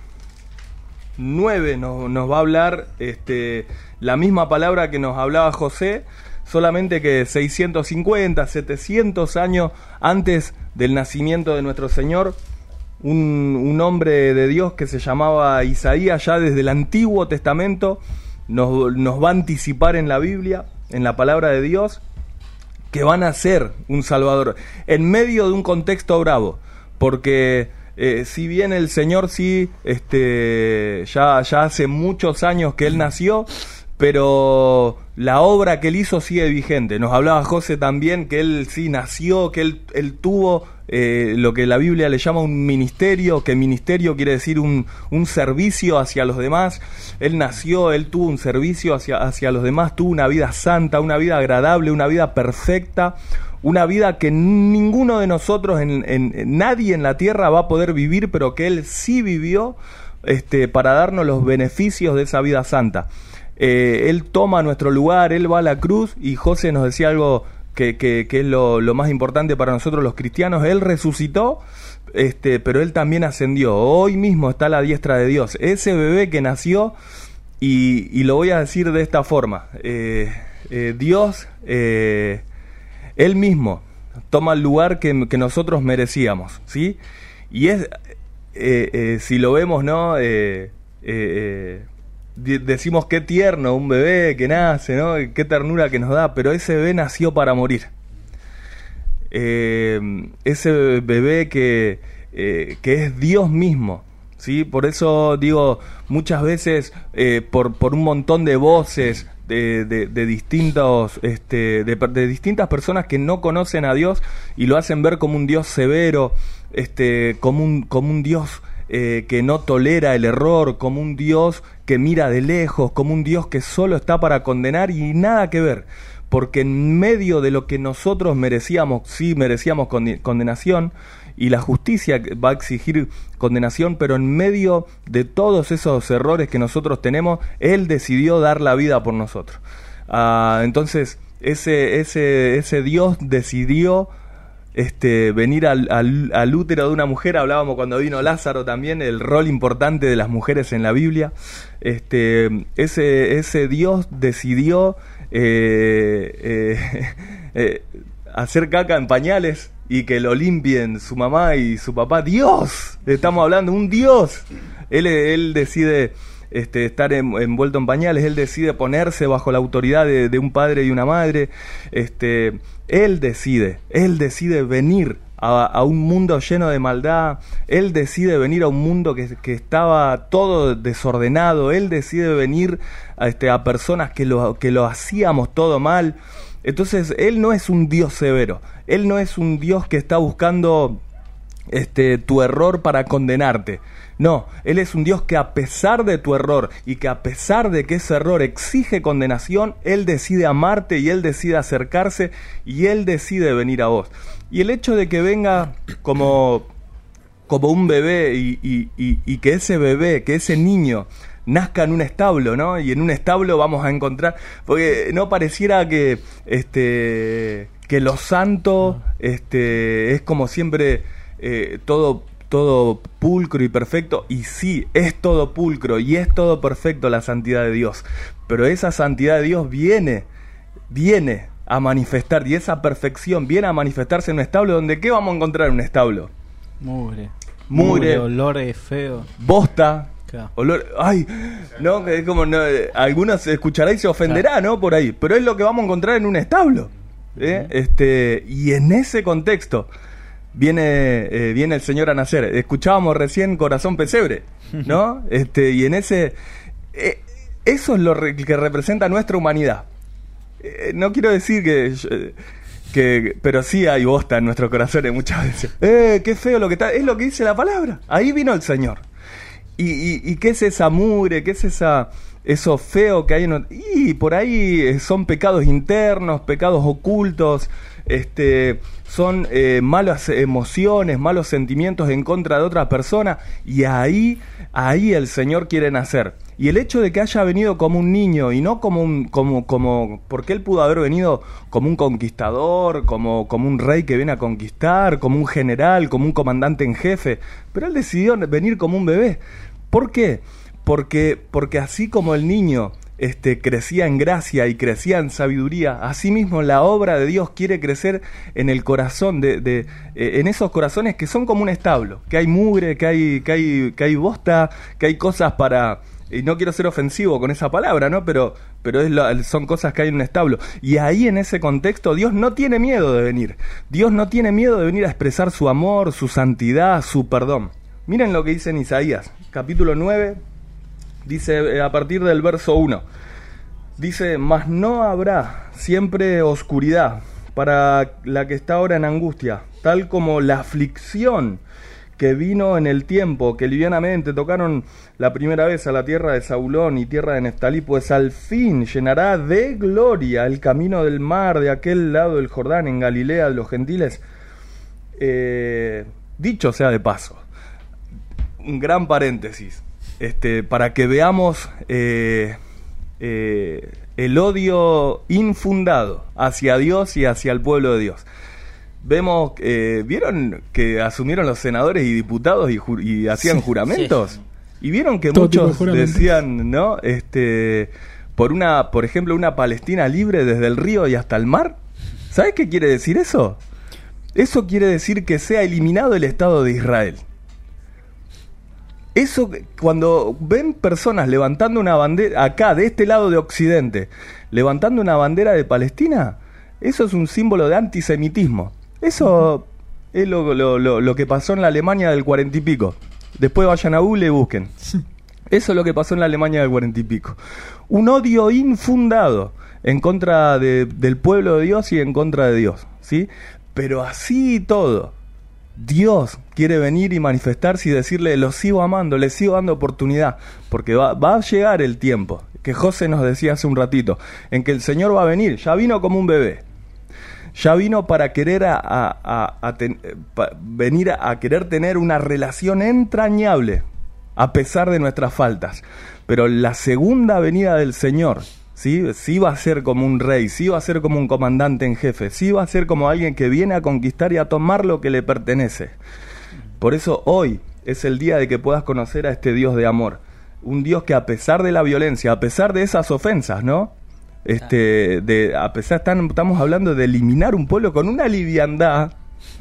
Speaker 12: 9 nos va a hablar la misma palabra que nos hablaba José, solamente que 650, 700 años antes del nacimiento de nuestro Señor, un hombre de Dios que se llamaba Isaías, ya desde el Antiguo Testamento nos va a anticipar en la Biblia, en la palabra de Dios, que van a ser un Salvador en medio de un contexto bravo, porque si bien el Señor ya hace muchos años que Él nació, pero la obra que Él hizo sigue vigente. Nos hablaba José también que Él sí nació, que Él tuvo lo que la Biblia le llama un ministerio, que ministerio quiere decir un servicio hacia los demás. Él nació, Él tuvo un servicio hacia los demás, tuvo una vida santa, una vida agradable, una vida perfecta, una vida que ninguno de nosotros, nadie en la tierra va a poder vivir, pero que Él sí vivió para darnos los beneficios de esa vida santa. Él toma nuestro lugar, Él va a la cruz, y José nos decía algo que es lo más importante para nosotros los cristianos. Él resucitó, pero Él también ascendió. Hoy mismo está a la diestra de Dios. Ese bebé que nació, y lo voy a decir de esta forma, Dios, Él mismo toma el lugar que nosotros merecíamos, ¿sí? Y es, si lo vemos, ¿no? Decimos qué tierno un bebé que nace, ¿no? Qué ternura que nos da, pero ese bebé nació para morir. Ese bebé que es Dios mismo, ¿sí? Por eso digo, muchas veces por un montón de voces de distintas personas que no conocen a Dios y lo hacen ver como un Dios severo, como un Dios que no tolera el error, como un Dios que mira de lejos, como un Dios que solo está para condenar y nada que ver. Porque en medio de lo que nosotros merecíamos, sí merecíamos condenación, y la justicia va a exigir condenación, pero en medio de todos esos errores que nosotros tenemos, Él decidió dar la vida por nosotros. Entonces, ese Dios decidió venir al útero de una mujer. Hablábamos cuando vino Lázaro también, el rol importante de las mujeres en la Biblia. Ese Dios decidió hacer caca en pañales y que lo limpien su mamá y su papá. ¡Dios! Estamos hablando, un Dios. Él decide estar envuelto en pañales, Él decide ponerse bajo la autoridad de un padre y una madre. Él decide venir a un mundo lleno de maldad. Él decide venir a un mundo que estaba todo desordenado. Él decide venir a personas que lo hacíamos todo mal. Entonces, Él no es un Dios severo. Él no es un Dios que está buscando tu error para condenarte. No, Él es un Dios que a pesar de tu error y que a pesar de que ese error exige condenación, Él decide amarte y Él decide acercarse y Él decide venir a vos. Y el hecho de que venga como un bebé y que ese bebé, que ese niño nazca en un establo, ¿no? Y en un establo vamos a encontrar, porque no pareciera que lo santo es como siempre todo pulcro y perfecto, y sí, es todo pulcro y es todo perfecto la santidad de Dios, pero esa santidad de Dios viene a manifestar, y esa perfección viene a manifestarse en un establo, donde ¿qué vamos a encontrar en un establo? Mugre,
Speaker 5: olor feo,
Speaker 12: bosta, olor, ay, no, es como, no, algunos escucharán y se ofenderá, ¿no? Por ahí, pero es lo que vamos a encontrar en un establo, y en ese contexto viene el Señor a nacer. Escuchábamos recién Corazón Pesebre, ¿no? Y en ese eso es lo que representa nuestra humanidad. No quiero decir que pero sí hay bosta en nuestros corazones muchas veces. Qué feo lo que está, es lo que dice la palabra. Ahí vino el Señor. ¿Y qué es esa mugre? ¿Qué es eso feo que hay y por ahí son pecados internos, pecados ocultos, son malas emociones, malos sentimientos en contra de otra persona, y ahí el Señor quiere nacer. Y el hecho de que haya venido como un niño y no como porque Él pudo haber venido como un conquistador, como un rey que viene a conquistar, como un general, como un comandante en jefe, pero Él decidió venir como un bebé. ¿Por qué? Porque así como el niño crecía en gracia y crecía en sabiduría, asimismo la obra de Dios quiere crecer en el corazón, en esos corazones que son como un establo, que hay mugre, que hay bosta, que hay cosas para... Y no quiero ser ofensivo con esa palabra, ¿no? Pero son cosas que hay en un establo. Y ahí en ese contexto Dios no tiene miedo de venir. Dios no tiene miedo de venir a expresar su amor, su santidad, su perdón. Miren lo que dice en Isaías, capítulo 9, dice a partir del verso 1. Dice, mas no habrá siempre oscuridad para la que está ahora en angustia, tal como la aflicción que vino en el tiempo que livianamente tocaron la primera vez a la tierra de Zabulón y tierra de Neftalí, pues al fin llenará de gloria el camino del mar de aquel lado del Jordán, en Galilea de los gentiles. Dicho sea de paso, un gran paréntesis, para que veamos el odio infundado hacia Dios y hacia el pueblo de Dios. Vemos, ¿vieron que asumieron los senadores y diputados y hacían juramentos? Sí. Y vieron que muchos decían, ¿no? Por ejemplo, una Palestina libre desde el río y hasta el mar. ¿Sabes qué quiere decir eso? Eso quiere decir que sea eliminado el Estado de Israel. Eso, cuando ven personas levantando una bandera, acá, de este lado de Occidente, levantando una bandera de Palestina, eso es un símbolo de antisemitismo. Eso es lo que pasó en la Alemania del 40 y pico. Después vayan a Google y busquen. Eso es lo que pasó en la Alemania del 40 y pico. Un odio infundado en contra del pueblo de Dios y en contra de Dios, ¿sí? Pero así y todo, Dios quiere venir y manifestarse y decirle, lo sigo amando, le sigo dando oportunidad, porque va a llegar el tiempo, que José nos decía hace un ratito, en que el Señor va a venir. Ya vino como un bebé, ya vino para querer venir a querer tener una relación entrañable, a pesar de nuestras faltas. Pero la segunda venida del Señor, sí va a ser como un rey, sí va a ser como un comandante en jefe, sí va a ser como alguien que viene a conquistar y a tomar lo que le pertenece. Por eso hoy es el día de que puedas conocer a este Dios de amor, un Dios que, a pesar de la violencia, a pesar de esas ofensas, ¿no? Estamos hablando de eliminar un pueblo con una liviandad,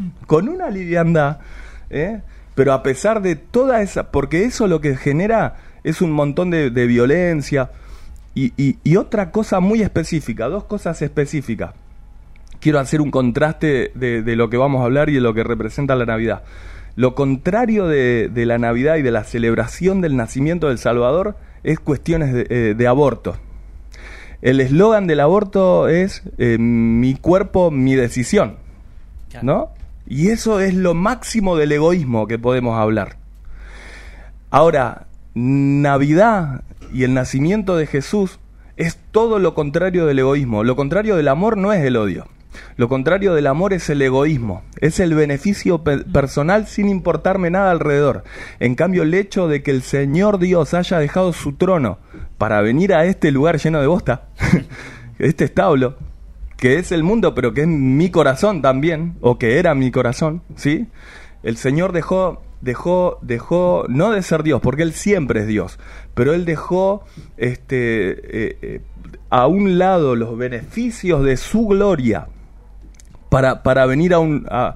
Speaker 12: pero a pesar de toda esa, porque eso lo que genera es un montón de violencia. Y otra cosa muy específica, dos cosas específicas. Quiero hacer un contraste de lo que vamos a hablar y de lo que representa la Navidad. Lo contrario de la Navidad y de la celebración del nacimiento del Salvador es cuestiones de aborto. El eslogan del aborto es mi cuerpo, mi decisión, ¿no? Y eso es lo máximo del egoísmo que podemos hablar. Ahora, Navidad y el nacimiento de Jesús es todo lo contrario del egoísmo. Lo contrario del amor no es el odio. Lo contrario del amor es el egoísmo. Es el beneficio personal sin importarme nada alrededor. En cambio, el hecho de que el Señor Dios haya dejado su trono para venir a este lugar lleno de bosta, este establo, que es el mundo, pero que es mi corazón también, o que era mi corazón, ¿sí? El Señor dejó no de ser Dios, porque Él siempre es Dios, pero Él dejó a un lado los beneficios de su gloria para venir a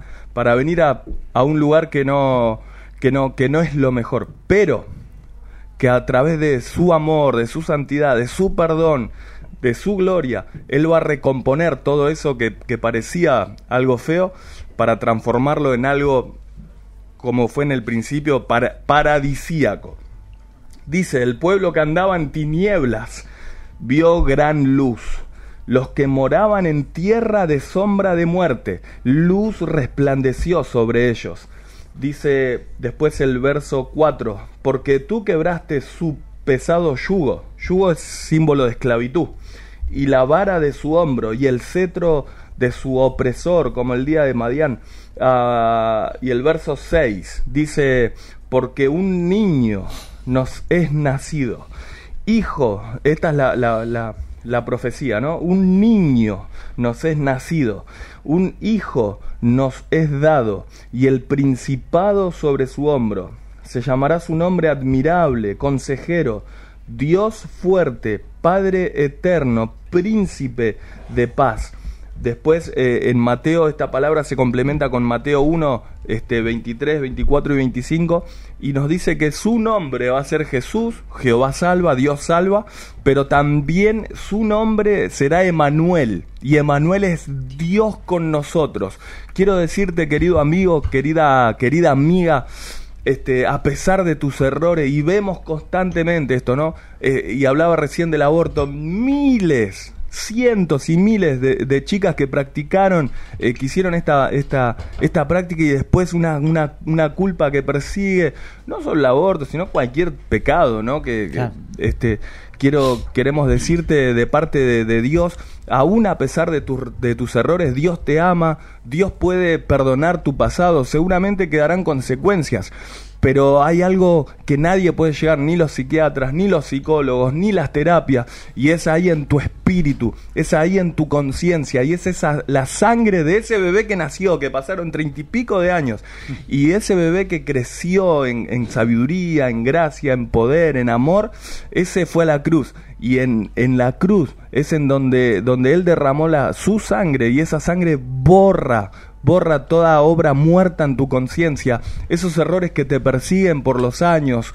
Speaker 12: un lugar que no es lo mejor, pero que a través de su amor, de su santidad, de su perdón, de su gloria, Él va a recomponer todo eso que parecía algo feo, para transformarlo en algo, como fue en el principio, paradisíaco. Dice, el pueblo que andaba en tinieblas vio gran luz. Los que moraban en tierra de sombra de muerte, luz resplandeció sobre ellos. Dice después el verso 4, porque tú quebraste su pesado yugo. Yugo es símbolo de esclavitud. Y la vara de su hombro y el cetro de su opresor, como el día de Madián. Y el verso 6 dice, porque un niño nos es nacido. Hijo, esta es la profecía, ¿no? Un niño nos es nacido, un hijo nos es dado, y el principado sobre su hombro. Se llamará su nombre admirable, consejero, Dios fuerte, Padre eterno, príncipe de paz. Después en Mateo esta palabra se complementa con Mateo 1, 23, 24 y 25, y nos dice que su nombre va a ser Jesús, Jehová salva, Dios salva, pero también su nombre será Emanuel, y Emanuel es Dios con nosotros. Quiero decirte, querido amigo, querida amiga, a pesar de tus errores, y vemos constantemente esto, ¿no? Y hablaba recién del aborto, cientos y miles de chicas que practicaron, que hicieron esta práctica, y después una culpa que persigue no solo el aborto, sino cualquier pecado, ¿no? Claro. Queremos decirte de parte de Dios, aún a pesar de tus errores, Dios te ama, Dios puede perdonar tu pasado, seguramente quedarán consecuencias, pero hay algo que nadie puede llegar, ni los psiquiatras, ni los psicólogos, ni las terapias, y es ahí en tu espíritu, es ahí en tu conciencia, y es la sangre de ese bebé que nació, que pasaron 30 y pico de años, y ese bebé que creció en sabiduría, en gracia, en poder, en amor, ese fue a la cruz. Y en la cruz es en donde Él derramó su sangre, y esa sangre borra toda obra muerta en tu conciencia, esos errores que te persiguen por los años,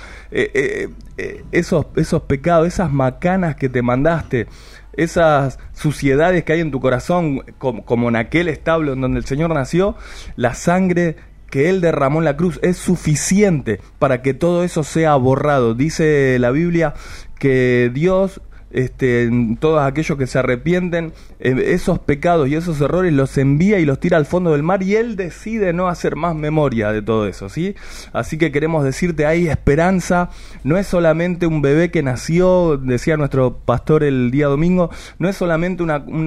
Speaker 12: esos pecados, esas macanas que te mandaste, esas suciedades que hay en tu corazón, como en aquel establo en donde el Señor nació. La sangre que Él derramó en la cruz es suficiente para que todo eso sea borrado. Dice la Biblia que Dios todos aquellos que se arrepienten, esos pecados y esos errores los envía y los tira al fondo del mar, y Él decide no hacer más memoria de todo eso, ¿sí? Así que queremos decirte, hay esperanza. No es solamente un bebé que nació, decía nuestro pastor el día domingo, no es solamente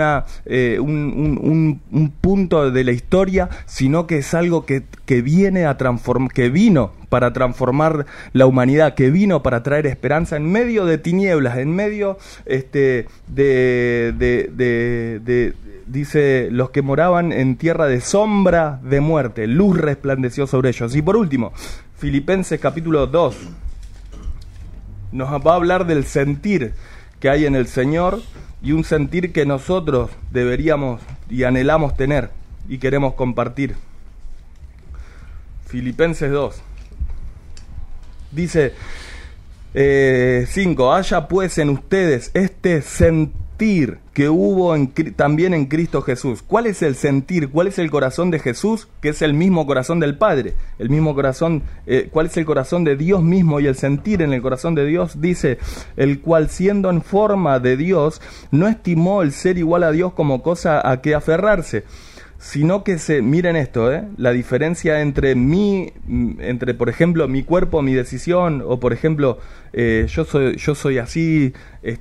Speaker 12: un punto de la historia, sino que es algo que viene a transformar, que vino para transformar la humanidad, que vino para traer esperanza en medio de tinieblas, en medio dice, los que moraban en tierra de sombra de muerte, luz resplandeció sobre ellos. Y por último, Filipenses capítulo 2 nos va a hablar del sentir que hay en el Señor, y un sentir que nosotros deberíamos y anhelamos tener y queremos compartir. Filipenses 2 dice 5: haya pues en ustedes este sentir que hubo también en Cristo Jesús. ¿Cuál es el sentir? ¿Cuál es el corazón de Jesús? Que es el mismo corazón del Padre, el mismo corazón. ¿Cuál es el corazón de Dios mismo? Y el sentir en el corazón de Dios, dice, el cual siendo en forma de Dios, no estimó el ser igual a Dios como cosa a que aferrarse, sino que miren esto, la diferencia entre por ejemplo mi cuerpo, mi decisión, o por ejemplo yo soy así,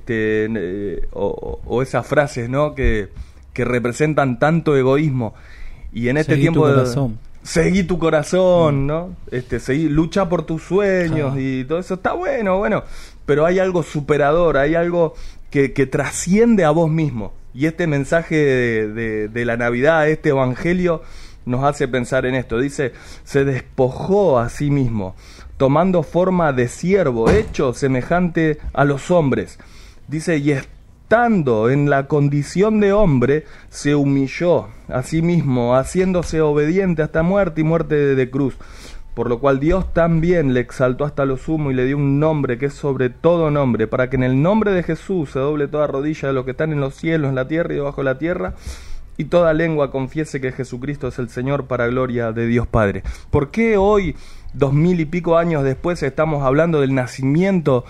Speaker 12: o esas frases, ¿no? que representan tanto egoísmo, y en este tiempo seguí tu corazón, ¿no? Lucha por tus sueños, y todo eso está bueno, pero hay algo superador, hay algo que trasciende a vos mismo. Y este mensaje de la Navidad, este evangelio, nos hace pensar en esto. Dice, se despojó a sí mismo, tomando forma de siervo, hecho semejante a los hombres. Dice, y estando en la condición de hombre, se humilló a sí mismo, haciéndose obediente hasta muerte, y muerte de cruz. Por lo cual Dios también le exaltó hasta lo sumo y le dio un nombre que es sobre todo nombre, para que en el nombre de Jesús se doble toda rodilla de los que están en los cielos, en la tierra y debajo de la tierra, y toda lengua confiese que Jesucristo es el Señor, para gloria de Dios Padre. ¿Por qué hoy, 2000 y pico años después, estamos hablando del nacimiento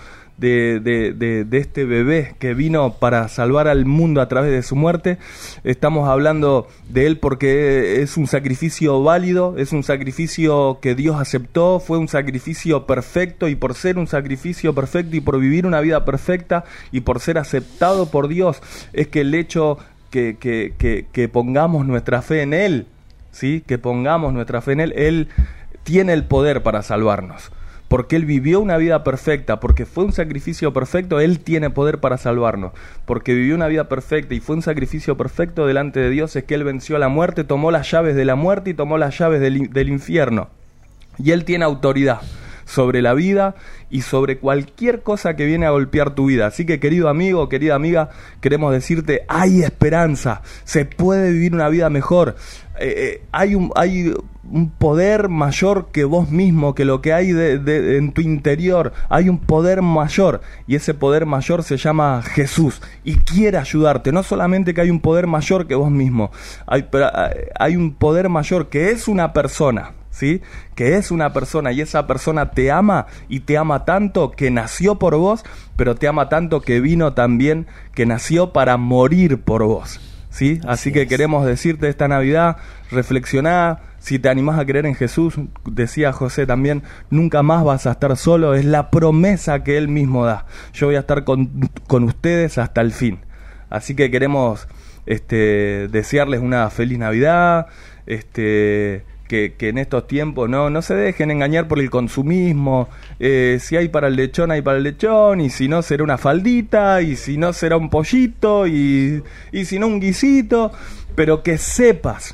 Speaker 12: de este bebé que vino para salvar al mundo a través de su muerte? Estamos hablando de él porque es un sacrificio válido, es un sacrificio que Dios aceptó, fue un sacrificio perfecto, y por ser un sacrificio perfecto y por vivir una vida perfecta y por ser aceptado por Dios, es que el hecho que pongamos nuestra fe en Él, ¿sí? Que pongamos nuestra fe en Él, Él tiene el poder para salvarnos. Porque Él vivió una vida perfecta, porque fue un sacrificio perfecto, Él tiene poder para salvarnos. Porque vivió una vida perfecta y fue un sacrificio perfecto delante de Dios, es que Él venció a la muerte, tomó las llaves de la muerte y tomó las llaves del infierno. Y Él tiene autoridad sobre la vida y sobre cualquier cosa que viene a golpear tu vida. Así que, querido amigo, querida amiga, queremos decirte, hay esperanza, se puede vivir una vida mejor. Hay un poder mayor que vos mismo, que lo que hay en tu interior. Hay un poder mayor, y ese poder mayor se llama Jesús, y quiere ayudarte. No solamente que hay un poder mayor que vos mismo, hay un poder mayor que es una persona, ¿sí? Que es una persona, y esa persona te ama, y te ama tanto que nació por vos, pero te ama tanto que vino también, que nació para morir por vos, ¿sí? Así que queremos decirte esta Navidad, reflexioná. Si te animás a creer en Jesús, decía José también, nunca más vas a estar solo. Es la promesa que Él mismo da. Yo voy a estar con ustedes hasta el fin. Así que queremos desearles una feliz Navidad, que en estos tiempos no se dejen engañar por el consumismo. Si hay para el lechón, hay para el lechón, y si no será una faldita, y si no será un pollito, y si no un guisito, pero que sepas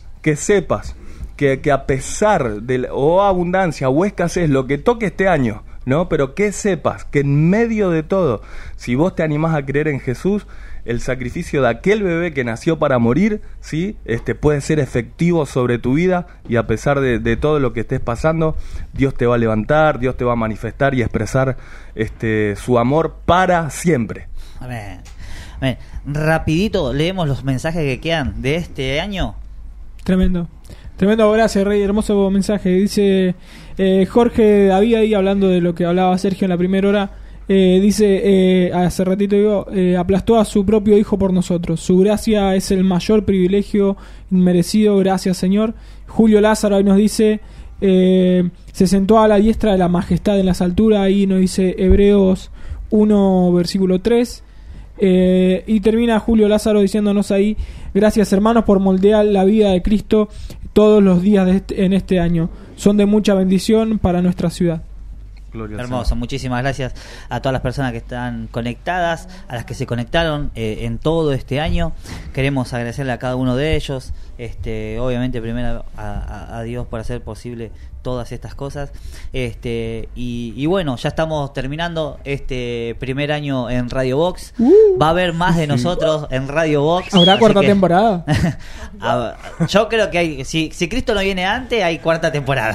Speaker 12: que a pesar de abundancia o escasez, lo que toque este año, ¿no? Pero que sepas que en medio de todo, si vos te animás a creer en Jesús, el sacrificio de aquel bebé que nació para morir, ¿sí? Puede ser efectivo sobre tu vida, y a pesar de todo lo que estés pasando, Dios te va a levantar, Dios te va a manifestar y expresar su amor para siempre.
Speaker 3: Amén. Amén. Rapidito leemos los mensajes que quedan de este año.
Speaker 5: Tremendo, gracias, Rey, hermoso mensaje. Dice Jorge David, ahí hablando de lo que hablaba Sergio en la primera hora, Dice, hace ratito digo, aplastó a su propio hijo por nosotros. Su gracia es el mayor privilegio inmerecido. Gracias, Señor. Julio Lázaro ahí nos dice, se sentó a la diestra de la majestad en las alturas. Ahí nos dice Hebreos 1, versículo 3. Y termina Julio Lázaro diciéndonos ahí: gracias, hermanos, por moldear la vida de Cristo todos los días en este año. Son de mucha bendición para nuestra ciudad.
Speaker 3: Hermoso, muchísimas gracias a todas las personas que están conectadas, a las que se conectaron en todo este año. Queremos agradecerle a cada uno de ellos, obviamente primero a Dios por hacer posible todas estas cosas, y bueno, ya estamos terminando este primer año en Radio Box. Va a haber más de nosotros en Radio Box.
Speaker 5: ¿Habrá cuarta temporada?
Speaker 3: Yo creo que hay, si Cristo no viene antes, hay cuarta temporada.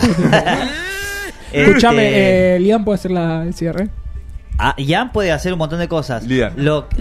Speaker 5: Escúchame, Lian puede hacer el cierre.
Speaker 3: Lian puede hacer un montón de cosas. Lian.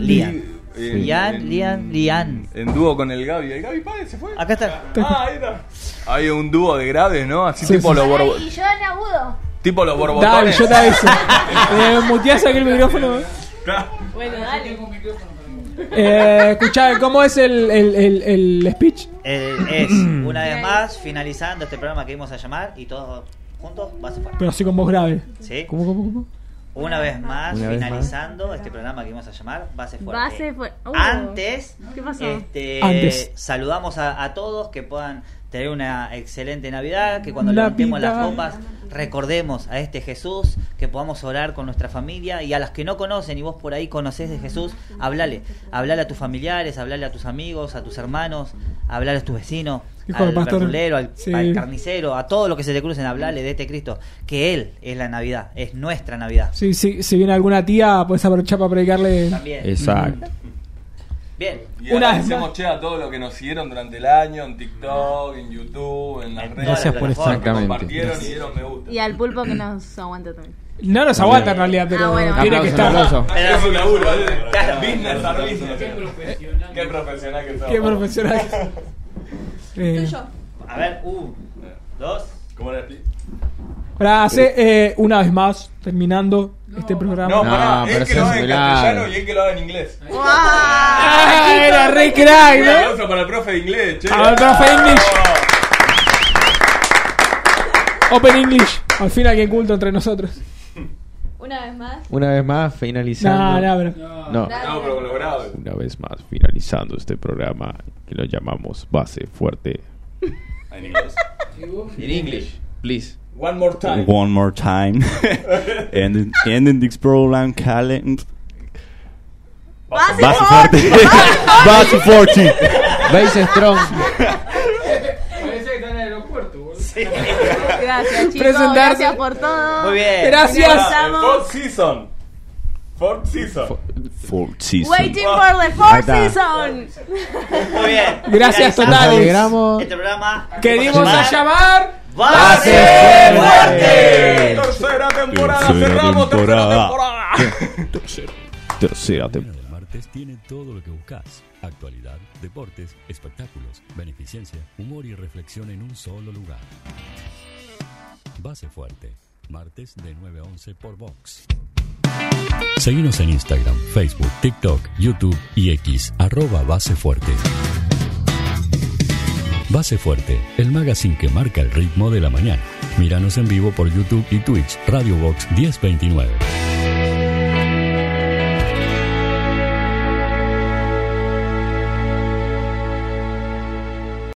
Speaker 12: En dúo con el Gaby. ¿El Gaby Páez se fue?
Speaker 3: Acá está.
Speaker 12: Ahí está. Hay un dúo de graves, ¿no? Así tipo los borbotones.
Speaker 13: Y yo en agudo.
Speaker 12: Tipo los borbotones.
Speaker 5: Dale, yo te aviso. Muteás aquí el micrófono.
Speaker 6: Bueno, dale.
Speaker 5: Escuchá, ¿cómo es el speech?
Speaker 3: Es una vez más finalizando este programa que íbamos a llamar y todos juntos, Base Fuerte.
Speaker 5: Pero así con voz grave.
Speaker 3: ¿Sí?
Speaker 5: ¿Cómo?
Speaker 3: Una vez más, finalizando este programa que íbamos a llamar Base Fuerte. Antes,
Speaker 6: ¿qué pasó?
Speaker 5: Antes.
Speaker 3: Saludamos a todos, que puedan tener una excelente Navidad, que cuando levantemos las copas recordemos a este Jesús, que podamos orar con nuestra familia, y a las que no conocen y vos por ahí conocés de Jesús, hablale a tus familiares, hablale a tus amigos, a tus hermanos, hablale a tus vecinos, al verdulero, al carnicero, a todo lo que se te crucen, hablale de este Cristo, que Él es la Navidad, es nuestra Navidad.
Speaker 5: Sí, si viene alguna tía, puedes aprovechar para predicarle.
Speaker 3: También.
Speaker 7: Exacto.
Speaker 3: Bien.
Speaker 12: Y agradecemos a todo lo que nos siguieron durante el año en TikTok, en YouTube, en las redes.
Speaker 7: Gracias por
Speaker 12: exactamente. Compartieron y dieron me gusta.
Speaker 6: Y al pulpo que nos aguanta también.
Speaker 5: No nos aguanta en realidad, pero tiene que estar.
Speaker 12: Es un laburo, business a business. Qué profesional que sos.
Speaker 5: Qué profesional.
Speaker 6: Tuyo.
Speaker 3: A ver, 1, 2.
Speaker 12: ¿Cómo era?
Speaker 5: Para hacer una vez más, terminando este programa.
Speaker 12: No, pará, él que lo haga en castellano y él que lo haga en inglés.
Speaker 5: Era re crack, ¿no?
Speaker 12: Un aplauso para el profe de inglés, che.
Speaker 5: Para el profe de English. Open English. Al fin alguien culto entre nosotros.
Speaker 6: Una vez más,
Speaker 7: finalizando.
Speaker 12: No, pero con lo grave.
Speaker 7: Una vez más, finalizando este programa que lo llamamos Base Fuerte.
Speaker 12: ¿En inglés?
Speaker 7: In English, please.
Speaker 12: One more time.
Speaker 9: One more time. Ending this program, calling.
Speaker 13: Base
Speaker 9: Fuerte. Base Fuerte.
Speaker 7: Base Strong.
Speaker 5: Parece que está en el aeropuerto, boludo.
Speaker 3: Sí.
Speaker 6: Gracias, chicos.
Speaker 5: Presentarse.
Speaker 6: Gracias por todo.
Speaker 3: Muy bien.
Speaker 5: Gracias.
Speaker 12: Fourth season.
Speaker 6: Waiting for the fourth season.
Speaker 3: Muy bien.
Speaker 5: Gracias totales.
Speaker 3: Este programa
Speaker 5: que dimos a llamar
Speaker 3: Base Fuerte.
Speaker 12: Tercera temporada. Cerramos temporada.
Speaker 7: Tercera temporada.
Speaker 1: El martes tiene todo lo que buscas: actualidad, deportes, espectáculos, beneficencia, humor y reflexión en un solo lugar. Base Fuerte, martes de 9 a 11 por Vox. Seguinos en Instagram, Facebook, TikTok, YouTube y X, @Base Fuerte. Base Fuerte, el magazine que marca el ritmo de la mañana. Míranos en vivo por YouTube y Twitch, Radio Vox 1029.